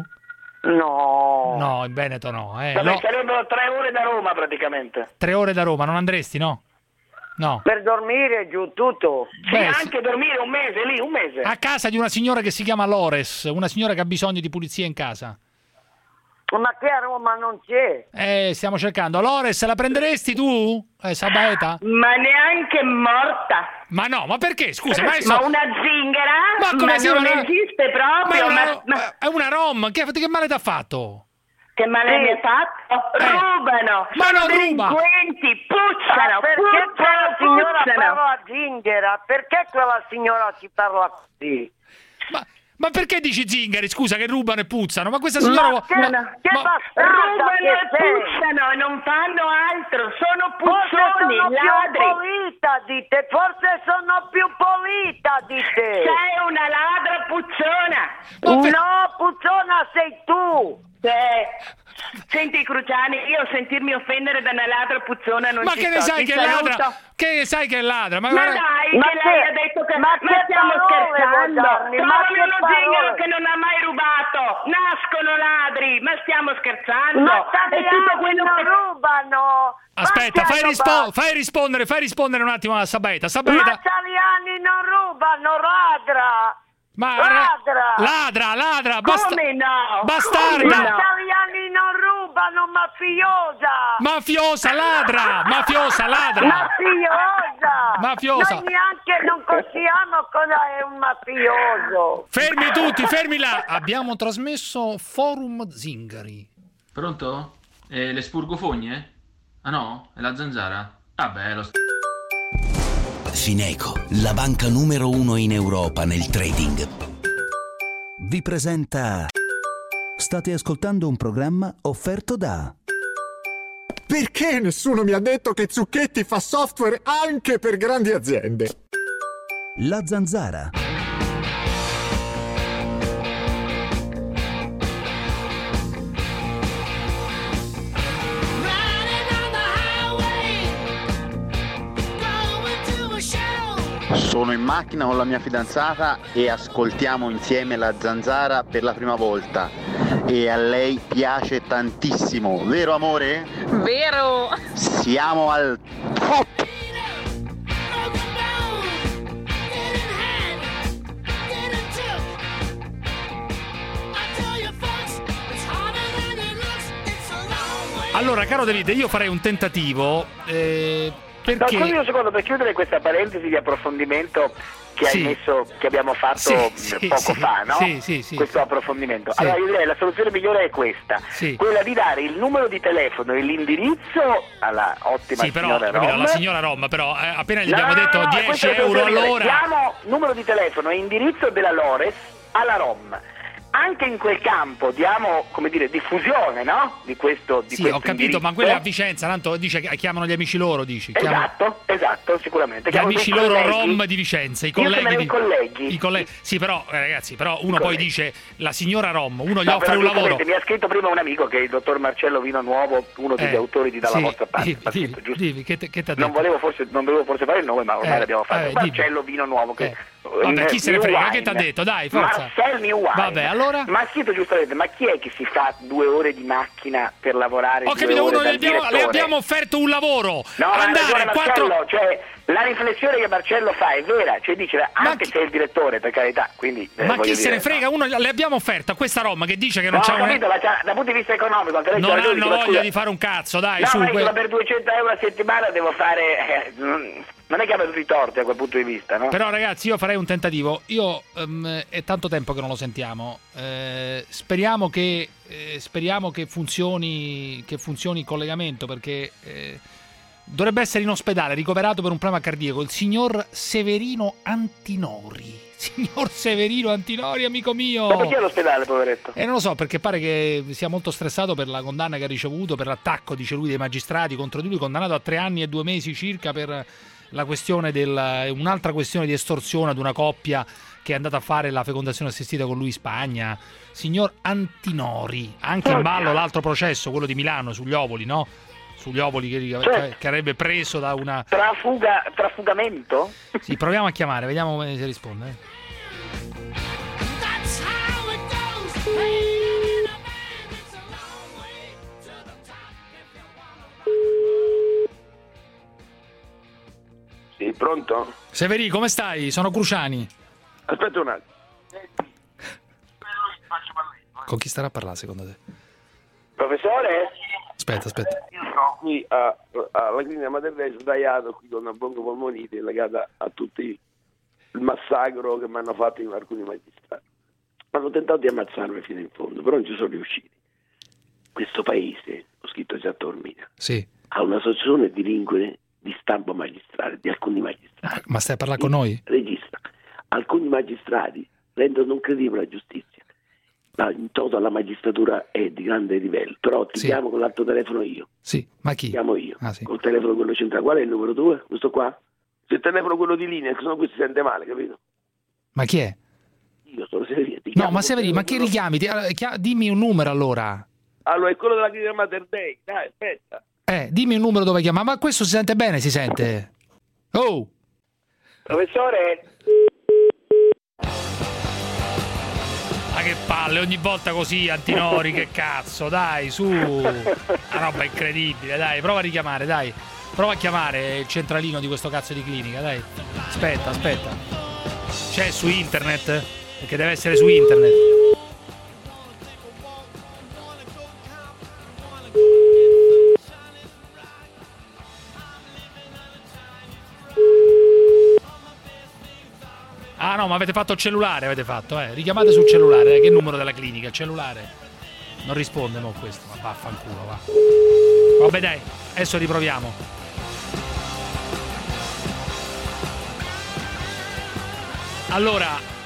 No. No, in Veneto no. Eh, Vabbè, no. sarebbero tre ore da Roma praticamente. Tre ore da Roma, non andresti, no? No. Per dormire giù tutto. Sì, Beh, anche dormire un mese lì, un mese. A casa di una signora che si chiama Lores, una signora che ha bisogno di pulizia in casa. Ma che a Roma non c'è? Eh, stiamo cercando. Lores, la prenderesti tu? Eh, Sabaeta? Ma neanche morta. Ma no, ma perché? Scusa, ma, adesso... Ma una zingara? Ma come si non una- esiste proprio. Ma è una, ma- ma- è una rom, che, che male t'ha fatto? Che male Sì. mi ha fatto? Eh. Rubano! Ma sono non ruba. delinquenti! Puzzano! Ah, perché puzzano, quella signora puzzano. parla zingara? Perché quella signora ci parla così? Ma, ma perché dici zingari? Scusa, che rubano e puzzano? Ma questa signora... Ma che, che ma- bastarda rubano che e sei. puzzano e non fanno altro, sono Forse puzzoni, sono più ladri. pulita di te, forse sono più pulita di te. Sei una ladra puzzona. No, puzzona sei tu. Sì. Senti Cruciani, io sentirmi offendere da una ladra puzzona non Ma ci che ne sto. sai Ti che saluto. ladra? Che ne sai che ladra? Ma, Ma guarda- dai, Ma che che- lei ha detto che... ma che stiamo parole, scherzando? Gianni, ma Trovami che uno zingaro parole? che non ha mai rubato. Nascono ladri, ma stiamo scherzando? Ma E tutto italiani quello non che... rubano! Aspetta, Ma fai, che rispo- hanno fai rispondere, fai rispondere un attimo a Sabeta. Ma Sabeta. italiani non rubano, ladra! Ma ladra! ladra, ladra, basta- Come no? bastarda! Ma italiani non rubano, mafiosa! Mafiosa, ladra! Mafiosa, ladra! Mafiosa! Mafiosa. Noi neanche non conosciamo cosa è un mafioso! Fermi tutti, fermi là! Abbiamo trasmesso Forum Zingari. Pronto? Eh, le spurgofogne? Ah no? È la zanzara? Vabbè, lo st- Fineco, la banca numero uno in Europa nel trading, vi presenta. State ascoltando un programma offerto da. Perché nessuno mi ha detto che Zucchetti fa software anche per grandi aziende? La Zanzara. Sono in macchina con la mia fidanzata e ascoltiamo insieme la Zanzara per la prima volta e a lei piace tantissimo, vero amore? Vero? Siamo al top! Allora, caro Davide, io farei un tentativo. Eh, No, perché. scusi un secondo, per chiudere questa parentesi di approfondimento che Sì. hai messo, che abbiamo fatto Sì, mh, sì, poco sì, fa, no? sì, sì, sì. Questo approfondimento. Sì. Allora io direi la soluzione migliore è questa, Sì. quella di dare il numero di telefono e l'indirizzo alla ottima Sì, però, signora capito, Rom. la signora Rom, però, eh, appena gli No, abbiamo no, detto no, no, dieci questa è la euro soluzione migliore. all'ora. Diamo numero di telefono e indirizzo della Lores alla Rom. Anche in quel campo diamo, come dire, diffusione, no? Di questo di Sì, questo ho capito, indirizzo. ma quella è a Vicenza, tanto dice che chiamano gli amici loro, dici. Chiamano- Esatto, esatto, sicuramente. Gli Chiamo amici dei loro colleghi. Rom di Vicenza, i Io sono colleghi. i di- colleghi. i colleghi. Sì, però, eh, ragazzi, però uno poi dice la signora Rom, uno gli No, offre però un lavoro. giustamente mi ha scritto prima un amico che è il dottor Marcello Vino Nuovo, uno degli Eh, autori di Dalla sì, vostra parte. dimmi, Mi ha scritto, dimmi, giusto? dimmi, che te- che t'ha Non detto? volevo forse, non dovevo forse fare il nome, ma ormai Eh, l'abbiamo fatto. vabbè, dimmi. Marcello Vino Nuovo che Vabbè, chi se ne New frega, Wine. che t'ha detto? Dai, forza. Marcel New Wine. Vabbè, allora? Ma ha scritto giustamente, ma chi è che si fa due ore di macchina per lavorare Ho due capito, ore uno dal le abbiamo, le direttore? abbiamo offerto un lavoro. No, ma ha ragione andare Marcello, quattro. cioè la riflessione che Marcello fa è vera, cioè dice anche se è il direttore, per carità, quindi eh, Ma voglio chi se dire, ne frega? Uno le abbiamo offerto a questa Roma che dice che non No, c'ha ho una. capito, ma c'ha- dal punto di vista economico anche lei Non c'ha ragione, hanno dice, ma voglia scusa, di fare un cazzo, dai, no, su. ma que- io per duecento euro a settimana devo fare eh, non non è che abbia tutti i torti a quel punto di vista, no? Però ragazzi, io farei un tentativo. Io ehm, è tanto tempo che non lo sentiamo. Eh, speriamo che eh, speriamo che funzioni che funzioni il collegamento, perché eh, dovrebbe essere in ospedale, ricoverato per un problema cardiaco, il signor Severino Antinori. Signor Severino Antinori, amico mio. Ma perché all'ospedale, poveretto? E non lo so, perché pare che sia molto stressato per la condanna che ha ricevuto, per l'attacco, dice lui, dei magistrati contro di lui, condannato a tre anni e due mesi circa per la questione del, un'altra questione di estorsione ad una coppia che è andata a fare la fecondazione assistita con lui in Spagna. Signor Antinori, anche in ballo l'altro processo, quello di Milano, sugli ovuli, no? Sugli ovuli che, Certo. che avrebbe preso da una... Trafuga, trafugamento? Sì, proviamo a chiamare, vediamo come si risponde. eh. Sì, pronto? Severi, come stai? Sono Cruciani. Aspetta un attimo. Con chi starà a parlare secondo te? Professore? Aspetta, aspetta. Io sono qui a- alla clinica Mater Dei, sdraiato qui con una broncopolmonite legata a tutti il massacro che mi hanno fatto in alcuni magistrati. Hanno tentato di ammazzarmi fino in fondo, però non ci sono riusciti. Questo paese, ho scritto già a Tormina, Sì. ha un'associazione di lingue di stampo magistrale, di alcuni magistrati. Ma stai a parlare con noi? Registra. Alcuni magistrati rendono non credibile la giustizia. Ma in toto la magistratura è di grande livello, però ti Sì. chiamo con l'altro telefono io. Sì, ma chi? Ti chiamo io. Ah, sì. Col telefono quello centrale. Qual è il numero due? Questo qua? Se il telefono quello di linea, che sennò qui si sente male, capito? Ma chi è? io sono Severino. Ti No, chiamo ma Severino, ma che richiami? Ti- allora, chia- Dimmi un numero allora. Allora, è quello della clinica Mater Dei, dai, aspetta. Eh, dimmi un numero dove chiama. Ma questo si sente bene, si sente? Oh! Professore? Ma che palle, ogni volta così, Antinori, che cazzo, dai, su. Una roba incredibile, dai, prova a richiamare, dai. Prova a chiamare il centralino di questo cazzo di clinica, dai. Aspetta, aspetta. C'è su internet? Perché deve essere su internet. Ah no, ma avete fatto il cellulare, avete fatto, eh. Richiamate sul cellulare, eh. Che numero della clinica? Il cellulare? Non risponde, mo questo, ma vaffanculo, va. Vabbè dai, adesso riproviamo. Allora,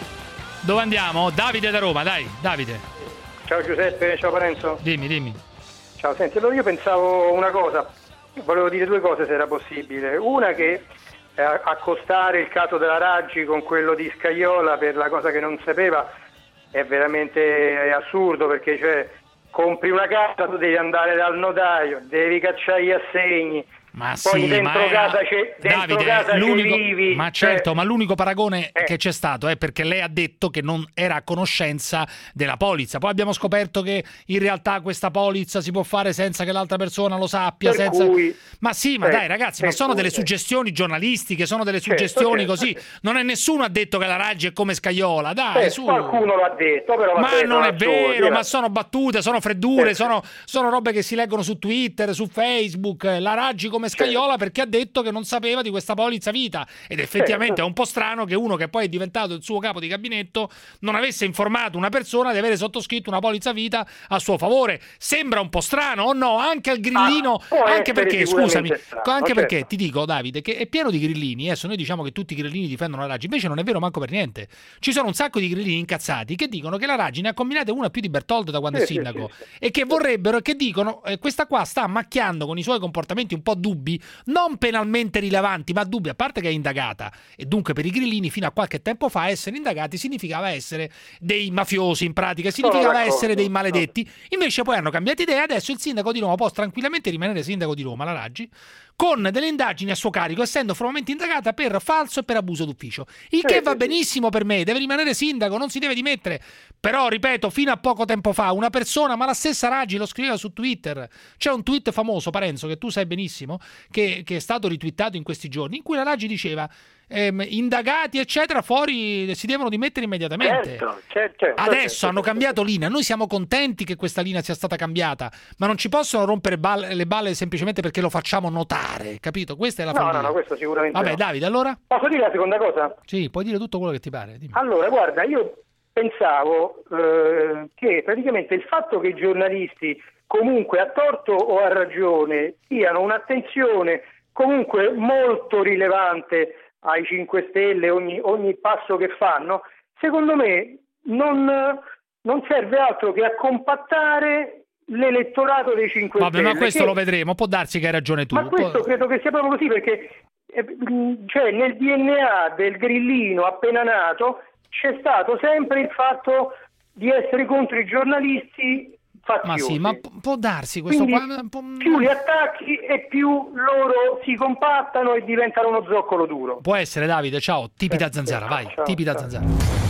dove andiamo? Davide da Roma, dai, Davide. Ciao Giuseppe, ciao Parenzo. Dimmi, dimmi. Ciao, senti, allora io pensavo una cosa, volevo dire due cose se era possibile. Una che eh, accostare il caso della Raggi con quello di Scaiola per la cosa che non sapeva è veramente assurdo, perché cioè compri una casa, tu devi andare dal notaio, devi cacciare gli assegni. Ma poi sì, dentro ma casa c'è dentro Davide, casa l'unico, ci vivi, ma certo, cioè, ma l'unico paragone eh. che c'è stato è perché lei ha detto che non era a conoscenza della polizza. Poi abbiamo scoperto che in realtà questa polizza si può fare senza che l'altra persona lo sappia, per senza... cui, Ma sì, ma eh, dai ragazzi, ma sono cui, delle eh. suggestioni giornalistiche, sono delle Certo, suggestioni certo, così. certo. Non è nessuno ha detto che la Raggi è come Scaiola, dai, eh, su. qualcuno l'ha detto, però Ma vabbè, non è assurdo, vero, era- ma sono battute, sono freddure, Eh. sono, sono robe che si leggono su Twitter, su Facebook. La Raggi come Scaiola perché ha detto che non sapeva di questa polizza vita, ed effettivamente è un po' strano che uno che poi è diventato il suo capo di gabinetto non avesse informato una persona di avere sottoscritto una polizza vita a suo favore. Sembra un po' strano o no? Anche al grillino, Ah, può anche essere perché sicuramente scusami, strano, anche certo. perché ti dico Davide che è pieno di grillini. Adesso noi diciamo che tutti i grillini difendono la Raggi, invece non è vero manco per niente. Ci sono un sacco di grillini incazzati che dicono che la Raggi ne ha combinate una più di Bertoldo da quando Sì, è sì, sindaco sì, sì. e che vorrebbero, che dicono eh, questa qua sta macchiando con i suoi comportamenti un po' dubbi, non penalmente rilevanti ma dubbi, a parte che è indagata, e dunque per i grillini fino a qualche tempo fa essere indagati significava essere dei mafiosi, in pratica significava d'accordo, essere dei maledetti. Invece poi hanno cambiato idea, adesso il sindaco di Roma può tranquillamente rimanere sindaco di Roma, la Raggi, con delle indagini a suo carico, essendo formalmente indagata per falso e per abuso d'ufficio, il Sì, che sì, va sì. benissimo per me, deve rimanere sindaco, non si deve dimettere. Però ripeto, fino a poco tempo fa una persona, ma la stessa Raggi lo scriveva su Twitter, c'è un tweet famoso, Parenzo, che tu sai benissimo, che, che è stato ritwittato in questi giorni, in cui la Raggi diceva ehm, indagati eccetera fuori si devono dimettere immediatamente. Certo, certo, certo, Adesso certo, hanno cambiato linea, noi siamo contenti che questa linea sia stata cambiata, ma non ci possono rompere balle- le balle semplicemente perché lo facciamo notare, capito? Questa è la No, follia. no, no, questo sicuramente Vabbè no. Davide, allora? Posso dire la seconda cosa? Sì, puoi dire tutto quello che ti pare, dimmi. Allora, guarda, io pensavo eh, che praticamente il fatto che i giornalisti, comunque a torto o a ragione, diano un'attenzione comunque molto rilevante ai cinque Stelle, ogni, ogni passo che fanno, secondo me non, non serve altro che a compattare l'elettorato dei cinque Vabbè, Stelle. ma questo che- lo vedremo, può darsi che hai ragione tu. Ma questo Può- credo che sia proprio così, perché eh, mh, cioè, nel D N A del grillino appena nato c'è stato sempre il fatto di essere contro i giornalisti faziosi. Ma sì, ma pu- può darsi questo Quindi, qua. può- più li attacchi e più loro si compattano e diventano uno zoccolo duro. Può essere Davide, ciao, tipi da zanzara, vai, ciao, tipi da ciao. zanzara.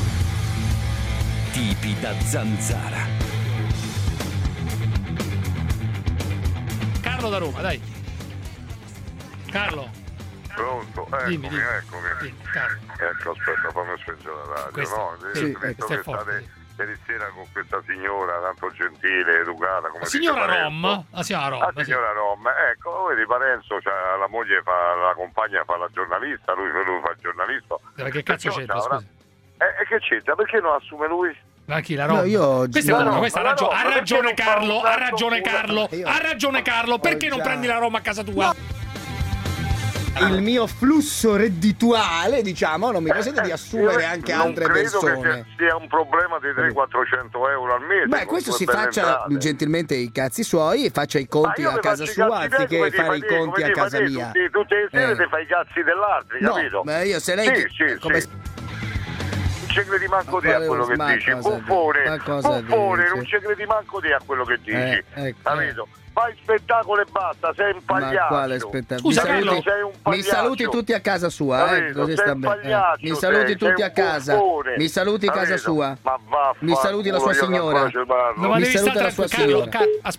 Tipi da zanzara. Carlo da Roma, dai. Carlo. Pronto? Eccomi, Dimmi, dimmi. eccomi. Sì, Carlo. Ecco, aspetta, fammi spengere la radio. Questo- no, sì, visto ecco, stai che forte, state ieri sera con questa signora tanto gentile, educata, come La signora dice Parenzo. Rom, la signora Rom, La signora Rom, ecco, vedi Parenzo, cioè, la moglie fa, la compagna fa la giornalista, lui, lui fa il giornalista. Ma che cazzo Perciò c'entra, c'avrà- scusa? E, e che c'entra? Perché non assume lui? Ma chi la Rom? No, io- Questa è No, buona, no, questa ha ma ragione, no, ha ma ragione perché non fa Carlo, un ha tanto ragione pure? Carlo, Io- ha ragione Carlo, perché non già. prendi la Roma a casa tua? Il mio flusso reddituale, diciamo, non mi consente di assumere Io anche non altre credo che persone. sia, sia un problema di trecento quattrocento euro al mese. Beh, con questo due si belle faccia entrate. gentilmente i cazzi suoi e faccia i conti Ma io a mi casa faccio i sua cazzi miei anziché come ti fare fai i te, conti come a ti fai casa te, mia. Tutti, tutte le sere Eh. ti fai i cazzi dell'altro, No, capito? ma io se lei Sì, che- sì, come sì. ci credi manco Ma te a quale quello che ma dici, cosa buffone, dici? Ma cosa buffone, dici? non ci credi manco te a quello che dici, Eh, ecco. capito? Fai spettacolo e basta, sei un Ma pagliaccio. quale spettacolo? Scusa, mi, Carlo, saluti, sei un mi pagliaccio. saluti tutti a casa sua, eh, Capito? così Sei sta un bene. Eh, pagliaccio, mi saluti sei, tutti sei a un casa. buffone. Mi saluti casa Capito? sua. Ma vaffanculo, Mi saluti la sua io che signora. ancora ci parlo. No, ma Mi devi saluta stare la sua tranquillo, signora. Carlo, Ca- as-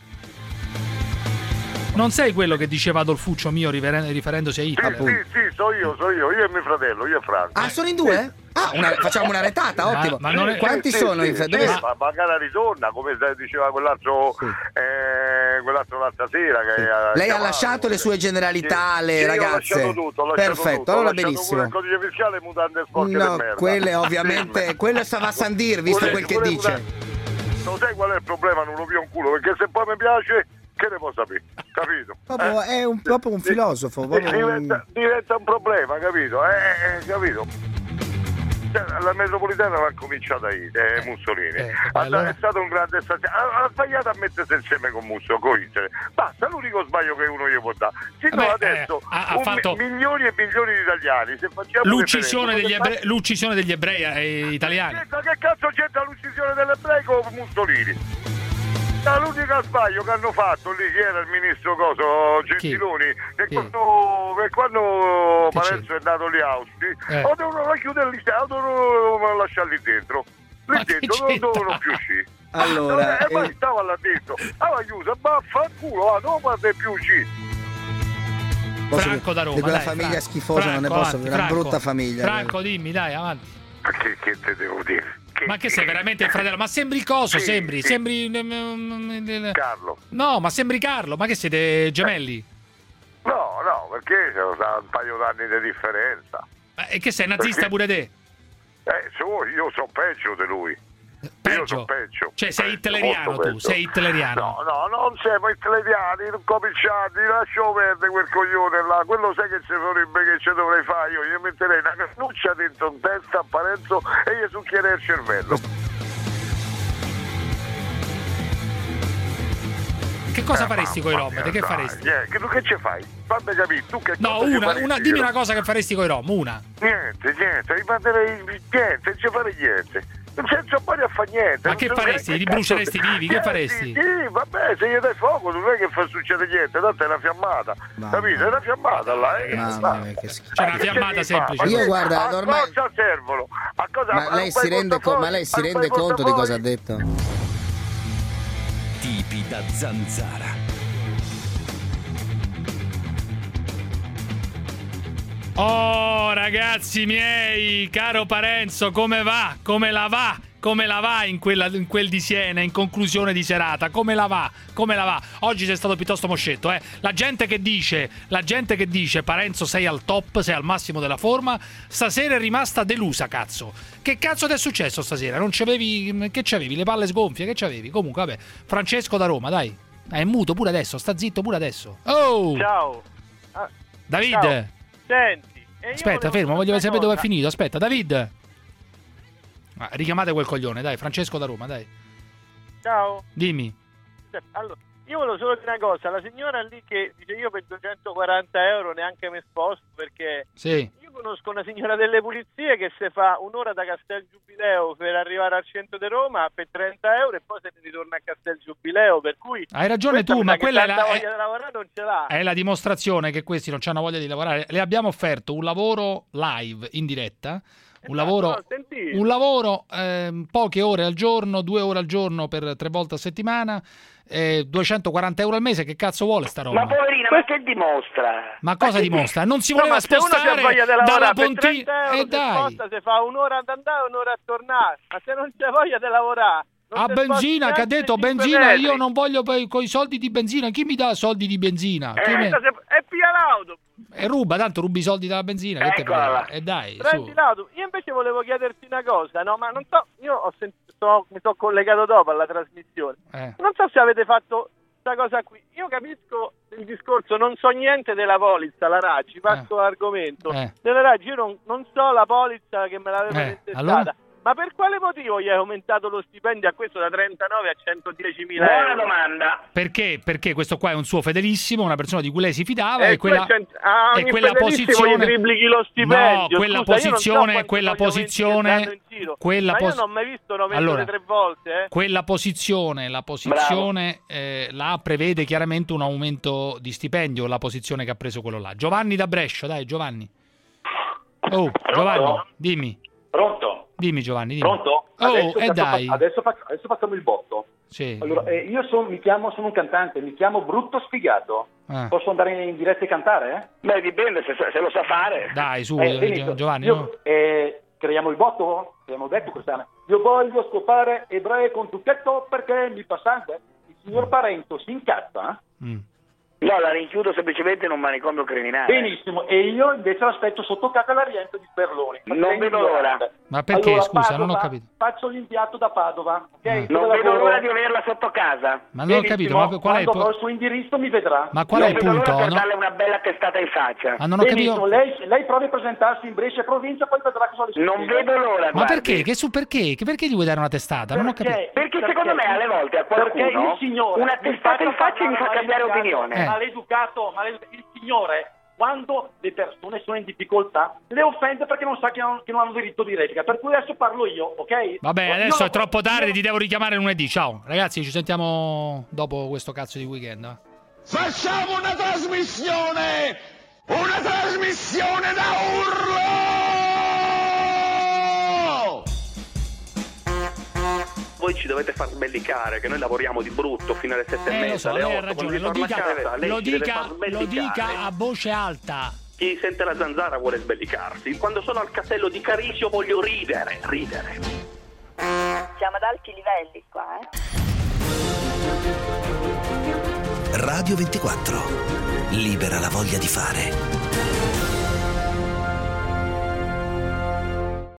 non sei quello che diceva Adolfuccio mio rifer- riferendosi a Sì, Hitler? sì, sì, so io, so io, io e mio fratello, io e Franco. Ah, sono in due? Ah, una- facciamo una retata, Ma- ottimo. ma non è- Quanti Sì, sono? sì, in sì, dove- sì, ma magari ritorna, come diceva quell'altro, eh, quell'altro l'altra sera. Che ha Lei ha chiamato. lasciato le sue generalità, Sì, le sì, ragazze? Ho lasciato tutto, ho lasciato Perfetto, tutto. allora Ho lasciato benissimo. pure il codice fiscale e mutande sporche No, di merda. quelle ovviamente, Sì. quello stava a Sandir, visto Pure- quel che pure dice. mutande- Non sai qual è il problema? Non lo pio un culo, perché se poi mi piace, che ne posso sapere? Capito? Proprio, Eh? è un, proprio un filosofo. Eh, proprio un- diventa, diventa un problema, capito? Eh, eh, capito? Cioè, la metropolitana l'ha cominciata io, eh, Mussolini. eh, Ha- allora- È stato un grande stanziale. Ha, ha sbagliato a mettersi insieme con Musso, con Hitler. Basta, l'unico sbaglio che uno gli può dare. Se no, Vabbè, adesso eh, ha- ha un mi- fatto- milioni e milioni di italiani, se facciamo L'uccisione un degli, referendum, ebrei, l'uccisione degli ebrei eh, italiani. c'entra- che cazzo c'entra l'uccisione dell'ebrei con Mussolini? Ah, l'unico sbaglio che hanno fatto lì, chi era il ministro Coso, Gentiloni, che Chi? quando, che quando Che Parenzo è andato lì a Austri, Eh. o devono chiudere lì, o devono lasciarli dentro. Lì Ma che dentro non c'entra? dovevano più uscire. Allora, e poi eh, stava là dentro, allora chiusa, vaffanculo, ah, non guarda più uscire. posso- Franco da Roma, di quella dai, famiglia Franco. schifosa non ne Franco, posso, avanti, una Franco. brutta famiglia. Franco, dimmi, dai, avanti. Ma che, che te devo dire? Che- Ma che sei veramente il fratello? Ma sembri il coso, Sì, sembri, sì. sembri mm, Carlo. No, ma sembri Carlo, ma che siete gemelli? No, no, perché c'è un paio d'anni di differenza. Ma e che sei nazista Perché? pure te? Eh, su, io so peggio di lui. Io Peggio? so peggio. Cioè sei Peggio, hitleriano molto tu, peggio. sei hitleriano. No, no, non siamo hitleriani, non cominciati, lasciamo perdere quel coglione là, quello sai che ci vorrebbe che ci dovrei fare io, gli metterei una cannuccia dentro in testa a Parenzo e gli succhierei il cervello. Che cosa Eh, faresti con i mamma rom? mia, Te che dai, faresti? eh, che tu che ci fai? Fammi capire, tu che No, cosa ci una, faresti? una, dimmi una cosa che faresti con i rom, una. Niente, niente, li manderei niente, non ci fare niente. Non senza poi a fare niente. Ma che Non- faresti? che Li cazzo- bruceresti vivi? Che Eh, faresti? Sì, sì, vabbè, se gli dai fuoco non è che fa succedere niente, tanto è una fiammata. Mamma. Capito? È una fiammata là. Eh, Mamma mia, che schifo. C'è una che fiammata ce ne semplice. fa? Io, guarda, a ormai- cosa servono? A cosa, Ma a lei un si bel rende, co- ma portafogli? lei si A un rende bel conto di cosa ha portafogli? detto? Tipi da zanzara. Oh, ragazzi miei, caro Parenzo, come va? Come la va? Come la va in, quella, in quel di Siena, in conclusione di serata? Come la va? Come la va? Oggi sei stato piuttosto moscetto, eh? La gente che dice, la gente che dice Parenzo sei al top, sei al massimo della forma, stasera è rimasta delusa, cazzo. Che cazzo ti è successo stasera? Non c'avevi, che c'avevi? Le palle sgonfie? Che c'avevi? Comunque, vabbè. Francesco da Roma, dai. È muto pure adesso, sta zitto pure adesso. Oh! Ciao. Ah, David! ciao. Senti, e io Aspetta, volevo fermo, dire voglio una sapere dove è cosa. finito. Aspetta, David. Ah, richiamate quel coglione, dai, Francesco da Roma, dai. Ciao. Dimmi. Allora, io volevo solo dire una cosa, la signora lì che dice io per duecentoquaranta euro neanche mi sposto perché Sì. io conosco una signora delle pulizie che se fa un'ora da Castel Giubileo per arrivare al centro di Roma per trenta euro e poi se ne ritorna a Castel Giubileo, per cui Hai ragione questa tu, mi ma sa che quella è tanta la- voglia è- di lavorare non ce l'ha. È la dimostrazione che questi non hanno voglia di lavorare. Le abbiamo offerto un lavoro live, in diretta, un lavoro, no, senti. un lavoro ehm, poche ore al giorno, due ore al giorno per tre volte a settimana, eh, duecentoquaranta euro al mese. Che cazzo vuole sta roba? Ma poverina, ma che dimostra? Ma cosa dimostra? Non si No, voleva ma se uno spostare c'ha voglia di lavorare dalla per Pontina. trenta euro E si dai, sposta, se fa un'ora ad andare e un'ora a tornare, ma se non c'è voglia di lavorare non a si benzina, sposta che ha neanche detto cinque benzina, metri. io non voglio con i soldi di benzina. Chi mi dà soldi di benzina? Chi Eh, me- se- e pia l'autobus. E ruba, tanto rubi i soldi dalla benzina. Che te Eccola. frega? E dai, Prendi su. l'auto. Io invece volevo chiederti una cosa, no? Ma non so, io ho sentito, so- mi sono collegato dopo alla trasmissione. Eh. Non so se avete fatto questa cosa qui. Io capisco il discorso, non so niente della polizza, la Raggi, passo l'argomento. Eh. Della Raggi io non, non so la polizza che me l'aveva Eh, intestata. allora? Ma per quale motivo gli hai aumentato lo stipendio a questo da trentanove a centodiecimila Buona euro? domanda. Perché? Perché questo qua è un suo fedelissimo, una persona di cui lei si fidava Eh, e quella, cioè, ah, e ogni quella fedelissimo posizione gli triplichi lo stipendio. No, quella Scusa, io non so posizione, quanti quella sono gli aumenti che danno posizione in giro, quella ma pos- io non ho mai visto un aumento Allora, di tre volte, eh. Quella posizione, la posizione eh, là prevede chiaramente un aumento di stipendio, la posizione che ha preso quello là. Giovanni da Brescia, dai Giovanni. Oh, Giovanni, dimmi. Pronto? Dimmi Giovanni, dimmi. Pronto? Oh, Adesso, e faccio- dai. adesso, faccio- adesso facciamo il botto. Sì. Allora, eh, io son- mi chiamo, sono un cantante, mi chiamo Brutto Sfigato. Ah. Posso andare in diretta e cantare? Eh? Beh, dipende se, se lo sa fare. Dai, su, Eh, eh, benissimo. Giovanni. Io, no? eh, creiamo il botto? Abbiamo detto quest'anno. Io voglio scopare ebrei con trucchetto perché mi fa sangue. Il signor Parenzo si incazza. Mm. No, la rinchiudo semplicemente in un manicomio criminale. Benissimo, e io invece l'aspetto sotto casa e la riempio di sperloni. Non vedo l'ora. Ma perché, Allora, scusa, Padova, non ho capito. Faccio l'inviato da Padova, ok? Ah. Non Dove vedo lavoro. l'ora di averla sotto casa. Ma non ho capito, ma qual è il Quando pu- avrò il suo indirizzo mi vedrà. Ma qual è non il vedo punto? l'ora per No? darle una bella testata in faccia. Ma non ho Benissimo, capito. lei, lei provi a presentarsi in Brescia provincia, poi vedrà cosa le succede. Non vedo l'ora, Ma guardi. perché? Che su perché? Che perché gli vuoi dare una testata? Non ho capito. Perché secondo me alle volte a Perché qualcuno il signore una mi testata in faccia faccia mi fa parlare cambiare maleducato, opinione. Eh. Maleducato, maleducato, il signore quando le persone sono in difficoltà le offende perché non sa che non, che non hanno diritto di replica. Per cui adesso parlo io, ok? Vabbè, Io adesso lo- è troppo tardi, io- ti devo richiamare lunedì. Ciao, ragazzi, ci sentiamo dopo questo cazzo di weekend. va? Facciamo una trasmissione! Una trasmissione da urlo! Voi ci dovete far sbellicare, che noi lavoriamo di brutto fino alle sette e Eh, lo mezza, so, alle lei ha otto. ragione, Quando lo ritorna dica, a casa, lei lo ci deve dica, far lo sbellicare. dica a voce alta. Chi sente la zanzara vuole sbellicarsi. Quando sono al castello di Carisio voglio ridere, ridere. Siamo ad alti livelli qua, eh? Radio ventiquattro. Libera la voglia di fare.